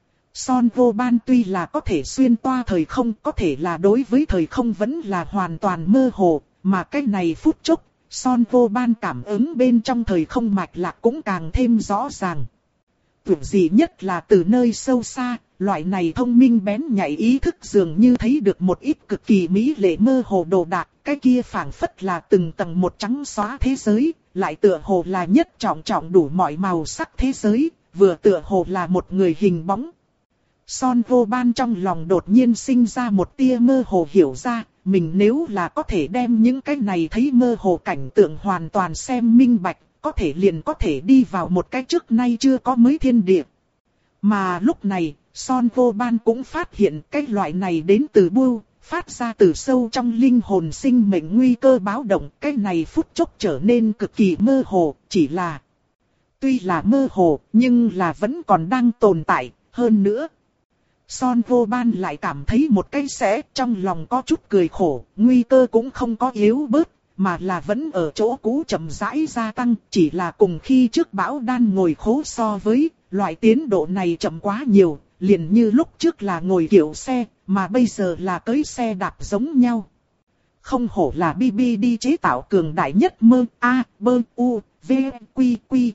Son Vô Ban tuy là có thể xuyên toa thời không, có thể là đối với thời không vẫn là hoàn toàn mơ hồ, mà cái này phút chốc, Son Vô Ban cảm ứng bên trong thời không mạch lạc cũng càng thêm rõ ràng. Tưởng gì nhất là từ nơi sâu xa, loại này thông minh bén nhạy ý thức dường như thấy được một ít cực kỳ mỹ lệ mơ hồ đồ đạc, cái kia phảng phất là từng tầng một trắng xóa thế giới, lại tựa hồ là nhất trọng trọng đủ mọi màu sắc thế giới, vừa tựa hồ là một người hình bóng. Son Vô Ban trong lòng đột nhiên sinh ra một tia mơ hồ hiểu ra, mình nếu là có thể đem những cái này thấy mơ hồ cảnh tượng hoàn toàn xem minh bạch, có thể liền có thể đi vào một cái trước nay chưa có mới thiên địa. Mà lúc này, Son Vô Ban cũng phát hiện cái loại này đến từ bưu, phát ra từ sâu trong linh hồn sinh mệnh nguy cơ báo động, cái này phút chốc trở nên cực kỳ mơ hồ, chỉ là tuy là mơ hồ, nhưng là vẫn còn đang tồn tại, hơn nữa. Son Vô Ban lại cảm thấy một cái sẽ trong lòng có chút cười khổ, nguy cơ cũng không có yếu bớt, mà là vẫn ở chỗ cũ chậm rãi gia tăng, chỉ là cùng khi trước Bảo Đan ngồi khố so với, loại tiến độ này chậm quá nhiều, liền như lúc trước là ngồi kiểu xe, mà bây giờ là cưỡi xe đạp giống nhau. Không hổ là bê bê đê chế tạo cường đại nhất mơ, A, bơ, u, v, quy, quy.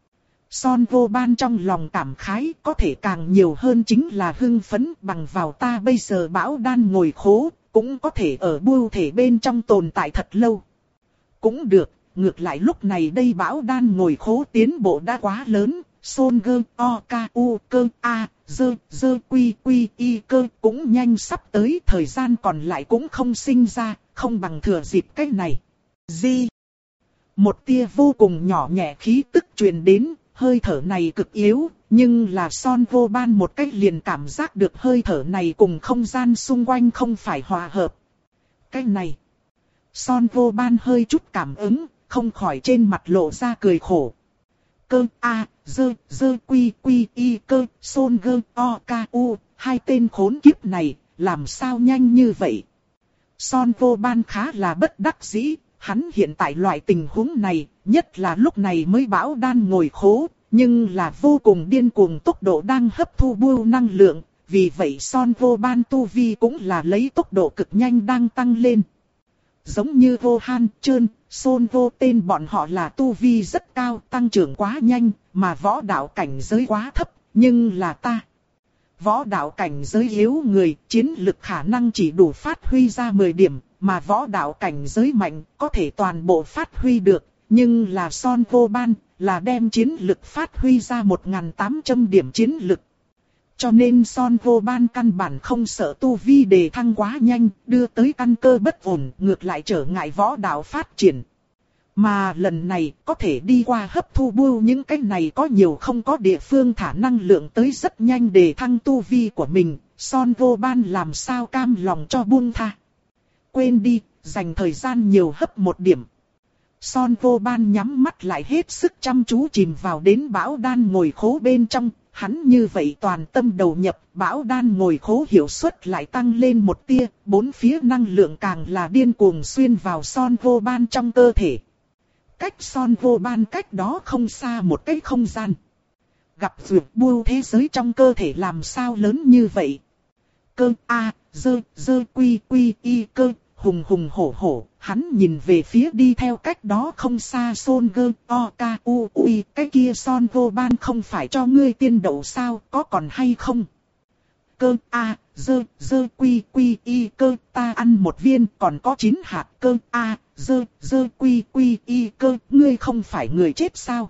Son Vô Ban trong lòng cảm khái, có thể càng nhiều hơn chính là hưng phấn, bằng vào ta bây giờ Bảo Đan ngồi khố, cũng có thể ở bưu thể bên trong tồn tại thật lâu. Cũng được, ngược lại lúc này đây Bảo Đan ngồi khố tiến bộ đã quá lớn, Son gơ, o, ca, u, cơ, a, dơ, dơ, quy, quy, y cơ cũng nhanh sắp tới, thời gian còn lại cũng không sinh ra, không bằng thừa dịp cái này. Di. Một tia vô cùng nhỏ nhẹ khí tức truyền đến, hơi thở này cực yếu, nhưng là Son Vô Ban một cách liền cảm giác được hơi thở này cùng không gian xung quanh không phải hòa hợp. Cái này. Son Vô Ban hơi chút cảm ứng, không khỏi trên mặt lộ ra cười khổ. Cơ, a, dơ, dơ, quy, quy, y, cơ, Son gơ, o, ca, u, hai tên khốn kiếp này, làm sao nhanh như vậy? Son Vô Ban khá là bất đắc dĩ, hắn hiện tại loại tình huống này, nhất là lúc này mới Bảo Đan ngồi khố, nhưng là vô cùng điên cuồng tốc độ đang hấp thu bưu năng lượng, vì vậy Son Vô Ban tu vi cũng là lấy tốc độ cực nhanh đang tăng lên. Giống như Vô Han, Trơn, Son Vô tên bọn họ là tu vi rất cao, tăng trưởng quá nhanh, mà võ đạo cảnh giới quá thấp, nhưng là ta. Võ đạo cảnh giới yếu người, chiến lực khả năng chỉ đủ phát huy ra mười điểm, mà võ đạo cảnh giới mạnh, có thể toàn bộ phát huy được, nhưng là Son Vô Ban, là đem chiến lực phát huy ra một nghìn tám trăm điểm chiến lực. Cho nên Son Vô Ban căn bản không sợ tu vi đề thăng quá nhanh, đưa tới căn cơ bất ổn, ngược lại trở ngại võ đạo phát triển. Mà lần này, có thể đi qua hấp thu bưu những cái này có nhiều không có địa phương thả năng lượng tới rất nhanh đề thăng tu vi của mình, Son Vô Ban làm sao cam lòng cho buông tha. Quên đi, dành thời gian nhiều hấp một điểm. Son Vô Ban nhắm mắt lại hết sức chăm chú chìm vào đến Bảo Đan ngồi khố bên trong, hắn như vậy toàn tâm đầu nhập, Bảo Đan ngồi khố hiệu suất lại tăng lên một tia, bốn phía năng lượng càng là điên cuồng xuyên vào Son Vô Ban trong cơ thể. Cách Son Vô Ban cách đó không xa một cái không gian. Gặp dược bưu thế giới trong cơ thể làm sao lớn như vậy. Cơ, a, dơ, dơ, quy, quy, y cơ, hùng hùng hổ hổ, hắn nhìn về phía đi theo cách đó không xa Son Gơ O Ka U Ui, cái kia Son Vô Ban không phải cho ngươi tiên đậu sao, có còn hay không? Cơ A, dơ, dơ quy quy y cơ, ta ăn một viên, còn có chín hạt cơ A, dơ, dơ quy quy y cơ, ngươi không phải người chết sao?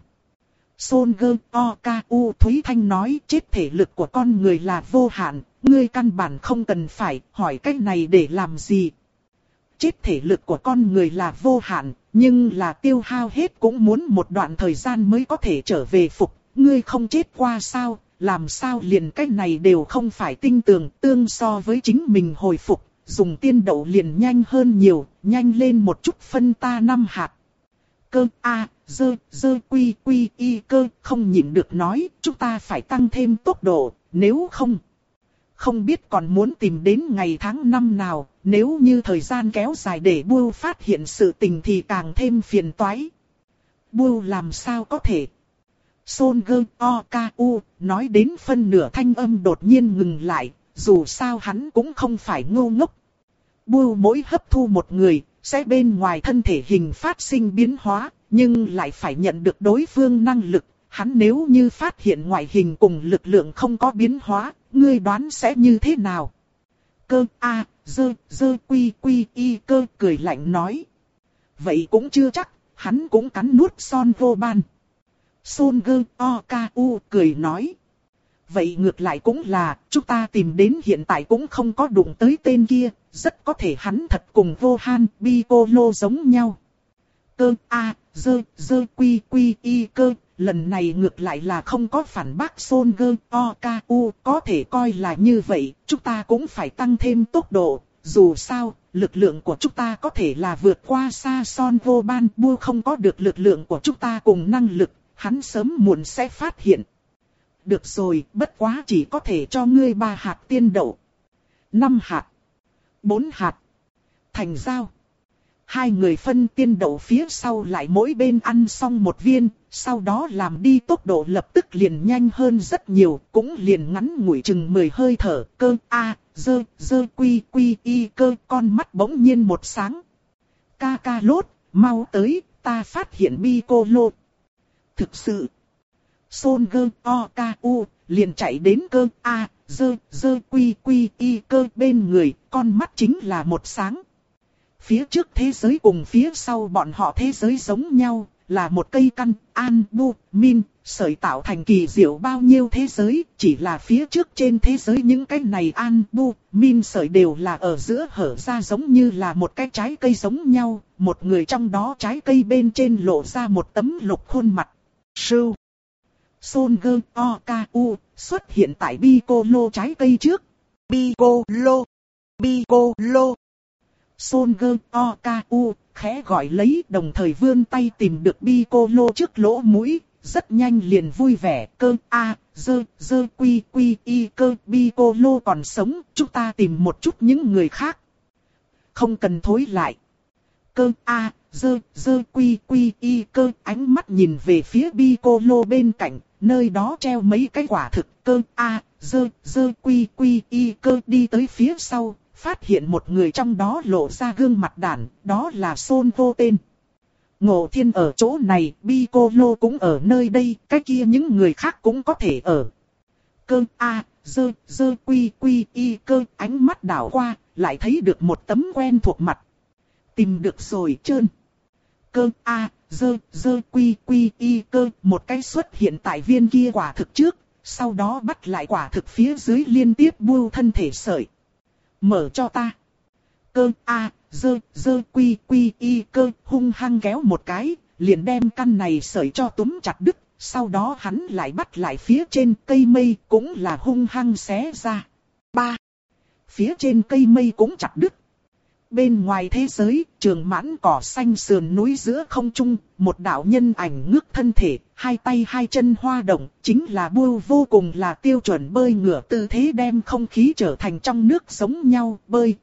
Son Gơ O Ka U Thúy Thanh nói, chết thể lực của con người là vô hạn, ngươi căn bản không cần phải hỏi cách này để làm gì. Chết thể lực của con người là vô hạn, nhưng là tiêu hao hết cũng muốn một đoạn thời gian mới có thể trở về phục. Ngươi không chết qua sao, làm sao liền cách này đều không phải tinh tường, tương so với chính mình hồi phục, dùng tiên đậu liền nhanh hơn nhiều, nhanh lên một chút phân ta năm hạt. Cơ A, dơ, dơ quy quy y cơ, không nhịn được nói, chúng ta phải tăng thêm tốc độ, nếu không. Không biết còn muốn tìm đến ngày tháng năm nào, nếu như thời gian kéo dài để Bưu phát hiện sự tình thì càng thêm phiền toái. Bưu làm sao có thể? Son Gơ O Ka U nói đến phân nửa thanh âm đột nhiên ngừng lại, dù sao hắn cũng không phải ngu ngốc. Bưu mỗi hấp thu một người, sẽ bên ngoài thân thể hình phát sinh biến hóa, nhưng lại phải nhận được đối phương năng lực. Hắn nếu như phát hiện ngoại hình cùng lực lượng không có biến hóa, ngươi đoán sẽ như thế nào? Cơ A, dơ, dơ quy quy y cơ cười lạnh nói. Vậy cũng chưa chắc, hắn cũng cắn nuốt Son Vô Ban. Son Gơ O Ka U cười nói. Vậy ngược lại cũng là, chúng ta tìm đến hiện tại cũng không có đụng tới tên kia, rất có thể hắn thật cùng Vô Han, Piccolo giống nhau. Cơ A, dơ, dơ quy quy y cơ. Lần này ngược lại là không có phản bác Son Gơ O Ka U, có thể coi là như vậy, chúng ta cũng phải tăng thêm tốc độ, dù sao, lực lượng của chúng ta có thể là vượt qua xa Son Vô Ban, Bưu không có được lực lượng của chúng ta cùng năng lực, hắn sớm muộn sẽ phát hiện. Được rồi, bất quá chỉ có thể cho ngươi ba hạt tiên đậu, năm hạt, bốn hạt, thành giao. Hai người phân tiên đậu phía sau lại mỗi bên ăn xong một viên, sau đó làm đi tốc độ lập tức liền nhanh hơn rất nhiều, cũng liền ngắn ngủi chừng mười hơi thở. Cơ A, dơ, dơ quy quy y cơ, con mắt bỗng nhiên một sáng. Ca ca lốt, mau tới, ta phát hiện Piccolo. Thực sự, Son Gơ O Ka U liền chạy đến cơ A, dơ, dơ quy quy y cơ bên người, con mắt chính là một sáng. Phía trước thế giới cùng phía sau bọn họ thế giới giống nhau, là một cây căn, an, bu, min, sợi tạo thành kỳ diệu bao nhiêu thế giới, chỉ là phía trước trên thế giới những cái này an, bu, min sợi đều là ở giữa hở ra giống như là một cái trái cây giống nhau, một người trong đó trái cây bên trên lộ ra một tấm lục khuôn mặt. Sưu Son Gơ O Ka U xuất hiện tại Piccolo trái cây trước. Piccolo, Piccolo. Son Gơ O Ka U khẽ gọi lấy, đồng thời vươn tay tìm được Piccolo trước lỗ mũi, rất nhanh liền vui vẻ. Cơ A, dơ, dơ quy quy y cơ, Piccolo còn sống, chúng ta tìm một chút những người khác. Không cần thối lại. Cơ A, dơ, dơ quy quy y cơ, ánh mắt nhìn về phía Piccolo bên cạnh, nơi đó treo mấy cái quả thực. Cơ A, dơ, dơ quy quy y cơ đi tới phía sau. Phát hiện một người trong đó lộ ra gương mặt đản, đó là Son Vô tên. Ngộ Thiên ở chỗ này, Piccolo cũng ở nơi đây, cái kia những người khác cũng có thể ở. Cơ A, dơ, dơ quy quy y cơ, ánh mắt đảo qua, lại thấy được một tấm quen thuộc mặt. Tìm được rồi trơn. Cơ A, dơ, dơ quy quy y cơ, một cái xuất hiện tại viên kia quả thực trước, sau đó bắt lại quả thực phía dưới liên tiếp bưu thân thể sợi. Mở cho ta. Cơ A, dơ, dơ quy quy y cơ, hung hăng kéo một cái, liền đem căn này sợi cho túm chặt đứt, sau đó hắn lại bắt lại phía trên cây mây, cũng là hung hăng xé ra. Ba. Phía trên cây mây cũng chặt đứt. Bên ngoài thế giới, trường mãn cỏ xanh sườn núi giữa không trung, một đạo nhân ảnh ngước thân thể, hai tay hai chân hoa động, chính là Bưu vô cùng là tiêu chuẩn bơi ngửa tư thế đem không khí trở thành trong nước giống nhau, bơi.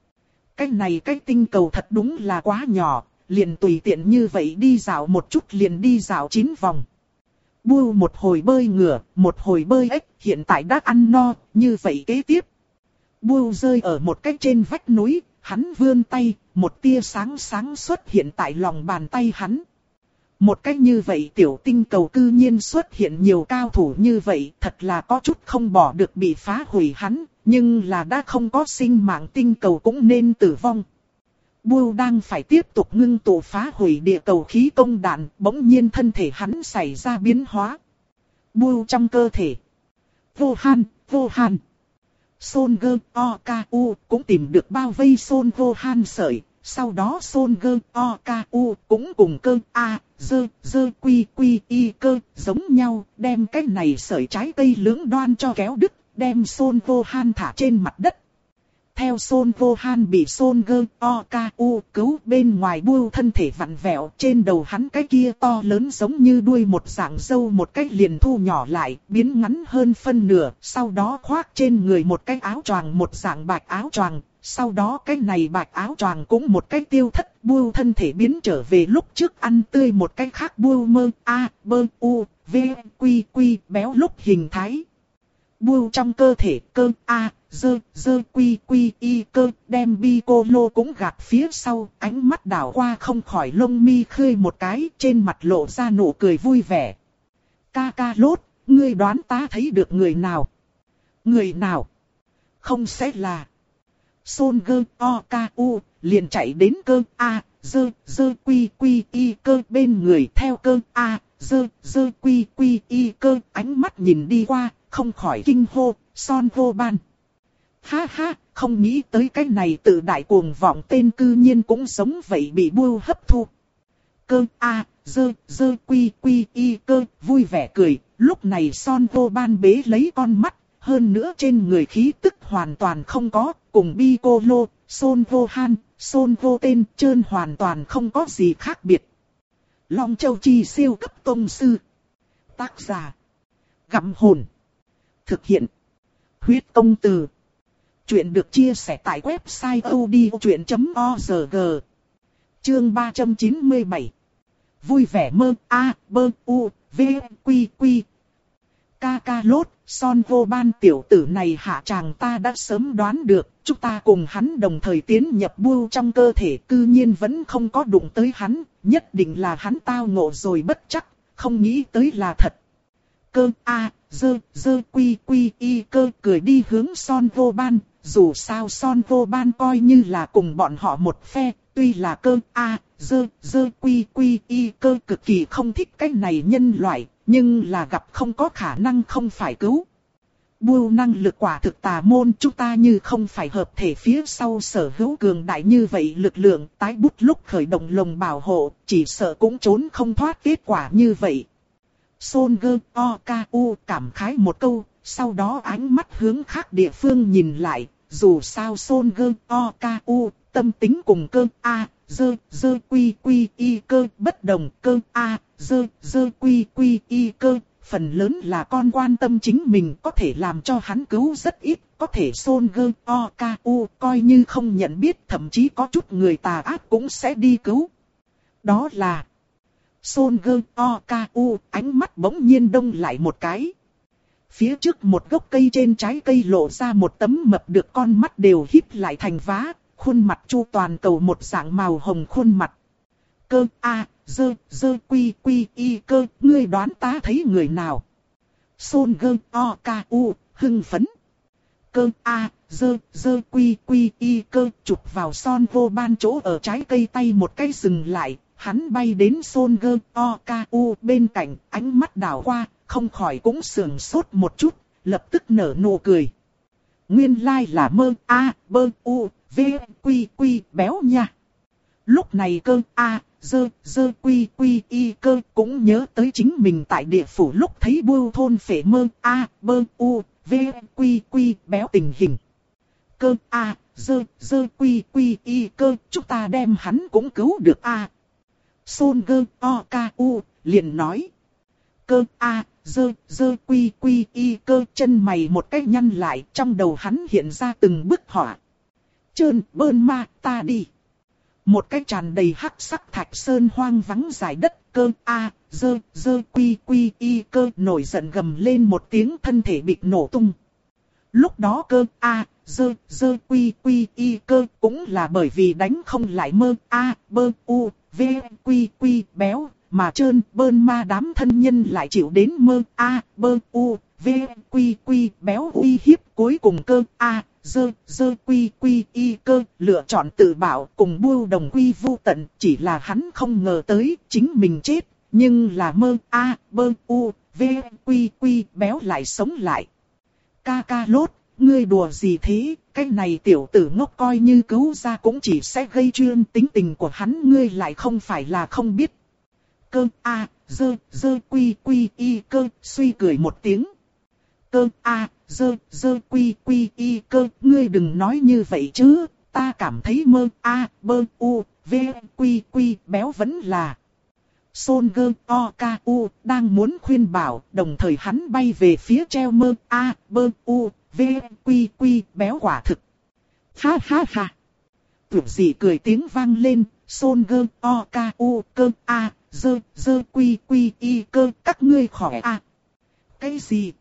Cái này cái tinh cầu thật đúng là quá nhỏ, liền tùy tiện như vậy đi dạo một chút liền đi dạo chín vòng. Bưu một hồi bơi ngửa, một hồi bơi ếch, hiện tại đã ăn no, như vậy kế tiếp. Bưu rơi ở một cái trên vách núi. Hắn vươn tay, một tia sáng sáng xuất hiện tại lòng bàn tay hắn. Một cách như vậy tiểu tinh cầu cư nhiên xuất hiện nhiều cao thủ như vậy, thật là có chút không bỏ được bị phá hủy hắn, nhưng là đã không có sinh mạng tinh cầu cũng nên tử vong. Bưu đang phải tiếp tục ngưng tụ phá hủy địa cầu khí công đạn, bỗng nhiên thân thể hắn xảy ra biến hóa. Bưu trong cơ thể. Vô Han, Vô Han. Son Gơ O K U cũng tìm được bao vây Son Vô Han sợi. Sau đó Son Gơ O K U cũng cùng cơ A, dơ, dơ quy quy y cơ giống nhau, đem cái này sợi trái cây lưỡng đoan cho kéo đứt, đem Son Vô Han thả trên mặt đất. Theo Son Vô Han bị Son Gơ O K U cứu, bên ngoài Bưu thân thể vặn vẹo, trên đầu hắn cái kia to lớn giống như đuôi một dạng râu một cách liền thu nhỏ lại, biến ngắn hơn phân nửa, sau đó khoác trên người một cái áo choàng một dạng bạch áo choàng, sau đó cái này bạch áo choàng cũng một cái tiêu thất, Bưu thân thể biến trở về lúc trước ăn tươi một cái khác Bưu mơ A, bơ U, V, quy quy béo lúc hình thái. Bưu trong cơ thể cơ A, dơ, dơ quy quy y cơ, đem Piccolo cũng gạt phía sau, ánh mắt đảo qua không khỏi lông mi khơi một cái, trên mặt lộ ra nụ cười vui vẻ. Ca ca lốt, ngươi đoán ta thấy được người nào? Người nào? Không sẽ là... Son Gơ O K U liền chạy đến cơ A, dơ, dơ quy quy y cơ bên người theo cơ A, dơ, dơ quy quy y cơ, ánh mắt nhìn đi qua, không khỏi kinh hô, Son Vô Ban. Ha ha, không nghĩ tới cái này tự đại cuồng vọng tên cư nhiên cũng giống vậy bị Bưu hấp thu. Cơ A, dơ, dơ quy quy y cơ, vui vẻ cười, lúc này Son Vô Ban bế lấy con mắt, hơn nữa trên người khí tức hoàn toàn không có, cùng Piccolo, Son Vô Han, Son Vô Tên trơn hoàn toàn không có gì khác biệt. Long Châu Chi siêu cấp tông sư. Tác giả. Gặm hồn. Thực hiện. Huyết công từ. Chuyện được chia sẻ tại website odchuyện chấm org. Chương ba trăm chín mươi bảy. Vui vẻ mơ A, bơ U, V, quy quy. Ca ca lốt, Son Vô Ban tiểu tử này hạ chàng ta đã sớm đoán được, chúng ta cùng hắn đồng thời tiến nhập Bưu trong cơ thể, cư nhiên vẫn không có đụng tới hắn, nhất định là hắn tao ngộ rồi bất chắc, không nghĩ tới là thật. Cơ A, dơ, dơ quy quy y cơ cười đi hướng Son Vô Ban, dù sao Son Vô Ban coi như là cùng bọn họ một phe, tuy là cơ A, dơ, dơ quy quy y cơ cực kỳ không thích cái này nhân loại, nhưng là gặp không có khả năng không phải cứu. Bưu năng lực quả thực tà môn, chúng ta như không phải hợp thể phía sau sở hữu cường đại như vậy lực lượng, tái bút lúc khởi động lồng bảo hộ, chỉ sợ cũng trốn không thoát kết quả như vậy. Son Gơ O K U cảm khái một câu, sau đó ánh mắt hướng khác địa phương nhìn lại, dù sao Son Gơ O K U tâm tính cùng cơ A, dơ, dơ quy quy y cơ bất đồng, cơ A, dơ, dơ quy quy y cơ, phần lớn là con quan tâm chính mình, có thể làm cho hắn cứu rất ít, có thể Son Gơ O K U coi như không nhận biết, thậm chí có chút người tà ác cũng sẽ đi cứu. Đó là Son Gơ O K U ánh mắt bỗng nhiên đông lại một cái. Phía trước một gốc cây trên trái cây lộ ra một tấm mập được con mắt đều híp lại thành vá, khuôn mặt chu toàn cầu một dạng màu hồng khuôn mặt. Cơ A, dơ, dơ quy quy y cơ, ngươi đoán ta thấy người nào? Son Gơ O K U, hưng phấn. Cơ A, dơ, dơ quy quy y cơ, chụp vào Son Vô Ban chỗ ở trái cây tay một cái dừng lại, hắn bay đến Son Gơ O K U bên cạnh, ánh mắt đảo qua, không khỏi cũng sườn sốt một chút, lập tức nở nụ cười. Nguyên lai là mơ A, bơ U, V, quy quy béo nha. Lúc này cơ A, dơ, dơ quy quy y cơ cũng nhớ tới chính mình tại địa phủ lúc thấy Bưu thôn phệ mơ A, bơ U, V, quy quy béo tình hình. Cơ A, dơ, dơ quy quy y cơ, chúng ta đem hắn cũng cứu được A. Son Gơ O K U liền nói. Cơ A, dơ, dơ quy quy y cơ, chân mày một cái nhăn lại, trong đầu hắn hiện ra từng bức họa. Trơn bơn ma ta đi. Một cái tràn đầy hắc sắc thạch sơn hoang vắng dài đất, cơ A, dơ, dơ quy quy y cơ nổi giận gầm lên một tiếng, thân thể bị nổ tung. Lúc đó cơ a, dơ, dơ quy quy y cơ cũng là bởi vì đánh không lại mơ a, bơ u, v, quy quy béo, mà trơn bơn ma đám thân nhân lại chịu đến mơ a, bơ u, v, quy quy béo uy hiếp. Cuối cùng cơ a, dơ, dơ quy quy y cơ lựa chọn tự bảo cùng Bưu đồng quy vu tận. Chỉ là hắn không ngờ tới chính mình chết, nhưng là mơ a, bơ u, v, quy quy béo lại sống lại. Ca ca lốt, ngươi đùa gì thế, cái này tiểu tử ngốc coi như cứu ra cũng chỉ sẽ gây chuyện, tính tình của hắn ngươi lại không phải là không biết. Cơ a, dơ, dơ quy quy y cơ suy cười một tiếng. Cơ a, dơ, dơ quy quy y cơ, ngươi đừng nói như vậy chứ, ta cảm thấy mơ a, bơ u, v, quy quy béo vẫn là. Son gơ o ca u đang muốn khuyên bảo, đồng thời hắn bay về phía treo mơ a, bơ u, v, quy quy béo quả thực. Ha ha ha. Tưởng gì cười tiếng vang lên, son gơ o ca u cơ a, dơ, dơ quy quy y cơ, các ngươi khỏe a. Cái gì?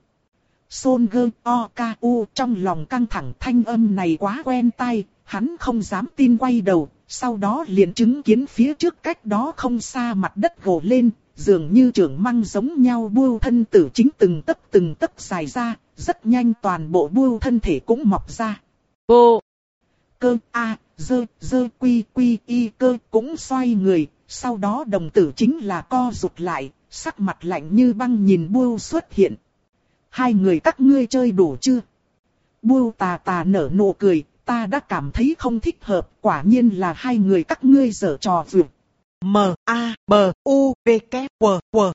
Son gơ o ca u trong lòng căng thẳng, thanh âm này quá quen tai, hắn không dám tin quay đầu. Sau đó liền chứng kiến phía trước cách đó không xa mặt đất gồ lên, dường như trưởng măng giống nhau Bưu thân tử chính từng tấc từng tấc dài ra, rất nhanh toàn bộ Bưu thân thể cũng mọc ra. Ô! Cơ a, dơ, dơ quy quy y cơ cũng xoay người, sau đó đồng tử chính là co rụt lại, sắc mặt lạnh như băng nhìn Bưu xuất hiện. Hai người các ngươi chơi đủ chưa? Bưu tà tà nở nụ cười. Ta đã cảm thấy không thích hợp, quả nhiên là hai người các ngươi giở trò vượt. M, A, B, U, V, K, W, W.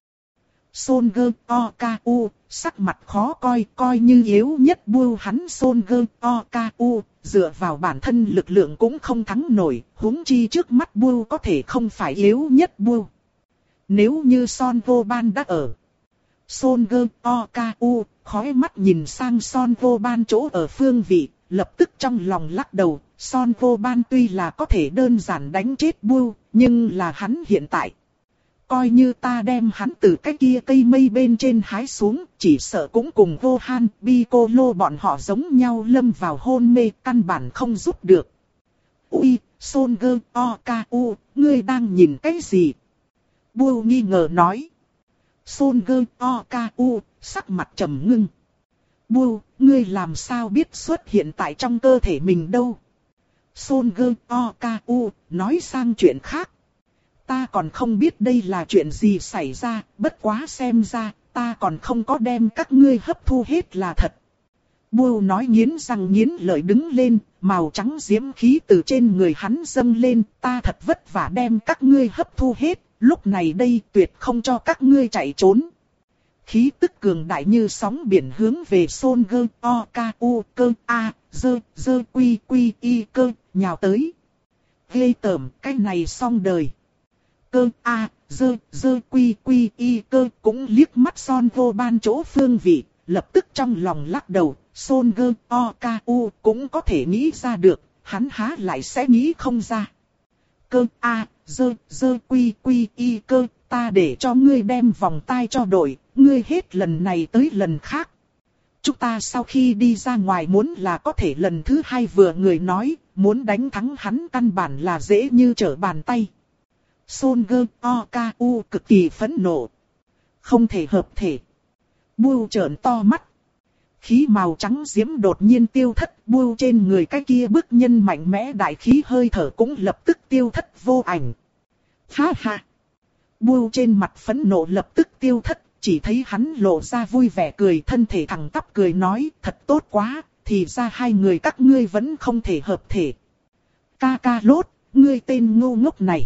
Son gơ o ca u, sắc mặt khó coi, coi như yếu nhất Bưu hắn Son gơ o ca u, dựa vào bản thân lực lượng cũng không thắng nổi, huống chi trước mắt Bưu có thể không phải yếu nhất Bưu. Nếu như Son Vô Ban đã ở. Son gơ o ca u, khói mắt nhìn sang Son Vô Ban chỗ ở phương vị. Lập tức trong lòng lắc đầu, Son Vô Ban tuy là có thể đơn giản đánh chết Bưu, nhưng là hắn hiện tại. Coi như ta đem hắn từ cái kia cây mây bên trên hái xuống, chỉ sợ cũng cùng Vô Han, Piccolo bọn họ giống nhau lâm vào hôn mê, căn bản không giúp được. Ui, Son gơ o ca u, ngươi đang nhìn cái gì? Bưu nghi ngờ nói. Son gơ o ca u, sắc mặt trầm ngưng. Bưu, ngươi làm sao biết xuất hiện tại trong cơ thể mình đâu? Son gơ o ca u nói sang chuyện khác. Ta còn không biết đây là chuyện gì xảy ra, bất quá xem ra, ta còn không có đem các ngươi hấp thu hết là thật. Bưu nói nghiến răng nghiến lợi đứng lên, màu trắng diễm khí từ trên người hắn dâng lên, ta thật vất vả đem các ngươi hấp thu hết, lúc này đây tuyệt không cho các ngươi chạy trốn. Khí tức cường đại như sóng biển hướng về Son gơ o ca u cơ a, dơ, dơ quy quy y cơ, nhào tới. Ghê tởm, cái này xong đời. Cơ a, dơ, dơ quy quy y cơ cũng liếc mắt Son Vô Ban chỗ phương vị, lập tức trong lòng lắc đầu, Son gơ o ca u cũng có thể nghĩ ra được, hắn há lại sẽ nghĩ không ra. Cơ a, dơ, dơ quy quy y cơ, ta để cho ngươi đem vòng tai cho đổi. Ngươi hết lần này tới lần khác. Chúng ta sau khi đi ra ngoài muốn là có thể lần thứ hai vừa người nói, muốn đánh thắng hắn căn bản là dễ như trở bàn tay. Son gơ o ca u cực kỳ phẫn nộ. Không thể hợp thể. Bưu trợn to mắt. Khí màu trắng diễm đột nhiên tiêu thất, Bưu trên người cái kia bức nhân mạnh mẽ đại khí hơi thở cũng lập tức tiêu thất vô ảnh. Ha ha. Bưu trên mặt phẫn nộ lập tức tiêu thất. Chỉ thấy hắn lộ ra vui vẻ cười, thân thể thẳng tắp cười nói, thật tốt quá, thì ra hai người các ngươi vẫn không thể hợp thể. Ca ca lốt, ngươi tên ngu ngốc này.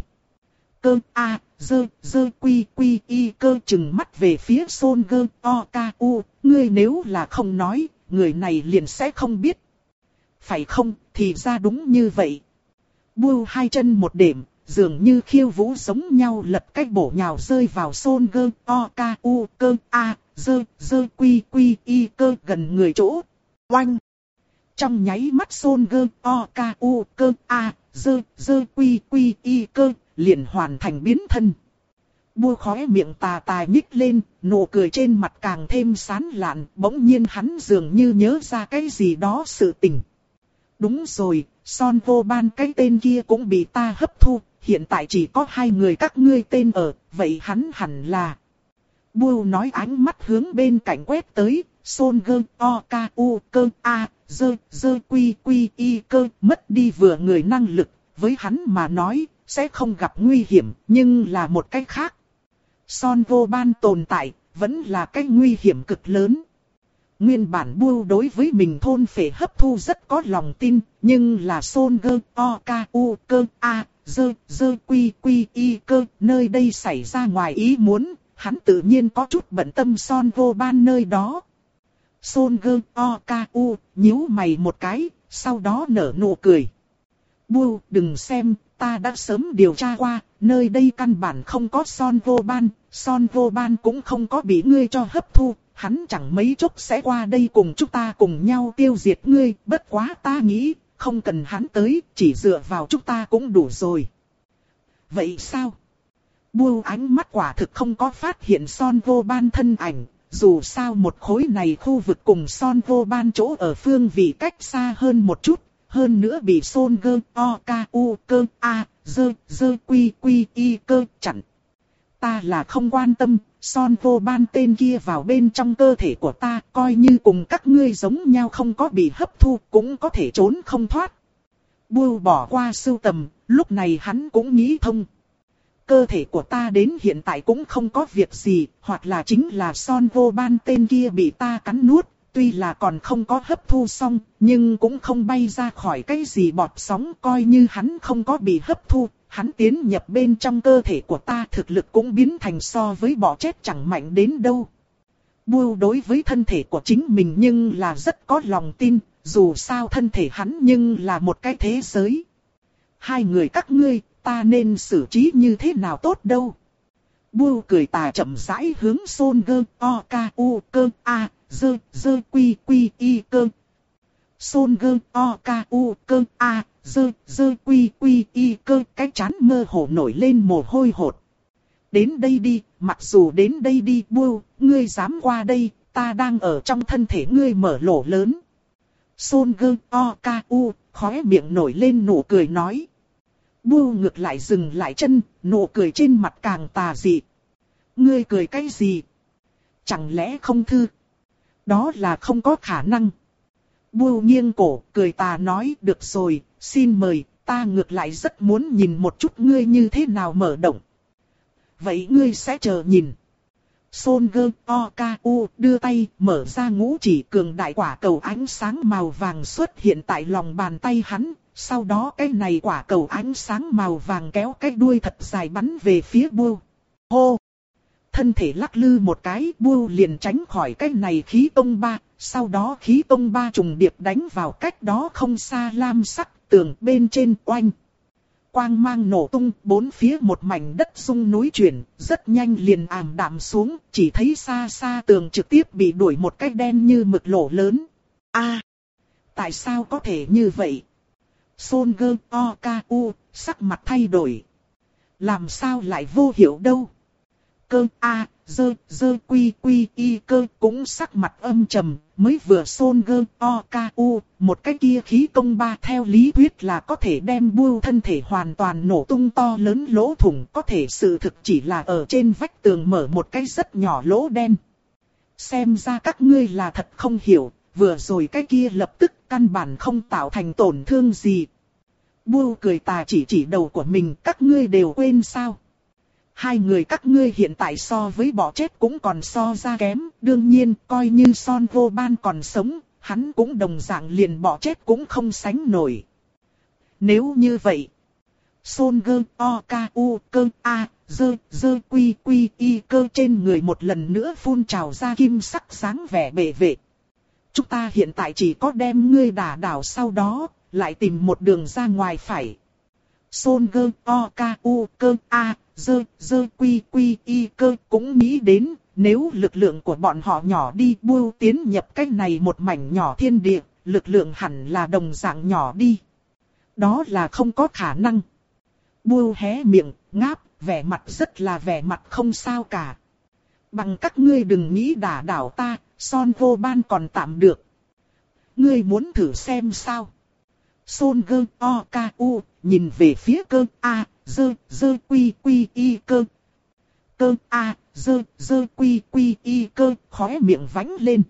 Cơ a, dơ, dơ quy quy y cơ chừng mắt về phía Son gơ o ca u, ngươi nếu là không nói, người này liền sẽ không biết. Phải không, thì ra đúng như vậy. Bưu hai chân một đệm. Dường như khiêu vũ giống nhau lật cách bổ nhào rơi vào Son gơ o ca u cơ a, dơ, dơ quy quy y cơ gần người chỗ. Oanh! Trong nháy mắt Son gơ o ca u cơ a, dơ, dơ quy quy y cơ liền hoàn thành biến thân. Bua khóe miệng tà tà nhích lên, nụ cười trên mặt càng thêm sán lạn, bỗng nhiên hắn dường như nhớ ra cái gì đó sự tình. Đúng rồi, Son Vô Ban cái tên kia cũng bị ta hấp thu, hiện tại chỉ có hai người các ngươi tên ở, vậy hắn hẳn là... Bua nói ánh mắt hướng bên cạnh quét tới, Son Gơ O K U Cơ A, Dơ Dơ Quy Quy Y Cơ, mất đi vừa người năng lực, với hắn mà nói, sẽ không gặp nguy hiểm, nhưng là một cách khác. Son Vô Ban tồn tại, vẫn là cái nguy hiểm cực lớn. Nguyên bản Bua đối với mình thôn phệ hấp thu rất có lòng tin, nhưng là Son Gơ O K U Cơ A, Dơ Dơ Quy Quy Y Cơ, nơi đây xảy ra ngoài ý muốn, hắn tự nhiên có chút bận tâm Son Vô Ban nơi đó. Son Gơ O K U nhíu mày một cái, sau đó nở nụ cười. Bua, đừng xem, ta đã sớm điều tra qua, nơi đây căn bản không có Son Vô Ban, Son Vô Ban cũng không có bị ngươi cho hấp thu, hắn chẳng mấy chốc sẽ qua đây cùng chúng ta cùng nhau tiêu diệt ngươi, bất quá ta nghĩ, không cần hắn tới, chỉ dựa vào chúng ta cũng đủ rồi. Vậy sao? Bua ánh mắt quả thực không có phát hiện Son Vô Ban thân ảnh, dù sao một khối này khu vực cùng Son Vô Ban chỗ ở phương vị cách xa hơn một chút, hơn nữa bị Son Gơ O K U Cơ A, Dơ Dơ Quy Quy Y Cơ chặn. Ta là không quan tâm, Son Vô Ban tên kia vào bên trong cơ thể của ta, coi như cùng các ngươi giống nhau không có bị hấp thu, cũng có thể trốn không thoát. Bua bỏ qua sưu tầm, lúc này hắn cũng nghĩ thông. Cơ thể của ta đến hiện tại cũng không có việc gì, hoặc là chính là Son Vô Ban tên kia bị ta cắn nuốt, tuy là còn không có hấp thu xong, nhưng cũng không bay ra khỏi cái gì bọt sóng, coi như hắn không có bị hấp thu, hắn tiến nhập bên trong cơ thể của ta thực lực cũng biến thành so với bọ chết chẳng mạnh đến đâu. Bua đối với thân thể của chính mình nhưng là rất có lòng tin, dù sao thân thể hắn nhưng là một cái thế giới. Hai người các ngươi, ta nên xử trí như thế nào tốt đâu. Bua cười tà chậm rãi hướng Son Gơ O K U Cơ A, Dơ Dơ Quy Quy Y Cơ. Son Gơ O K U Cơ A, Dơ Dơ Quy Quy Y Cơ, cái trán mơ hồ nổi lên mồ hôi hột. Đến đây đi, mặc dù đến đây đi Bua, ngươi dám qua đây, ta đang ở trong thân thể ngươi mở lỗ lớn. Son Gơ O K U, khóe miệng nổi lên nụ cười nói. Bua ngược lại dừng lại chân, nụ cười trên mặt càng tà dị. Ngươi cười cái gì? Chẳng lẽ không thư? Đó là không có khả năng. Bua nghiêng cổ, cười tà nói, được rồi, xin mời, ta ngược lại rất muốn nhìn một chút ngươi như thế nào mở động. Vậy ngươi sẽ chờ nhìn. Son Gơ O K U đưa tay, mở ra ngũ chỉ cường đại quả cầu ánh sáng màu vàng xuất hiện tại lòng bàn tay hắn. Sau đó cái này quả cầu ánh sáng màu vàng kéo cái đuôi thật dài bắn về phía Bua. Hô! Thân thể lắc lư một cái, Bua liền tránh khỏi cái này khí công ba. Sau đó khí công ba trùng điệp đánh vào cách đó không xa lam sắc tường bên trên oanh. Quang mang nổ tung, bốn phía một mảnh đất rung núi chuyển, rất nhanh liền ảm đạm xuống, chỉ thấy xa xa tường trực tiếp bị đuổi một cái đen như mực lỗ lớn. A, à, tại sao có thể như vậy? Son Gơ O K U, sắc mặt thay đổi. Làm sao lại vô hiệu đâu? Cơ A, Dơ Dơ Quy Quy Y Cơ cũng sắc mặt âm trầm, mới vừa Son Gơ O K U, một cái kia khí công ba theo lý thuyết là có thể đem Bua thân thể hoàn toàn nổ tung to lớn lỗ thủng, có thể sự thực chỉ là ở trên vách tường mở một cái rất nhỏ lỗ đen. Xem ra các ngươi là thật không hiểu, vừa rồi cái kia lập tức căn bản không tạo thành tổn thương gì. Bua cười tà chỉ chỉ đầu của mình, các ngươi đều quên sao? Hai người các ngươi hiện tại so với bọ chết cũng còn so ra kém, đương nhiên coi như Son Vô Ban còn sống, hắn cũng đồng dạng liền bọ chết cũng không sánh nổi. Nếu như vậy, Son Gơ O K U Cơ A, Dơ Dơ Quy Quy Y Cơ trên người một lần nữa phun trào ra kim sắc sáng vẻ bệ vệ. Chúng ta hiện tại chỉ có đem ngươi đả đảo, sau đó lại tìm một đường ra ngoài phải. Son Gơ O K U Cơ A, Dơ Dơ Quy Quy Y Cơ cũng nghĩ đến, nếu lực lượng của bọn họ nhỏ đi, Bua tiến nhập cái này một mảnh nhỏ thiên địa, lực lượng hẳn là đồng dạng nhỏ đi. Đó là không có khả năng. Bua hé miệng, ngáp, vẻ mặt rất là vẻ mặt không sao cả. Bằng các ngươi đừng nghĩ đả đảo ta, Son vô ban còn tạm được. Ngươi muốn thử xem sao? Son gơ o ca u, nhìn về phía cơ a, dơ, dơ quy quy y cơ. Cơ a, dơ, dơ quy quy y cơ, khóe miệng vánh lên.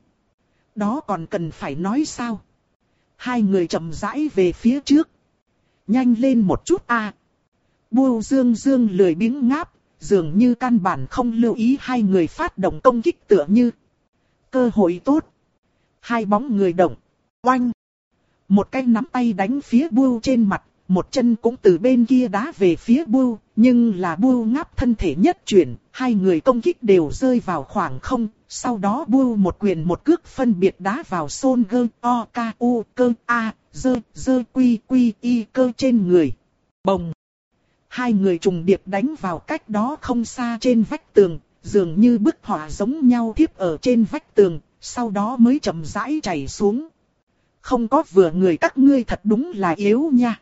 Đó còn cần phải nói sao? Hai người chậm rãi về phía trước. Nhanh lên một chút a. À. Bưu Dương Dương lười biếng ngáp, dường như căn bản không lưu ý hai người phát động công kích tựa như. Cơ hội tốt. Hai bóng người động. Oanh. Một cái nắm tay đánh phía Bưu trên mặt, một chân cũng từ bên kia đá về phía Bưu, nhưng là Bưu ngáp thân thể nhất chuyển, hai người công kích đều rơi vào khoảng không, sau đó Bưu một quyền một cước phân biệt đá vào Son gơ o ca u cơ a, dơ, dơ quy quy y cơ trên người. Bồng. Hai người trùng điệp đánh vào cách đó không xa trên vách tường, dường như bức họa giống nhau thiếp ở trên vách tường, sau đó mới chậm rãi chảy xuống. Không có vừa người các ngươi thật đúng là yếu nha.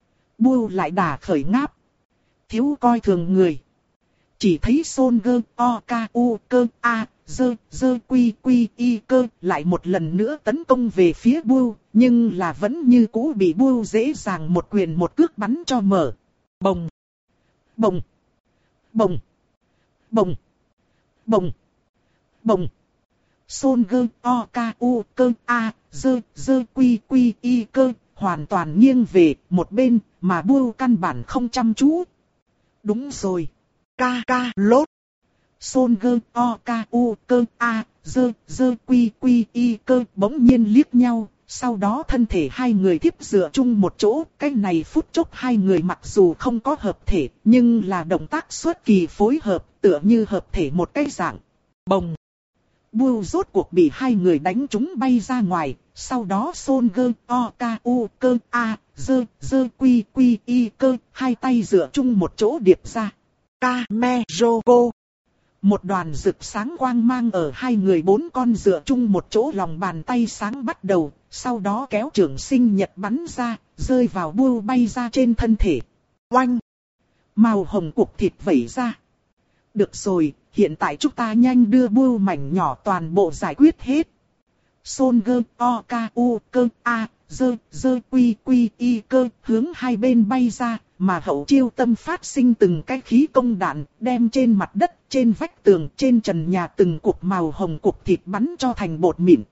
Bưu lại đả khởi ngáp. Thiếu coi thường người. Chỉ thấy Son gơ o ca u cơ a, dơ, dơ quy quy y cơ lại một lần nữa tấn công về phía Bưu, nhưng là vẫn như cũ bị Bưu dễ dàng một quyền một cước bắn cho mở. Bồng. Bồng. Bồng. Bồng. Bồng. Bồng. Son gơ o ca u cơ a, dơ, dơ quy quy y cơ hoàn toàn nghiêng về một bên mà Bưu căn bản không chăm chú. Đúng rồi. Ca ca lốt. Son gơ o ca u cơ a, dơ, dơ quy quy y cơ bỗng nhiên liếc nhau. Sau đó thân thể hai người tiếp dựa chung một chỗ, cái này phút chốc hai người mặc dù không có hợp thể, nhưng là động tác xuất kỳ phối hợp, tựa như hợp thể một cái dạng. Bồng. Bưu rốt cuộc bị hai người đánh trúng bay ra ngoài, sau đó Son gơ o ca u cơ a, dơ, dơ quy quy y cơ, hai tay dựa chung một chỗ điệp ra. Kamejogo. Một đoàn rực sáng quang mang ở hai người bốn con dựa chung một chỗ lòng bàn tay sáng bắt đầu, sau đó kéo trường sinh nhật bắn ra, rơi vào Bưu bay ra trên thân thể. Oanh! Màu hồng cục thịt vẩy ra. Được rồi, hiện tại chúng ta nhanh đưa Bưu mảnh nhỏ toàn bộ giải quyết hết. Son gơ o ca u cơ a, dơ, dơ quy quy y cơ hướng hai bên bay ra, mà hậu chiêu tâm phát sinh từng cái khí công đạn, đem trên mặt đất, trên vách tường, trên trần nhà từng cục màu hồng cục thịt bắn cho thành bột mịn.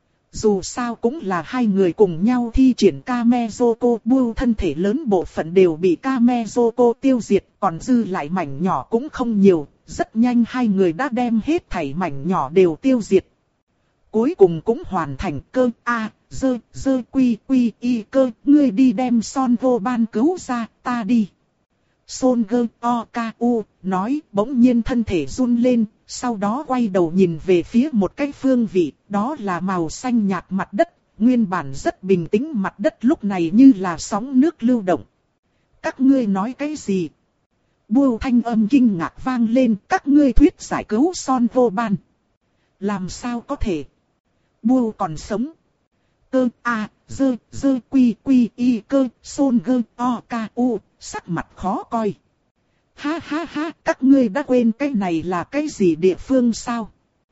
Dù sao cũng là hai người cùng nhau thi triển Kamejogo, Bưu thân thể lớn bộ phận đều bị Kamejogo tiêu diệt, còn dư lại mảnh nhỏ cũng không nhiều, rất nhanh hai người đã đem hết thảy mảnh nhỏ đều tiêu diệt. Cuối cùng cũng hoàn thành cơ a, dơ, dơ quy quy y cơ, ngươi đi đem Son vô ban cứu ra, ta đi. Son gơ o ca u nói, bỗng nhiên thân thể run lên, sau đó quay đầu nhìn về phía một cái phương vị, đó là màu xanh nhạt mặt đất, nguyên bản rất bình tĩnh mặt đất lúc này như là sóng nước lưu động. Các ngươi nói cái gì? Bưu thanh âm kinh ngạc vang lên, các ngươi thuyết giải cứu Son vô ban. Làm sao có thể? Bưu còn sống. Cơ a, dơ, dơ quy quy y cơ, Son gơ o ca u, sắc mặt khó coi. Ha ha ha, các ngươi đã quên cái này là cái gì địa phương sao?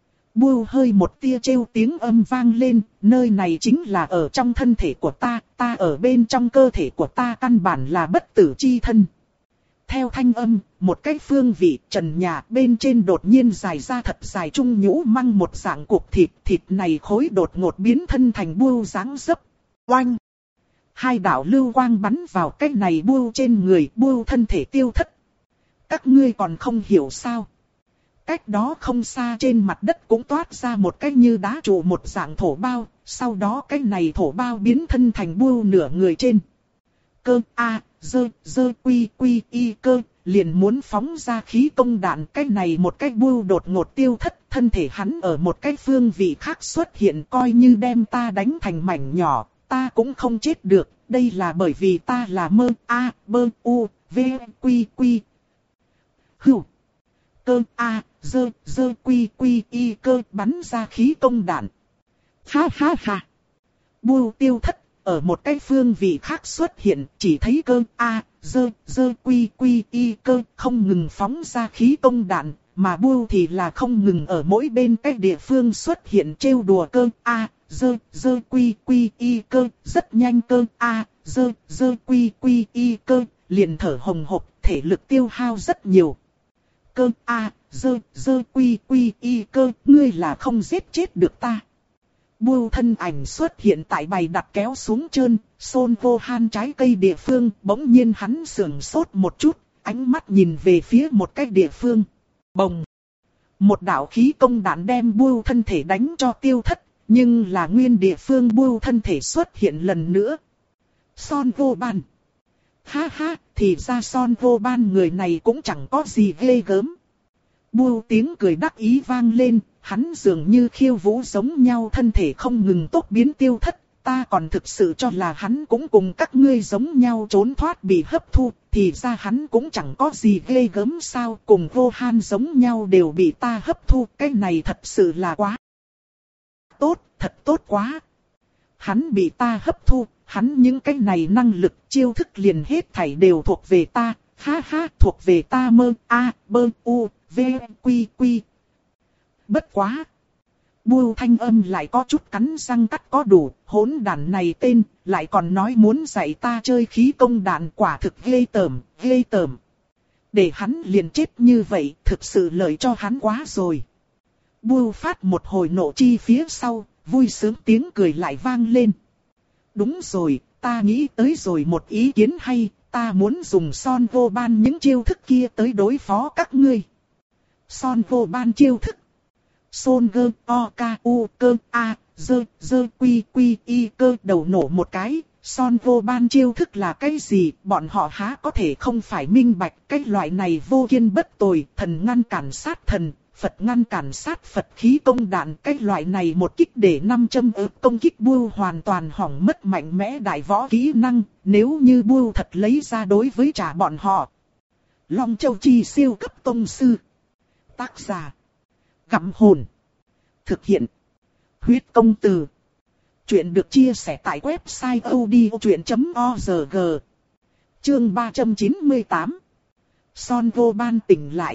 Bưu hơi một tia trêu tiếng âm vang lên, nơi này chính là ở trong thân thể của ta, ta ở bên trong cơ thể của ta căn bản là bất tử chi thân. Theo thanh âm, một cái phương vị trần nhà bên trên đột nhiên dài ra thật dài trung nhũ măng một dạng cục thịt, thịt này khối đột ngột biến thân thành Bưu dáng dấp. Oanh! Hai đạo lưu quang bắn vào cái này Bưu trên người, Bưu thân thể tiêu thất. Các ngươi còn không hiểu sao? Cách đó không xa trên mặt đất cũng toát ra một cái như đá trụ một dạng thổ bao, sau đó cái này thổ bao biến thân thành Bưu nửa người trên. Cơ a, dơ, dơ quy quy y cơ, liền muốn phóng ra khí công đạn, cái này một cái Bưu đột ngột tiêu thất, thân thể hắn ở một cái phương vị khác xuất hiện, coi như đem ta đánh thành mảnh nhỏ, ta cũng không chết được, đây là bởi vì ta là mơ a, bơ u, v, quy quy. Hưu. Cơ a, dơ, dơ quy quy y cơ bắn ra khí công đạn. Ha ha ha. Bưu tiêu thất, ở một cái phương vị khác xuất hiện, chỉ thấy cơ a, dơ, dơ quy quy y cơ không ngừng phóng ra khí công đạn, mà Bưu thì là không ngừng ở mỗi bên cái địa phương xuất hiện trêu đùa cơ a, dơ, dơ quy quy y cơ, rất nhanh cơ a, dơ, dơ quy quy y cơ, liền thở hồng hộc, thể lực tiêu hao rất nhiều. Cơ a, dơ, dơ quy quy y cơ, ngươi là không giết chết được ta. Bưu thân ảnh xuất hiện tại bày đặt kéo xuống trơn, Son Gohan trái cây địa phương, bỗng nhiên hắn sườn sốt một chút, ánh mắt nhìn về phía một cái địa phương. Bồng! Một đạo khí công đạn đem Bưu thân thể đánh cho tiêu thất, nhưng là nguyên địa phương Bưu thân thể xuất hiện lần nữa. Son Gohan! Ha ha, thì ra Son Gohan người này cũng chẳng có gì ghê gớm. Bưu tiếng cười đắc ý vang lên, hắn dường như khiêu vũ giống nhau, thân thể không ngừng tốc biến tiêu thất. Ta còn thực sự cho là hắn cũng cùng các ngươi giống nhau trốn thoát bị hấp thu, thì ra hắn cũng chẳng có gì ghê gớm sao, cùng Gohan giống nhau đều bị ta hấp thu, cái này thật sự là quá tốt, thật tốt quá. Hắn bị ta hấp thu, hắn những cái này năng lực chiêu thức liền hết thảy đều thuộc về ta, ha ha, thuộc về ta mơ, a, bơ, u, v, quy, quy. Bất quá. Bưu thanh âm lại có chút cắn răng cắt có đủ, hỗn đản này tên, lại còn nói muốn dạy ta chơi khí công đạn, quả thực ghê tởm, ghê tởm. Để hắn liền chết như vậy, thực sự lợi cho hắn quá rồi. Bưu phát một hồi nộ chi phía sau, vui sướng tiếng cười lại vang lên. Đúng rồi, ta nghĩ tới rồi một ý kiến hay, ta muốn dùng Son Gohan những chiêu thức kia tới đối phó các ngươi. Son Gohan chiêu thức. Son gơ o ca u cơ a, dơ, dơ quy quy y cơ đầu nổ một cái. Son Gohan chiêu thức là cái gì, bọn họ há có thể không phải minh bạch. Cái loại này vô kiên bất tồi, thần ngăn cản sát thần, Phật ngăn cản sát Phật khí công đạn. Cái loại này một kích để năm châm ớt công kích Bưu hoàn toàn hỏng mất mạnh mẽ đại võ kỹ năng. Nếu như Bưu thật lấy ra đối với trả bọn họ. Long Châu Chi siêu cấp tông sư. Tác giả. Gặm hồn. Thực hiện. Huyết công từ. Chuyện được chia sẻ tại website odchuyện chấm org. Chương ba trăm chín mươi tám. Son Gohan tỉnh lại.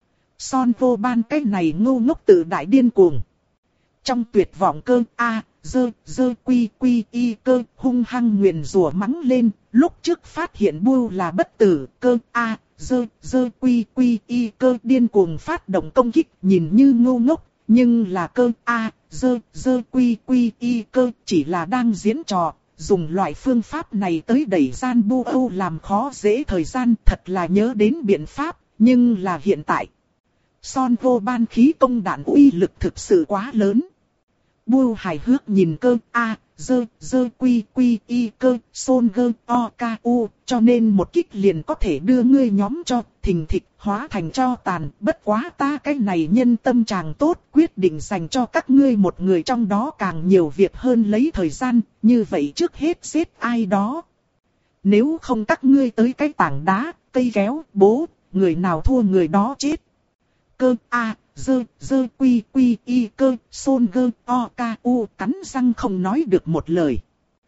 Son Gohan cái này ngu ngốc tự đại điên cuồng. Trong tuyệt vọng cơ a, dơ, dơ quy quy y cơ hung hăng nguyền rủa mắng lên. Lúc trước phát hiện Bưu là bất tử cơ a, dơ, dơ quy quy y cơ điên cuồng phát động công kích, nhìn như ngu ngốc. Nhưng là cơ a, dơ, dơ quy quy y cơ chỉ là đang diễn trò, dùng loại phương pháp này tới đẩy gian Bu Âu làm khó dễ thời gian, thật là nhớ đến biện pháp, nhưng là hiện tại. Son Gohan khí công đạn uy lực thực sự quá lớn. Bưu hài hước nhìn cơ a, dơ, dơ quy quy y cơ, Son gơ o ca u, cho nên một kích liền có thể đưa ngươi nhóm cho thình thịch hóa thành tro tàn. Bất quá ta cái này nhân tâm trạng tốt, quyết định dành cho các ngươi một người trong đó càng nhiều việc hơn lấy thời gian, như vậy trước hết giết ai đó. Nếu không các ngươi tới cái tảng đá, cây kéo, bố, người nào thua người đó chết. Cơ a, dơ, dơ quy quy y cơ, Son gơ o ca u cắn răng không nói được một lời.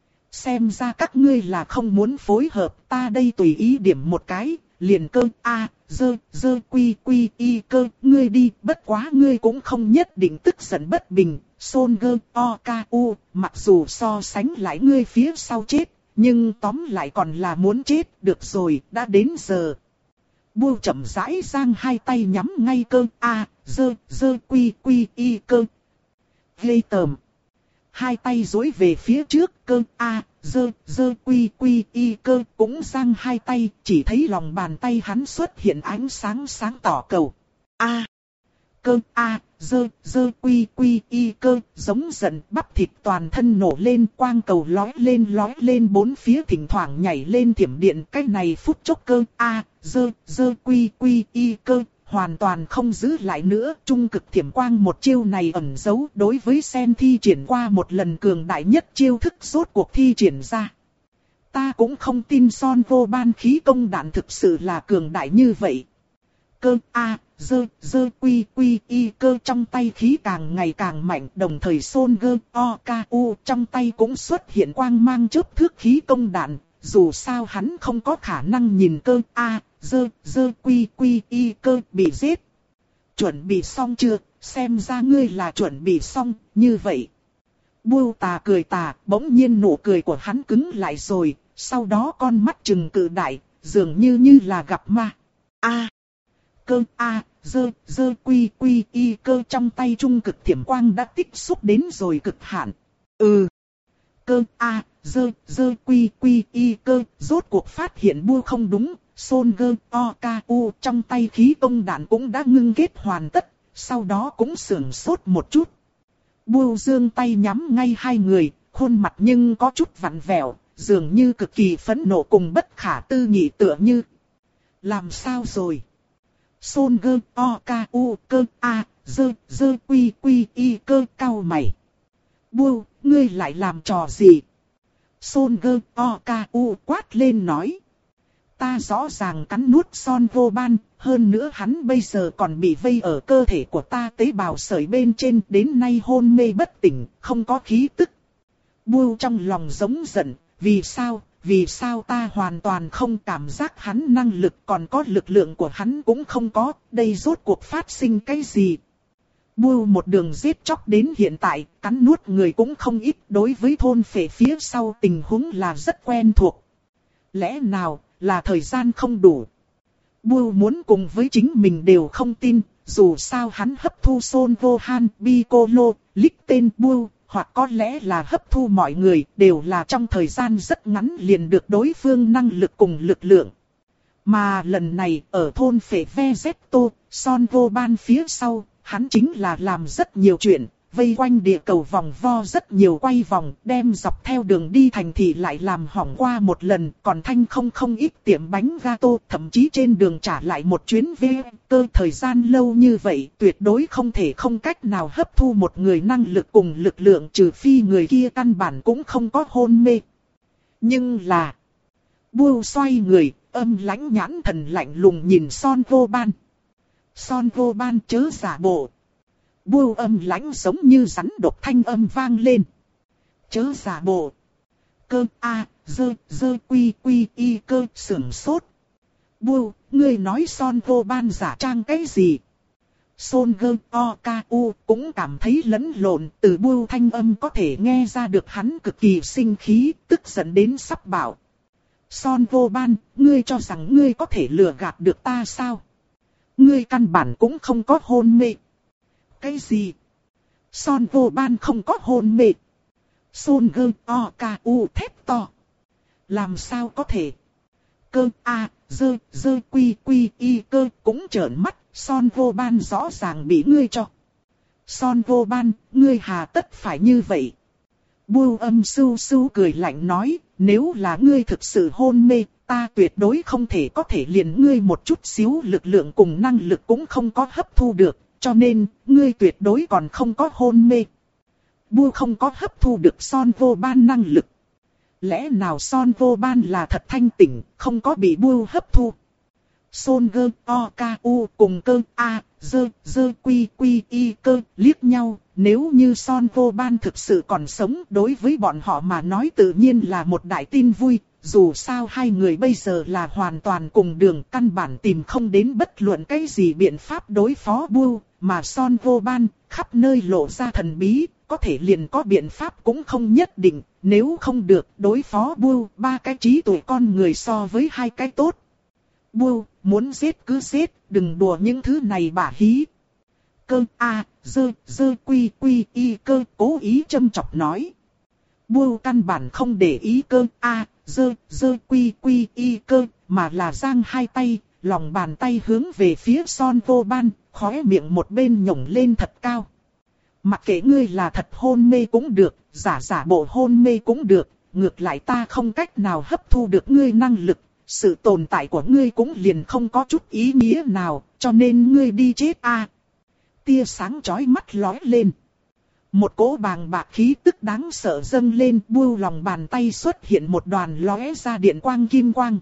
Xem ra các ngươi là không muốn phối hợp, ta đây tùy ý điểm một cái, liền cơ a, dơ, dơ quy quy y cơ, ngươi đi, bất quá ngươi cũng không nhất định tức giận bất bình. Son gơ o ca u, mặc dù so sánh lại ngươi phía sau chết, nhưng tóm lại còn là muốn chết, được rồi, đã đến giờ. Bưu chậm rãi giang hai tay nhắm ngay cơ a, dơ, dơ quy quy y cơ. Ghê tởm. Hai tay duỗi về phía trước, cơ a, dơ, dơ quy quy y cơ cũng giang hai tay, chỉ thấy lòng bàn tay hắn xuất hiện ánh sáng sáng tỏ cầu. A. Cơ a, dơ, dơ quy quy y cơ, giống giận bắp thịt toàn thân nổ lên, quang cầu lói lên lói lên bốn phía, thỉnh thoảng nhảy lên thiểm điện. Cái này phút chốc cơ a, dơ, dơ quy quy y cơ, hoàn toàn không giữ lại nữa. Trung cực thiểm quang một chiêu này ẩn giấu đối với Sen thi triển qua một lần cường đại nhất chiêu thức rốt cuộc thi triển ra. Ta cũng không tin Son Gohan khí công đạn thực sự là cường đại như vậy. Cơ a, dơ, dơ quy quy y cơ trong tay khí càng ngày càng mạnh, đồng thời Son gơ o ca u trong tay cũng xuất hiện quang mang chớp thước khí công đạn, dù sao hắn không có khả năng nhìn cơ a, dơ, dơ quy quy y cơ bị giết. Chuẩn bị xong chưa, xem ra ngươi là chuẩn bị xong, như vậy. Bưu tà cười tà, bỗng nhiên nụ cười của hắn cứng lại rồi, sau đó con mắt trừng cự đại, dường như như là gặp ma. A. Cơ a, dơ, dơ quy quy y cơ trong tay trung cực thiểm quang đã tích xúc đến rồi cực hạn. Ừ. Cơ a, dơ, dơ quy quy y cơ, rốt cuộc phát hiện bua không đúng, Son gơ o ca u trong tay khí công đạn cũng đã ngưng kết hoàn tất, sau đó cũng sưởng sốt một chút. Bua dương tay nhắm ngay hai người, khuôn mặt nhưng có chút vặn vẹo, dường như cực kỳ phẫn nộ cùng bất khả tư nghị tựa như. Làm sao rồi? Son gơ o ca u cơ a, dơ, dơ quy quy y cơ cau mày. Bua, ngươi lại làm trò gì? Son gơ o ca u quát lên nói. Ta rõ ràng cắn nuốt Son vô ban, hơn nữa hắn bây giờ còn bị vây ở cơ thể của ta tế bào sợi bên trên, đến nay hôn mê bất tỉnh, không có khí tức. Bua trong lòng giống giận, vì sao, vì sao ta hoàn toàn không cảm giác hắn năng lực, còn có lực lượng của hắn cũng không có, đây rốt cuộc phát sinh cái gì? Bua một đường giết chóc đến hiện tại, cắn nuốt người cũng không ít, đối với thôn phệ phía sau tình huống là rất quen thuộc. Lẽ nào là thời gian không đủ? Bua muốn cùng với chính mình đều không tin, dù sao hắn hấp thu Son vô han, Piccolo, Lick tên Bua, hoặc có lẽ là hấp thu mọi người, đều là trong thời gian rất ngắn liền được đối phương năng lực cùng lực lượng. Mà lần này ở thôn phệ Vegeto, Son vô ban phía sau, hắn chính là làm rất nhiều chuyện, vây quanh địa cầu vòng vo rất nhiều quay vòng, đem dọc theo đường đi thành thị lại làm hỏng qua một lần, còn thanh không không ít tiệm bánh gato, thậm chí trên đường trả lại một chuyến về, cơ thời gian lâu như vậy, tuyệt đối không thể không cách nào hấp thu một người năng lực cùng lực lượng, trừ phi người kia căn bản cũng không có hôn mê. Nhưng là, Bua xoay người, âm lãnh nhãn thần lạnh lùng nhìn Son vô ban. Son vô ban chớ giả bộ. Bua âm lãnh giống như rắn độc thanh âm vang lên. Chớ giả bộ. Cơ a, dơ, dơ quy quy y cơ sưởng sốt. Bua, ngươi nói Son vô ban giả trang cái gì? Son gơ o ca u cũng cảm thấy lẫn lộn, từ Bua thanh âm có thể nghe ra được hắn cực kỳ sinh khí, tức giận đến sắp bảo. Son vô ban, ngươi cho rằng ngươi có thể lừa gạt được ta sao? Ngươi căn bản cũng không có hôn mê. Cái gì? Son vô ban không có hôn mê. Son gơ o ca u thét to. Làm sao có thể? Cơ a, dơ, dơ quy quy y cơ cũng trợn mắt. Son vô ban rõ ràng bị ngươi cho. Son vô ban, ngươi hà tất phải như vậy? Bua âm sưu sưu cười lạnh nói, nếu là ngươi thực sự hôn mê, ta tuyệt đối không thể có thể liền ngươi một chút xíu lực lượng cùng năng lực cũng không có hấp thu được, cho nên, ngươi tuyệt đối còn không có hôn mê. Bua không có hấp thu được Son vô ban năng lực. Lẽ nào Son vô ban là thật thanh tỉnh, không có bị Bua hấp thu? Son gơ o ca u cùng cơ a, dơ, dơ quy quy y cơ liếc nhau, nếu như Son vô ban thực sự còn sống, đối với bọn họ mà nói tự nhiên là một đại tin vui, dù sao hai người bây giờ là hoàn toàn cùng đường, căn bản tìm không đến bất luận cái gì biện pháp đối phó Bua, mà Son vô ban khắp nơi lộ ra thần bí, có thể liền có biện pháp cũng không nhất định, nếu không được đối phó Bua, ba cái trí tuệ con người so với hai cái tốt. Bua, muốn giết cứ giết, đừng đùa những thứ này bả hí. Cơ a, dơ, dơ quy quy y cơ cố ý châm chọc nói. Bua căn bản không để ý cơ a, dơ, dơ quy quy y cơ, mà là giang hai tay, lòng bàn tay hướng về phía Son vô ban, khóe miệng một bên nhổng lên thật cao. Mặc kệ ngươi là thật hôn mê cũng được, giả giả bộ hôn mê cũng được, ngược lại ta không cách nào hấp thu được ngươi năng lực. Sự tồn tại của ngươi cũng liền không có chút ý nghĩa nào, cho nên ngươi đi chết a. À. Tia sáng chói mắt lóe lên. Một cỗ bàng bạc khí tức đáng sợ dâng lên, Bua lòng bàn tay xuất hiện một đoàn lóe ra điện quang kim quang.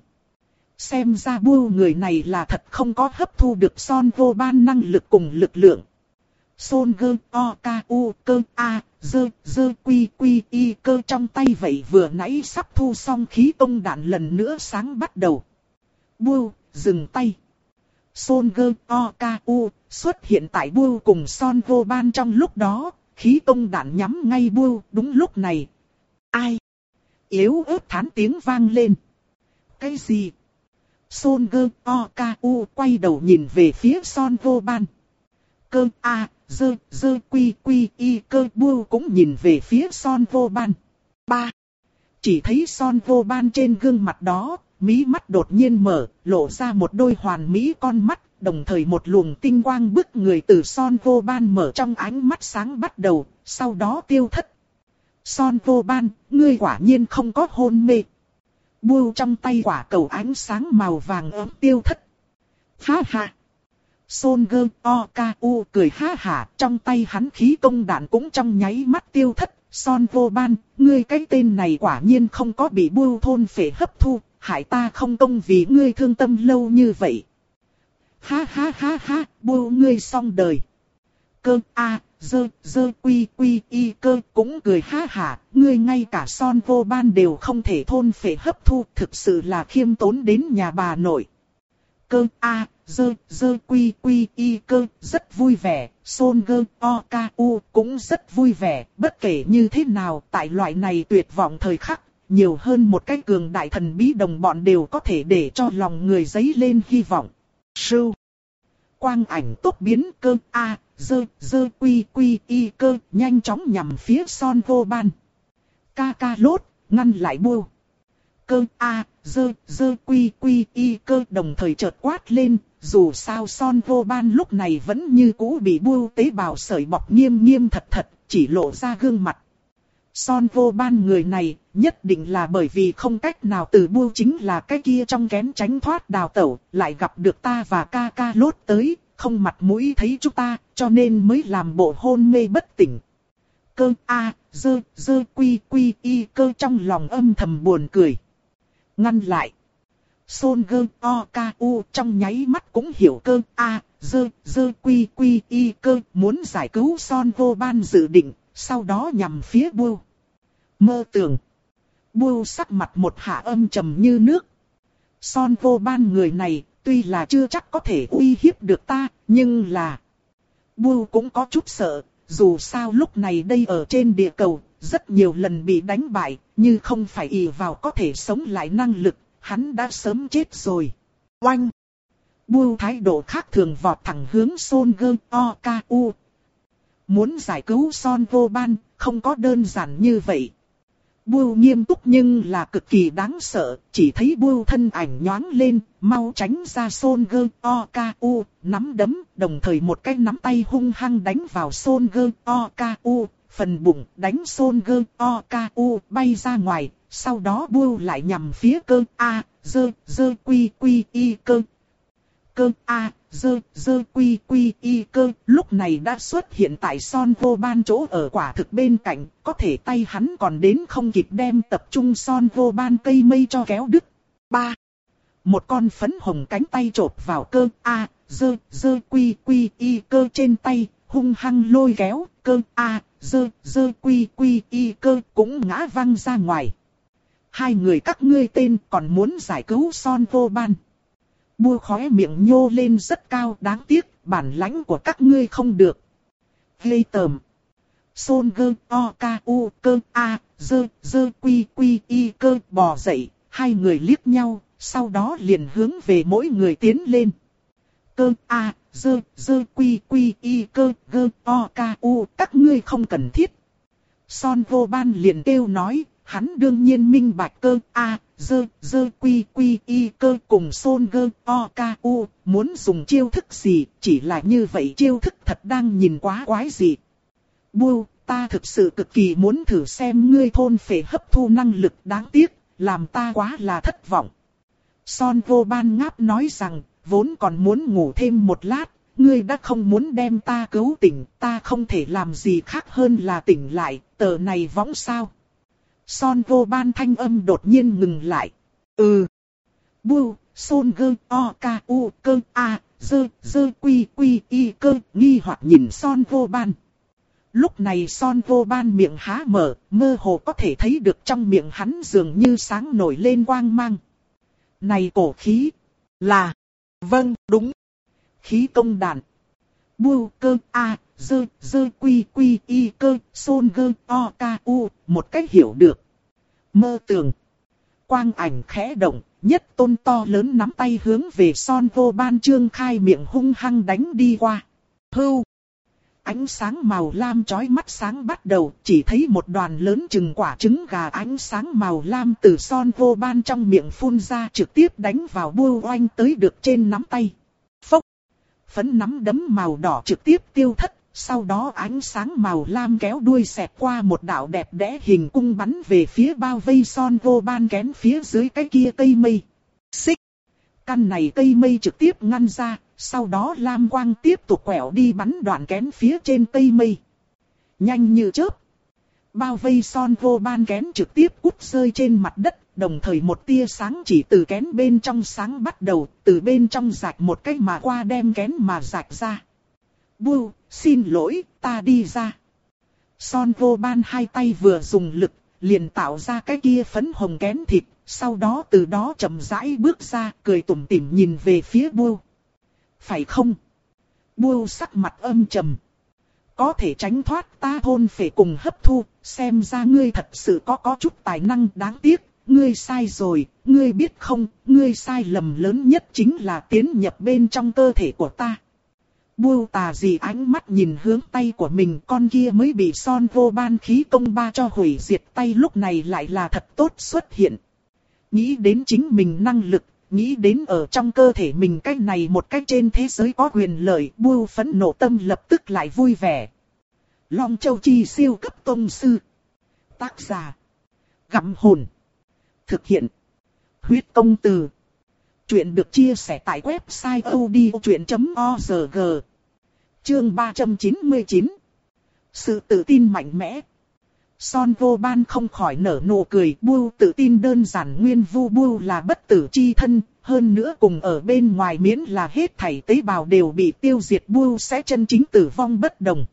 Xem ra Bua người này là thật không có hấp thu được Son vô ban năng lực cùng lực lượng. Son gơ o ca u cơ a dơ dơ quy quy y cơ trong tay vậy vừa nãy sắp thu xong khí công đạn lần nữa sáng bắt đầu. Bưu, dừng tay. Son gơ o ca u xuất hiện tại Bưu cùng Son vô ban trong lúc đó, khí công đạn nhắm ngay Bưu. Đúng lúc này. Ai? Yếu ớt thán tiếng vang lên. Cái gì? Son gơ o ca u quay đầu nhìn về phía Son vô ban. Cơ a dơ dơ quy quy y cơ Bưu cũng nhìn về phía Son vô ban. Ba. Chỉ thấy Son vô ban trên gương mặt đó, mí mắt đột nhiên mở, lộ ra một đôi hoàn mỹ con mắt, đồng thời một luồng tinh quang bức người từ Son vô ban mở trong ánh mắt sáng bắt đầu, sau đó tiêu thất. Son vô ban, ngươi quả nhiên không có hôn mê. Bưu trong tay quả cầu ánh sáng màu vàng ấm tiêu thất. Ha ha. Son gơ o ca u cười ha hả, trong tay hắn khí công đạn cũng trong nháy mắt tiêu thất. Son vô ban, ngươi cái tên này quả nhiên không có bị Bưu thôn phệ hấp thu, hại ta không công vì ngươi thương tâm lâu như vậy. Ha ha ha ha, Bưu ngươi xong đời. Cơ a dơ dơ quy quy y cơ cũng cười ha hả, ngươi ngay cả Son vô ban đều không thể thôn phệ hấp thu, thực sự là khiêm tốn đến nhà bà nội. Cơ a dơ dơ quy quy y cơ rất vui vẻ, Son gơ o ca u cũng rất vui vẻ, bất kể như thế nào tại loại này tuyệt vọng thời khắc, nhiều hơn một cái cường đại thần bí đồng bọn đều có thể để cho lòng người dấy lên hy vọng. Sưu. Quang ảnh tốt biến cơ a dơ dơ quy quy y cơ nhanh chóng nhằm phía Son vô ban. Ca ca lốt, ngăn lại Bưu. Cơ a dơ dơ quy quy y cơ đồng thời chợt quát lên, dù sao Son vô ban lúc này vẫn như cũ bị Bưu tế bào sợi bọc nghiêm nghiêm thật thật, chỉ lộ ra gương mặt. Son vô ban người này, nhất định là bởi vì không cách nào từ Bưu chính là cái kia trong kén tránh thoát đào tẩu, lại gặp được ta và ca ca lốt tới, không mặt mũi thấy chúng ta, cho nên mới làm bộ hôn mê bất tỉnh. Cơ a dơ dơ quy quy y cơ trong lòng âm thầm buồn cười. Ngăn lại. Son gơ o ca u trong nháy mắt cũng hiểu cơ a dơ dơ quy quy y cơ muốn giải cứu Son vô ban dự định, sau đó nhằm phía Bưu. Mơ tưởng. Bưu sắc mặt một hạ âm trầm như nước. Son vô ban người này, tuy là chưa chắc có thể uy hiếp được ta, nhưng là... Bưu cũng có chút sợ, dù sao lúc này đây ở trên địa cầu, rất nhiều lần bị đánh bại, như không phải ỷ vào có thể sống lại năng lực, hắn đã sớm chết rồi. Oanh! Bưu thái độ khác thường vọt thẳng hướng Son gơ o ca u. Muốn giải cứu Son vô ban, không có đơn giản như vậy. Bưu nghiêm túc nhưng là cực kỳ đáng sợ, chỉ thấy Bưu thân ảnh nhoáng lên, mau tránh ra Son gơ o ca u, nắm đấm, đồng thời một cái nắm tay hung hăng đánh vào Son gơ o ca u, phần bụng đánh Son gơ o ca u bay ra ngoài, sau đó Bưu lại nhằm phía cơ a dơ dơ quy quy y cơ. Cơ a dơ dơ quy quy y cơ lúc này đã xuất hiện tại Son vô ban chỗ ở quả thực bên cạnh, có thể tay hắn còn đến không kịp đem tập trung Son vô ban cây mây cho kéo đứt. Ba. Một con phấn hồng cánh tay chộp vào cơ a dơ dơ quy quy y cơ trên tay, hung hăng lôi kéo, cơ a dơ dơ quy quy y cơ cũng ngã văng ra ngoài. Hai người các ngươi tên còn muốn giải cứu Son vô ban. Bưu khóe miệng nhô lên rất cao, đáng tiếc, bản lãnh của các ngươi không được. Ghê tởm. Son gơ o ca u cơ a dơ dơ quy quy y cơ bò dậy, hai người liếc nhau, sau đó liền hướng về mỗi người tiến lên. Cơ a dơ dơ quy quy y cơ gơ o ca u các ngươi không cần thiết. Son vô ban liền kêu nói. Hắn đương nhiên minh bạch cơ a dơ dơ quy quy y cơ cùng Son gơ o ca u muốn dùng chiêu thức gì, chỉ là như vậy chiêu thức thật đang nhìn quá quái dị. Bưu, ta thực sự cực kỳ muốn thử xem ngươi thôn phệ hấp thu năng lực, đáng tiếc, làm ta quá là thất vọng. Son vô ban ngáp nói rằng, vốn còn muốn ngủ thêm một lát, ngươi đã không muốn đem ta cứu tỉnh, ta không thể làm gì khác hơn là tỉnh lại, tờ này võng sao. Son vô ban thanh âm đột nhiên ngừng lại. Ừ. Bưu, Son gơ o ca u cơ a dơ, dơ quy quy y cơ, nghi hoặc nhìn Son Vô Ban. Lúc này Son Vô Ban miệng há mở, mơ hồ có thể thấy được trong miệng hắn dường như sáng nổi lên quang mang. Này cổ khí, là, vâng, đúng. khí công đàn. Bưu cơ a, dơ, dơ quy quy y cơ, Son gơ o ca u, một cách hiểu được. Mơ tưởng. Quang ảnh khẽ động, nhất tôn to lớn nắm tay hướng về Son Vô Ban trương khai miệng hung hăng đánh đi qua. Hưu. Ánh sáng màu lam chói mắt sáng bắt đầu, chỉ thấy một đoàn lớn chừng quả trứng gà ánh sáng màu lam từ Son Vô Ban trong miệng phun ra trực tiếp đánh vào bưu oanh tới được trên nắm tay. Phốc. Phấn nắm đấm màu đỏ trực tiếp tiêu thất, sau đó ánh sáng màu lam kéo đuôi xẹt qua một đạo đẹp đẽ hình cung bắn về phía bao vây Son Vô Ban kén phía dưới cái kia cây mây. Xích. Căn này cây mây trực tiếp ngăn ra, sau đó lam quang tiếp tục quẹo đi bắn đoạn kén phía trên cây mây. Nhanh như chớp. Bao vây Son Vô Ban kén trực tiếp cút rơi trên mặt đất, đồng thời một tia sáng chỉ từ kén bên trong sáng bắt đầu, từ bên trong rạch một cái mà qua đem kén mà rạch ra. Bưu, xin lỗi, ta đi ra. Son Vô Ban hai tay vừa dùng lực, liền tạo ra cái kia phấn hồng kén thịt, sau đó từ đó chậm rãi bước ra, cười tủm tỉm nhìn về phía Bưu. Phải không? Bưu sắc mặt âm trầm. Có thể tránh thoát ta thôn phệ cùng hấp thu, xem ra ngươi thật sự có có chút tài năng, đáng tiếc, ngươi sai rồi, ngươi biết không, ngươi sai lầm lớn nhất chính là tiến nhập bên trong cơ thể của ta. Bưu tà gì ánh mắt nhìn hướng tay của mình, con kia mới bị Son Vô Ban khí công ba cho hủy diệt tay lúc này lại là thật tốt xuất hiện. Nghĩ đến chính mình năng lực, nghĩ đến ở trong cơ thể mình cái này một cách trên thế giới có quyền lợi, Bưu phẫn nộ tâm lập tức lại vui vẻ. Long Châu Chi siêu cấp tông sư. Tác giả. Gặm hồn. Thực hiện. Huyết công từ. Chuyện được chia sẻ tại website odchuyện chấm org. Chương ba trăm chín mươi chín. Sự tự tin mạnh mẽ. Son Vô Ban không khỏi nở nụ cười. Bưu tự tin đơn giản nguyên vu Bưu là bất tử chi thân. Hơn nữa cùng ở bên ngoài miễn là hết thảy tế bào đều bị tiêu diệt, Bưu sẽ chân chính tử vong bất đồng.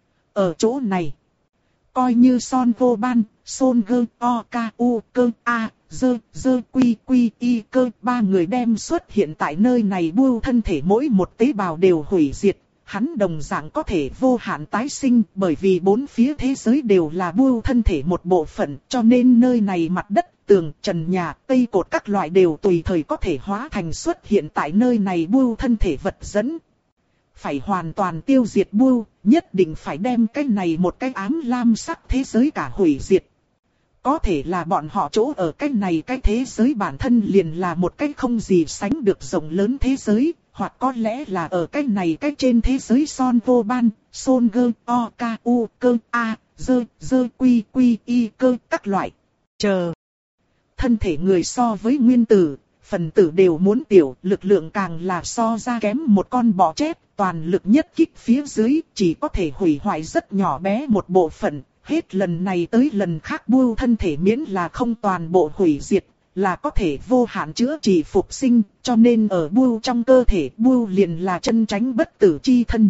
Ở chỗ này, coi như Son Vô Ban, Son gơ o ca u cơ a, dơ dơ quy quy y cơ, ba người đem xuất hiện tại nơi này, Bưu thân thể mỗi một tế bào đều hủy diệt, hắn đồng dạng có thể vô hạn tái sinh, bởi vì bốn phía thế giới đều là Bưu thân thể một bộ phận, cho nên nơi này mặt đất, tường, trần nhà, cây cột các loại đều tùy thời có thể hóa thành xuất hiện tại nơi này Bưu thân thể vật dẫn. Phải hoàn toàn tiêu diệt Bưu, nhất định phải đem cái này một cái ám lam sắc thế giới cả hủy diệt. Có thể là bọn họ chỗ ở cái này cái thế giới bản thân liền là một cái không gì sánh được rộng lớn thế giới, hoặc có lẽ là ở cái này cái trên thế giới Son Vô Ban, Son gơ o ca u cơ a, dơ dơ quy quy y cơ các loại. Chờ. Thân thể người so với nguyên tử, phần tử đều muốn tiểu, lực lượng càng là so ra kém một con bọ chét, toàn lực nhất kích phía dưới chỉ có thể hủy hoại rất nhỏ bé một bộ phận. Hết lần này tới lần khác Bưu thân thể miễn là không toàn bộ hủy diệt, là có thể vô hạn chữa trị phục sinh, cho nên ở Bưu trong cơ thể Bưu liền là chân tránh bất tử chi thân.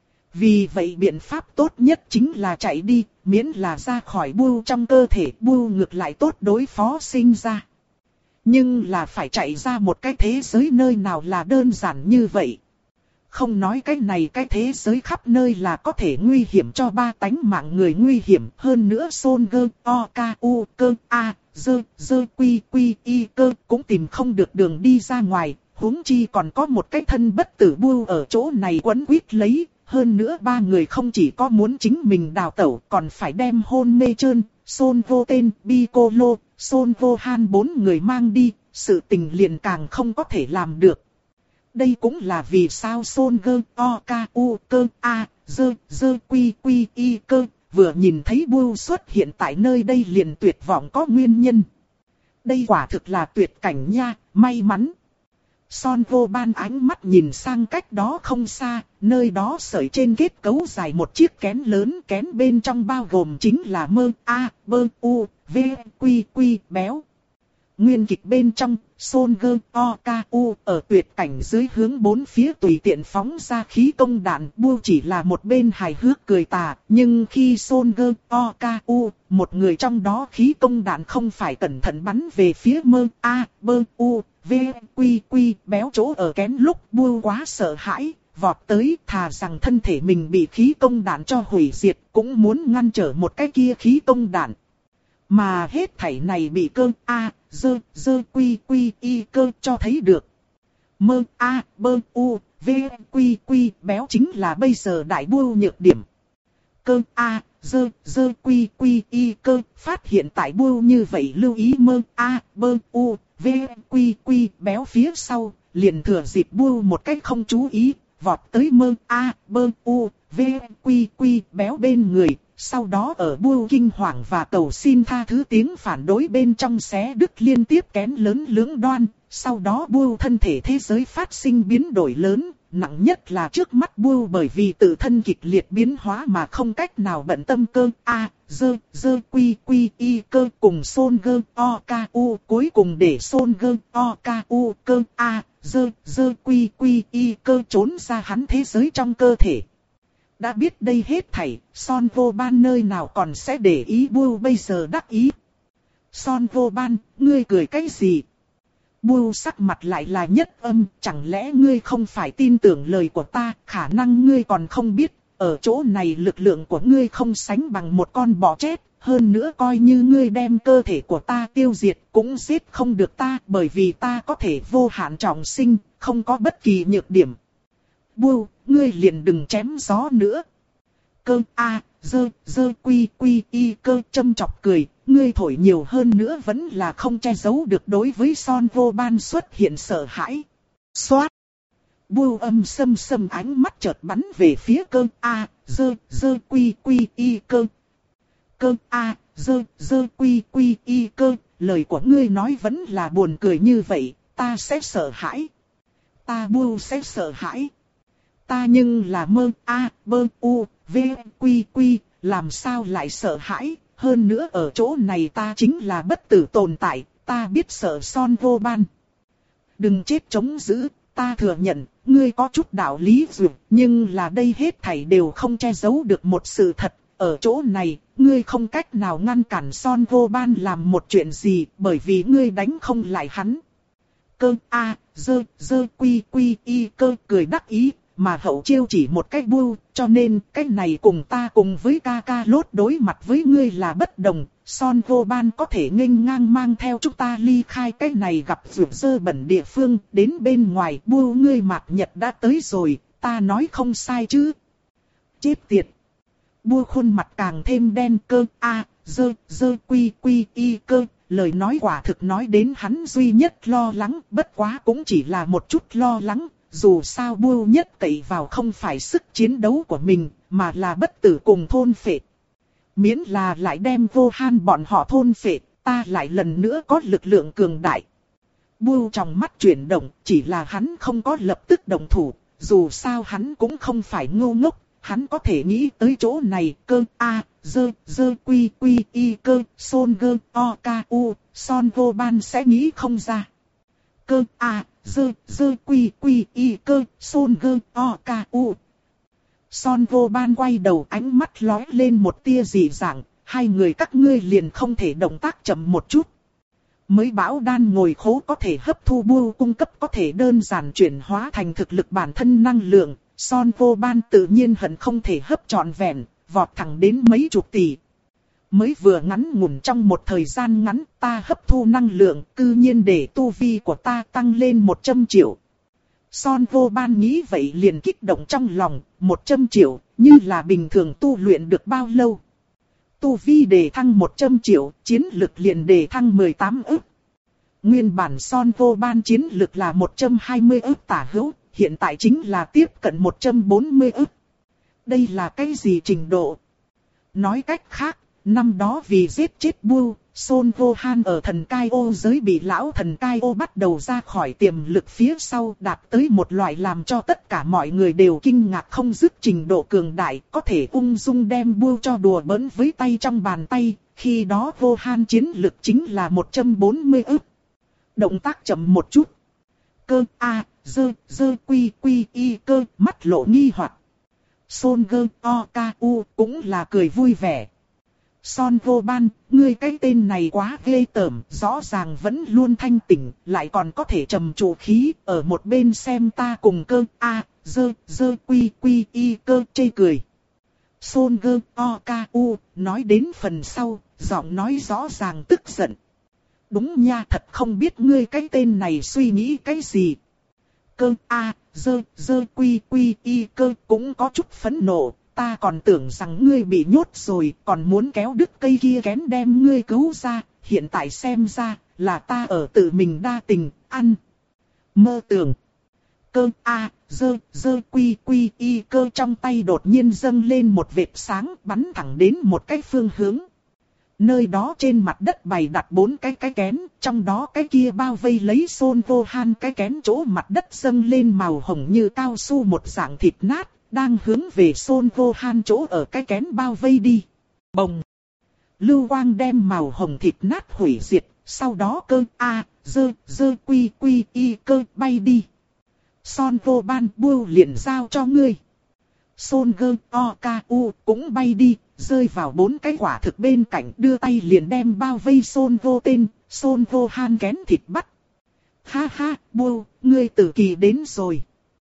Vì vậy biện pháp tốt nhất chính là chạy đi, miễn là ra khỏi Bưu trong cơ thể, Bưu ngược lại tốt đối phó sinh ra. Nhưng là phải chạy ra một cái thế giới nơi nào là đơn giản như vậy. Không nói cái này cái thế giới khắp nơi là có thể nguy hiểm cho ba tánh mạng người nguy hiểm. Hơn nữa Son gơ o ca u cơ a, dơ dơ quy quy y cơ cũng tìm không được đường đi ra ngoài. Huống chi còn có một cái thân bất tử Bưu ở chỗ này quấn quýt lấy. Hơn nữa ba người không chỉ có muốn chính mình đào tẩu, còn phải đem hôn mê trơn, Son Vô Tên, Piccolo, Son Vô Han bốn người mang đi, sự tình liền càng không có thể làm được. Đây cũng là vì sao Son gơ o ca u cơ a, dơ dơ quy quy y cơ, vừa nhìn thấy Bưu xuất hiện tại nơi đây liền tuyệt vọng có nguyên nhân. Đây quả thực là tuyệt cảnh nha, may mắn. Son Vô Ban ánh mắt nhìn sang cách đó không xa, nơi đó sợi trên kết cấu dài một chiếc kén lớn, kén bên trong bao gồm chính là mơ, a, bơ, u, v, quy, quy, béo. Nguyên kịch bên trong, Son Go Oku ở tuyệt cảnh dưới hướng bốn phía tùy tiện phóng ra khí công đạn, Bưu chỉ là một bên hài hước cười tà, nhưng khi Son Go Oku, một người trong đó khí công đạn không phải cẩn thận bắn về phía mơ a bơ u v quy quy béo chỗ ở kén lúc Bưu quá sợ hãi, vọt tới thà rằng thân thể mình bị khí công đạn cho hủy diệt, cũng muốn ngăn trở một cái kia khí công đạn. Mà hết thảy này bị cơ a dơ dơ quy quy y cơ cho thấy được. Mơ a bơ u v quy quy béo chính là bây giờ đại Bưu nhược điểm. Cơ a dơ dơ quy quy y cơ phát hiện tại Bưu như vậy lưu ý mơ a bơ u v quy quy béo phía sau, liền thừa dịp Bưu một cách không chú ý, vọt tới mơ a bơ u v quy quy béo bên người. Sau đó ở Bưu kinh hoàng và cầu xin tha thứ tiếng phản đối bên trong xé đứt liên tiếp kén lớn lưỡng đoan. Sau đó Bưu thân thể thế giới phát sinh biến đổi lớn, nặng nhất là trước mắt Bưu bởi vì tự thân kịch liệt biến hóa mà không cách nào bận tâm cơ a dơ dơ quy quy y cơ cùng Son Go Oku, cuối cùng để Son Go Oku cơ a dơ dơ quy quy y cơ trốn ra hắn thế giới trong cơ thể. Đã biết đây hết thảy, Son Vô Ban nơi nào còn sẽ để ý Bưu bây giờ đắc ý. Son Vô Ban, ngươi cười cái gì? Bưu sắc mặt lại là nhất âm, chẳng lẽ ngươi không phải tin tưởng lời của ta, khả năng ngươi còn không biết, ở chỗ này lực lượng của ngươi không sánh bằng một con bò chết, hơn nữa coi như ngươi đem cơ thể của ta tiêu diệt cũng giết không được ta, bởi vì ta có thể vô hạn trọng sinh, không có bất kỳ nhược điểm. Bưu, ngươi liền đừng chém gió nữa. Cơ a dơ dơ quy quy y cơ châm chọc cười, ngươi thổi nhiều hơn nữa vẫn là không che giấu được đối với Son Vô Ban xuất hiện sợ hãi. Xoát. Bưu âm sâm sâm ánh mắt chợt bắn về phía cơ a dơ dơ quy quy y cơ. Cơ a dơ dơ quy quy y cơ, lời của ngươi nói vẫn là buồn cười như vậy, ta sẽ sợ hãi. Ta Bưu sẽ sợ hãi. Ta nhưng là mơ a bơ u v quy quy, làm sao lại sợ hãi, hơn nữa ở chỗ này ta chính là bất tử tồn tại, ta biết sợ Son Vô Ban. Đừng chết chống giữ, ta thừa nhận, ngươi có chút đạo lý dường, nhưng là đây hết thảy đều không che giấu được một sự thật, ở chỗ này, ngươi không cách nào ngăn cản Son Vô Ban làm một chuyện gì, bởi vì ngươi đánh không lại hắn. Cơ a dơ dơ quy quy y cơ cười đắc ý. Mà hậu chiêu chỉ một cách Bưu, cho nên cái này cùng ta cùng với ca ca lốt đối mặt với ngươi là bất đồng. Son Vô Ban có thể nghênh ngang mang theo chúng ta ly khai cái này gặp rủi dơ bẩn địa phương, đến bên ngoài Bưu ngươi mạt nhật đã tới rồi, ta nói không sai chứ. Chết tiệt. Bưu khuôn mặt càng thêm đen, cơ a dơ dơ quy quy y cơ. Lời nói quả thực nói đến hắn duy nhất lo lắng, bất quá cũng chỉ là một chút lo lắng. Dù sao Bưu nhất cậy vào không phải sức chiến đấu của mình, mà là bất tử cùng thôn phệ. Miễn là lại đem Vô Han bọn họ thôn phệ, ta lại lần nữa có lực lượng cường đại. Bưu trong mắt chuyển động, chỉ là hắn không có lập tức động thủ, dù sao hắn cũng không phải ngu ngốc, hắn có thể nghĩ tới chỗ này, cơ a dơ dơ quy quy y cơ, Son Go Oku, Son Vô Ban sẽ nghĩ không ra. Cơ a dơ dơ quy quy y cơ, Son Go Oku. Son Vô Ban quay đầu, ánh mắt lóe lên một tia dị dạng, hai người các ngươi liền không thể động tác chậm một chút. Mới bão đan ngồi khố có thể hấp thu Bưu cung cấp có thể đơn giản chuyển hóa thành thực lực bản thân năng lượng, Son Vô Ban tự nhiên hận không thể hấp trọn vẹn, vọt thẳng đến mấy chục tỷ. Mới vừa ngắn ngủn trong một thời gian ngắn, ta hấp thu năng lượng, cư nhiên để tu vi của ta tăng lên một trăm triệu. Son Vô Ban nghĩ vậy liền kích động trong lòng, một trăm triệu, như là bình thường tu luyện được bao lâu. Tu vi đề thăng một trăm triệu, chiến lực liền đề thăng mười tám ức. Nguyên bản Son Vô Ban chiến lực là một trăm hai mươi ức tả hữu, hiện tại chính là tiếp cận một trăm bốn mươi ức. Đây là cái gì trình độ? Nói cách khác, năm đó vì giết chết Bưu, Son Vô Han ở thần cai ô giới bị lão thần cai ô bắt đầu ra khỏi tiềm lực phía sau, đạt tới một loại làm cho tất cả mọi người đều kinh ngạc không dứt trình độ cường đại, có thể ung dung đem Bưu cho đùa bỡn với tay trong bàn tay, khi đó Vô Han chiến lực chính là một trăm bốn mươi ức. Động tác chậm một chút. Cơ a, dơ, dơ quy quy y cơ, mắt lộ nghi hoặc. Son gơ o ca u cũng là cười vui vẻ. Son vô ban, ngươi cái tên này quá ghê tởm, rõ ràng vẫn luôn thanh tỉnh, lại còn có thể trầm trụ khí, ở một bên xem ta cùng cơ a, dơ, dơ quy quy y cơ chê cười. Son gơ o ca u, nói đến phần sau, giọng nói rõ ràng tức giận. Đúng nha, thật không biết ngươi cái tên này suy nghĩ cái gì. Cơ a, dơ, dơ quy quy y cơ cũng có chút phẫn nộ. Ta còn tưởng rằng ngươi bị nhốt rồi, còn muốn kéo đứt cây kia kén đem ngươi cứu ra. Hiện tại xem ra, là ta ở tự mình đa tình, ăn. Mơ tưởng. Cơ a, dơ, dơ quy quy y cơ trong tay đột nhiên dâng lên một vệt sáng bắn thẳng đến một cái phương hướng. Nơi đó trên mặt đất bày đặt bốn cái cái kén, trong đó cái kia bao vây lấy Son vô han cái kén chỗ mặt đất dâng lên màu hồng như cao su một dạng thịt nát, đang hướng về Son vô han chỗ ở cái kén bao vây đi. Bồng! Lưu quang đem màu hồng thịt nát hủy diệt, sau đó cơ a, dơ, dơ quy quy y cơ bay đi. Son vô ban bưu liền giao cho ngươi. Son gơ o ca u cũng bay đi, rơi vào bốn cái quả thực bên cạnh, đưa tay liền đem bao vây Son vô tên, Son vô han kén thịt bắt. Ha ha, bưu, ngươi tử kỳ đến rồi.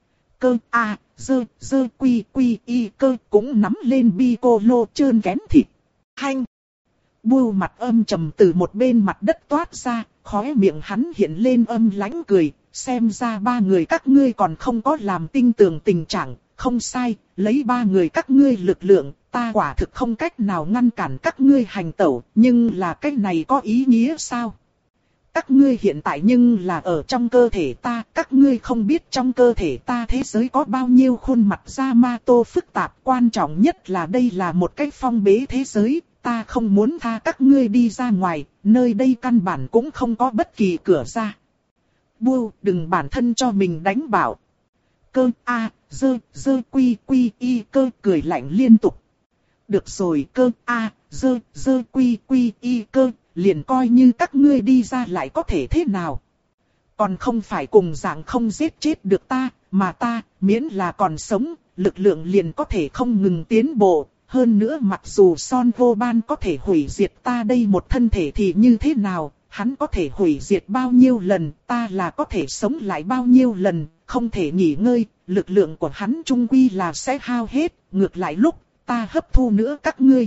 Cơ a, dơ, dơ quy quy y cơ cũng nắm lên bi cô lô trơn kén thịt. Hanh! Bưu mặt âm trầm từ một bên mặt đất toát ra, khóe miệng hắn hiện lên âm lãnh cười, xem ra ba người các ngươi còn không có làm tinh tường tình trạng, không sai, lấy ba người các ngươi lực lượng, ta quả thực không cách nào ngăn cản các ngươi hành tẩu, nhưng là cái này có ý nghĩa sao? Các ngươi hiện tại nhưng là ở trong cơ thể ta, các ngươi không biết trong cơ thể ta thế giới có bao nhiêu khuôn mặt Yamato phức tạp, quan trọng nhất là đây là một cái phong bế thế giới, ta không muốn tha các ngươi đi ra ngoài, nơi đây căn bản cũng không có bất kỳ cửa ra. Bưu, đừng bản thân cho mình đánh bảo. Cơ a, dơ, dơ quy quy y cơ cười lạnh liên tục. Được rồi cơ a, dơ, dơ quy quy y cơ, liền coi như các ngươi đi ra lại có thể thế nào. Còn không phải cùng dạng không giết chết được ta, mà ta, miễn là còn sống, lực lượng liền có thể không ngừng tiến bộ. Hơn nữa mặc dù Son vô ban có thể hủy diệt ta đây một thân thể thì như thế nào, hắn có thể hủy diệt bao nhiêu lần, ta là có thể sống lại bao nhiêu lần, không thể nghỉ ngơi, lực lượng của hắn chung quy là sẽ hao hết, ngược lại lúc ta hấp thu nữa các ngươi.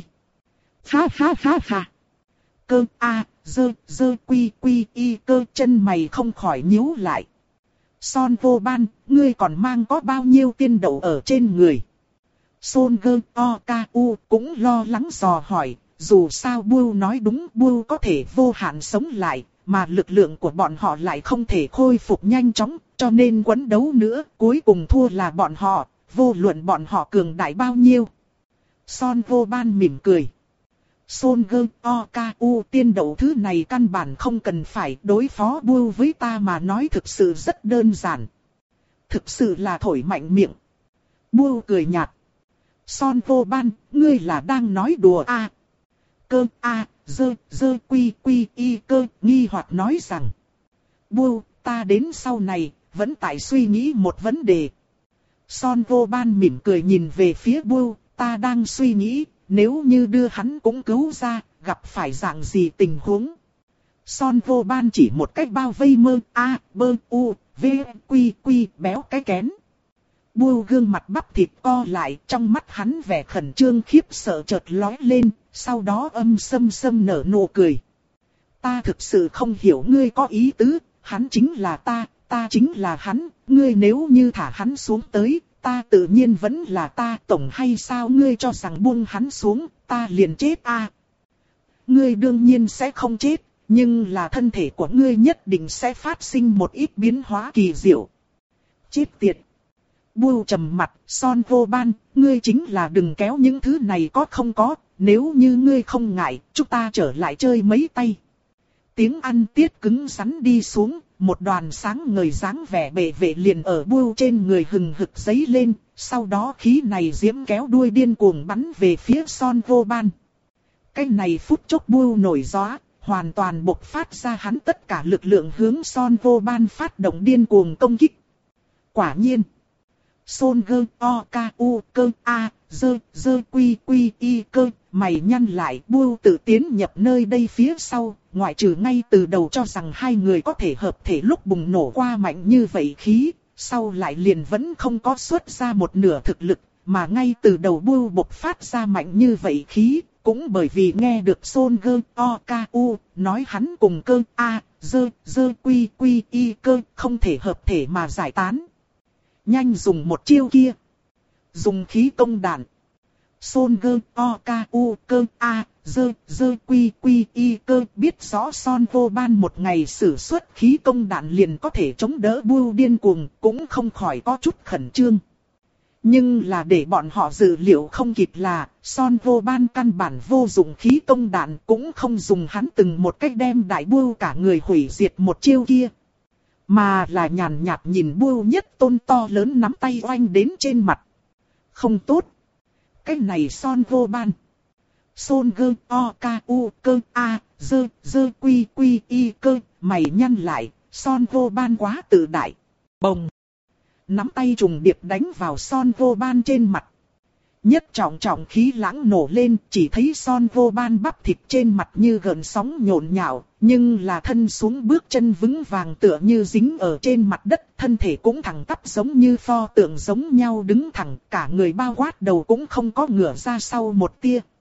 Ha ha ha ha. Cơ a, dơ, dơ quy quy y cơ chân mày không khỏi nhíu lại. Son vô ban, ngươi còn mang có bao nhiêu tiên đậu ở trên người? Son gơ o ca u cũng lo lắng dò hỏi, dù sao Bưu nói đúng, Bưu có thể vô hạn sống lại, mà lực lượng của bọn họ lại không thể khôi phục nhanh chóng, cho nên quấn đấu nữa, cuối cùng thua là bọn họ, vô luận bọn họ cường đại bao nhiêu. Son vô ban mỉm cười. Son gơ o ca u tiên đậu thứ này căn bản không cần phải đối phó Bưu với ta mà nói thực sự rất đơn giản. Thực sự là thổi mạnh miệng. Bưu cười nhạt. Son vô ban, ngươi là đang nói đùa à? Cơ a, dơ, dơ quy quy y cơ nghi hoặc nói rằng. Bưu, ta đến sau này, vẫn tại suy nghĩ một vấn đề. Son vô ban mỉm cười nhìn về phía Bưu, ta đang suy nghĩ, nếu như đưa hắn cũng cứu ra, gặp phải dạng gì tình huống. Son vô ban chỉ một cách bao vây mơ, a, bơ, u, v, quy, quy, béo cái kén. Bưu gương mặt bắp thịt co lại, trong mắt hắn vẻ khẩn trương khiếp sợ chợt lóe lên, sau đó âm sâm sâm nở nụ cười. Ta thực sự không hiểu ngươi có ý tứ, hắn chính là ta, ta chính là hắn, ngươi nếu như thả hắn xuống tới, ta tự nhiên vẫn là ta, tổng hay sao ngươi cho rằng buông hắn xuống, ta liền chết a? Ngươi đương nhiên sẽ không chết, nhưng là thân thể của ngươi nhất định sẽ phát sinh một ít biến hóa kỳ diệu. Chết tiệt! Bưu trầm mặt, Son vô ban, ngươi chính là đừng kéo những thứ này có không có, nếu như ngươi không ngại, chúng ta trở lại chơi mấy tay. Tiếng ăn tiết cứng rắn đi xuống, một đoàn sáng ngời dáng vẻ bệ vệ liền ở Bưu trên người hừng hực giấy lên, sau đó khí này diễm kéo đuôi điên cuồng bắn về phía Son vô ban. Cái này phút chốc Bưu nổi gió, hoàn toàn bộc phát ra hắn tất cả lực lượng hướng Son Vô Ban phát động điên cuồng công kích. Quả nhiên, Son Gơ O K U Cơ A Dơ Dơ Quy Quy Y Cơ, mày nhăn lại, Bưu tự tiến nhập nơi đây phía sau, ngoại trừ ngay từ đầu cho rằng hai người có thể hợp thể lúc bùng nổ qua mạnh như vậy khí, sau lại liền vẫn không có xuất ra một nửa thực lực, mà ngay từ đầu Bưu bộc phát ra mạnh như vậy khí, cũng bởi vì nghe được Son Gơ O K U nói hắn cùng Cơ A Dơ Dơ Quy Quy Y Cơ không thể hợp thể mà giải tán. Nhanh dùng một chiêu kia. Dùng khí công đạn. Son Gơ O K U Cơ A Dơ Dơ Quy Quy Y Cơ biết rõ Son Vô Ban một ngày sử xuất khí công đạn liền có thể chống đỡ Bưu điên cuồng, cũng không khỏi có chút khẩn trương. Nhưng là để bọn họ dự liệu không kịp là, Son Vô Ban căn bản vô dụng khí công đạn, cũng không dùng hắn từng một cách đem đại Bưu cả người hủy diệt một chiêu kia. Mà là nhàn nhạt nhìn Bưu Nhất Tôn to lớn nắm tay oanh đến trên mặt. Không tốt. Cái này Son Vô Ban. Son Gơ O K U Cơ A Dơ Dơ Quy Quy Y Cơ, mày nhăn lại, Son Vô Ban quá tự đại. Bồng. Nắm tay trùng điệp đánh vào Son Vô Ban trên mặt. Nhất trọng trọng khí lãng nổ lên, chỉ thấy Son Vô Ban bắp thịt trên mặt như gợn sóng nhộn nhạo, nhưng là thân xuống bước chân vững vàng tựa như dính ở trên mặt đất, thân thể cũng thẳng tắp giống như pho tượng giống nhau đứng thẳng, cả người bao quát đầu cũng không có ngửa ra sau một tia.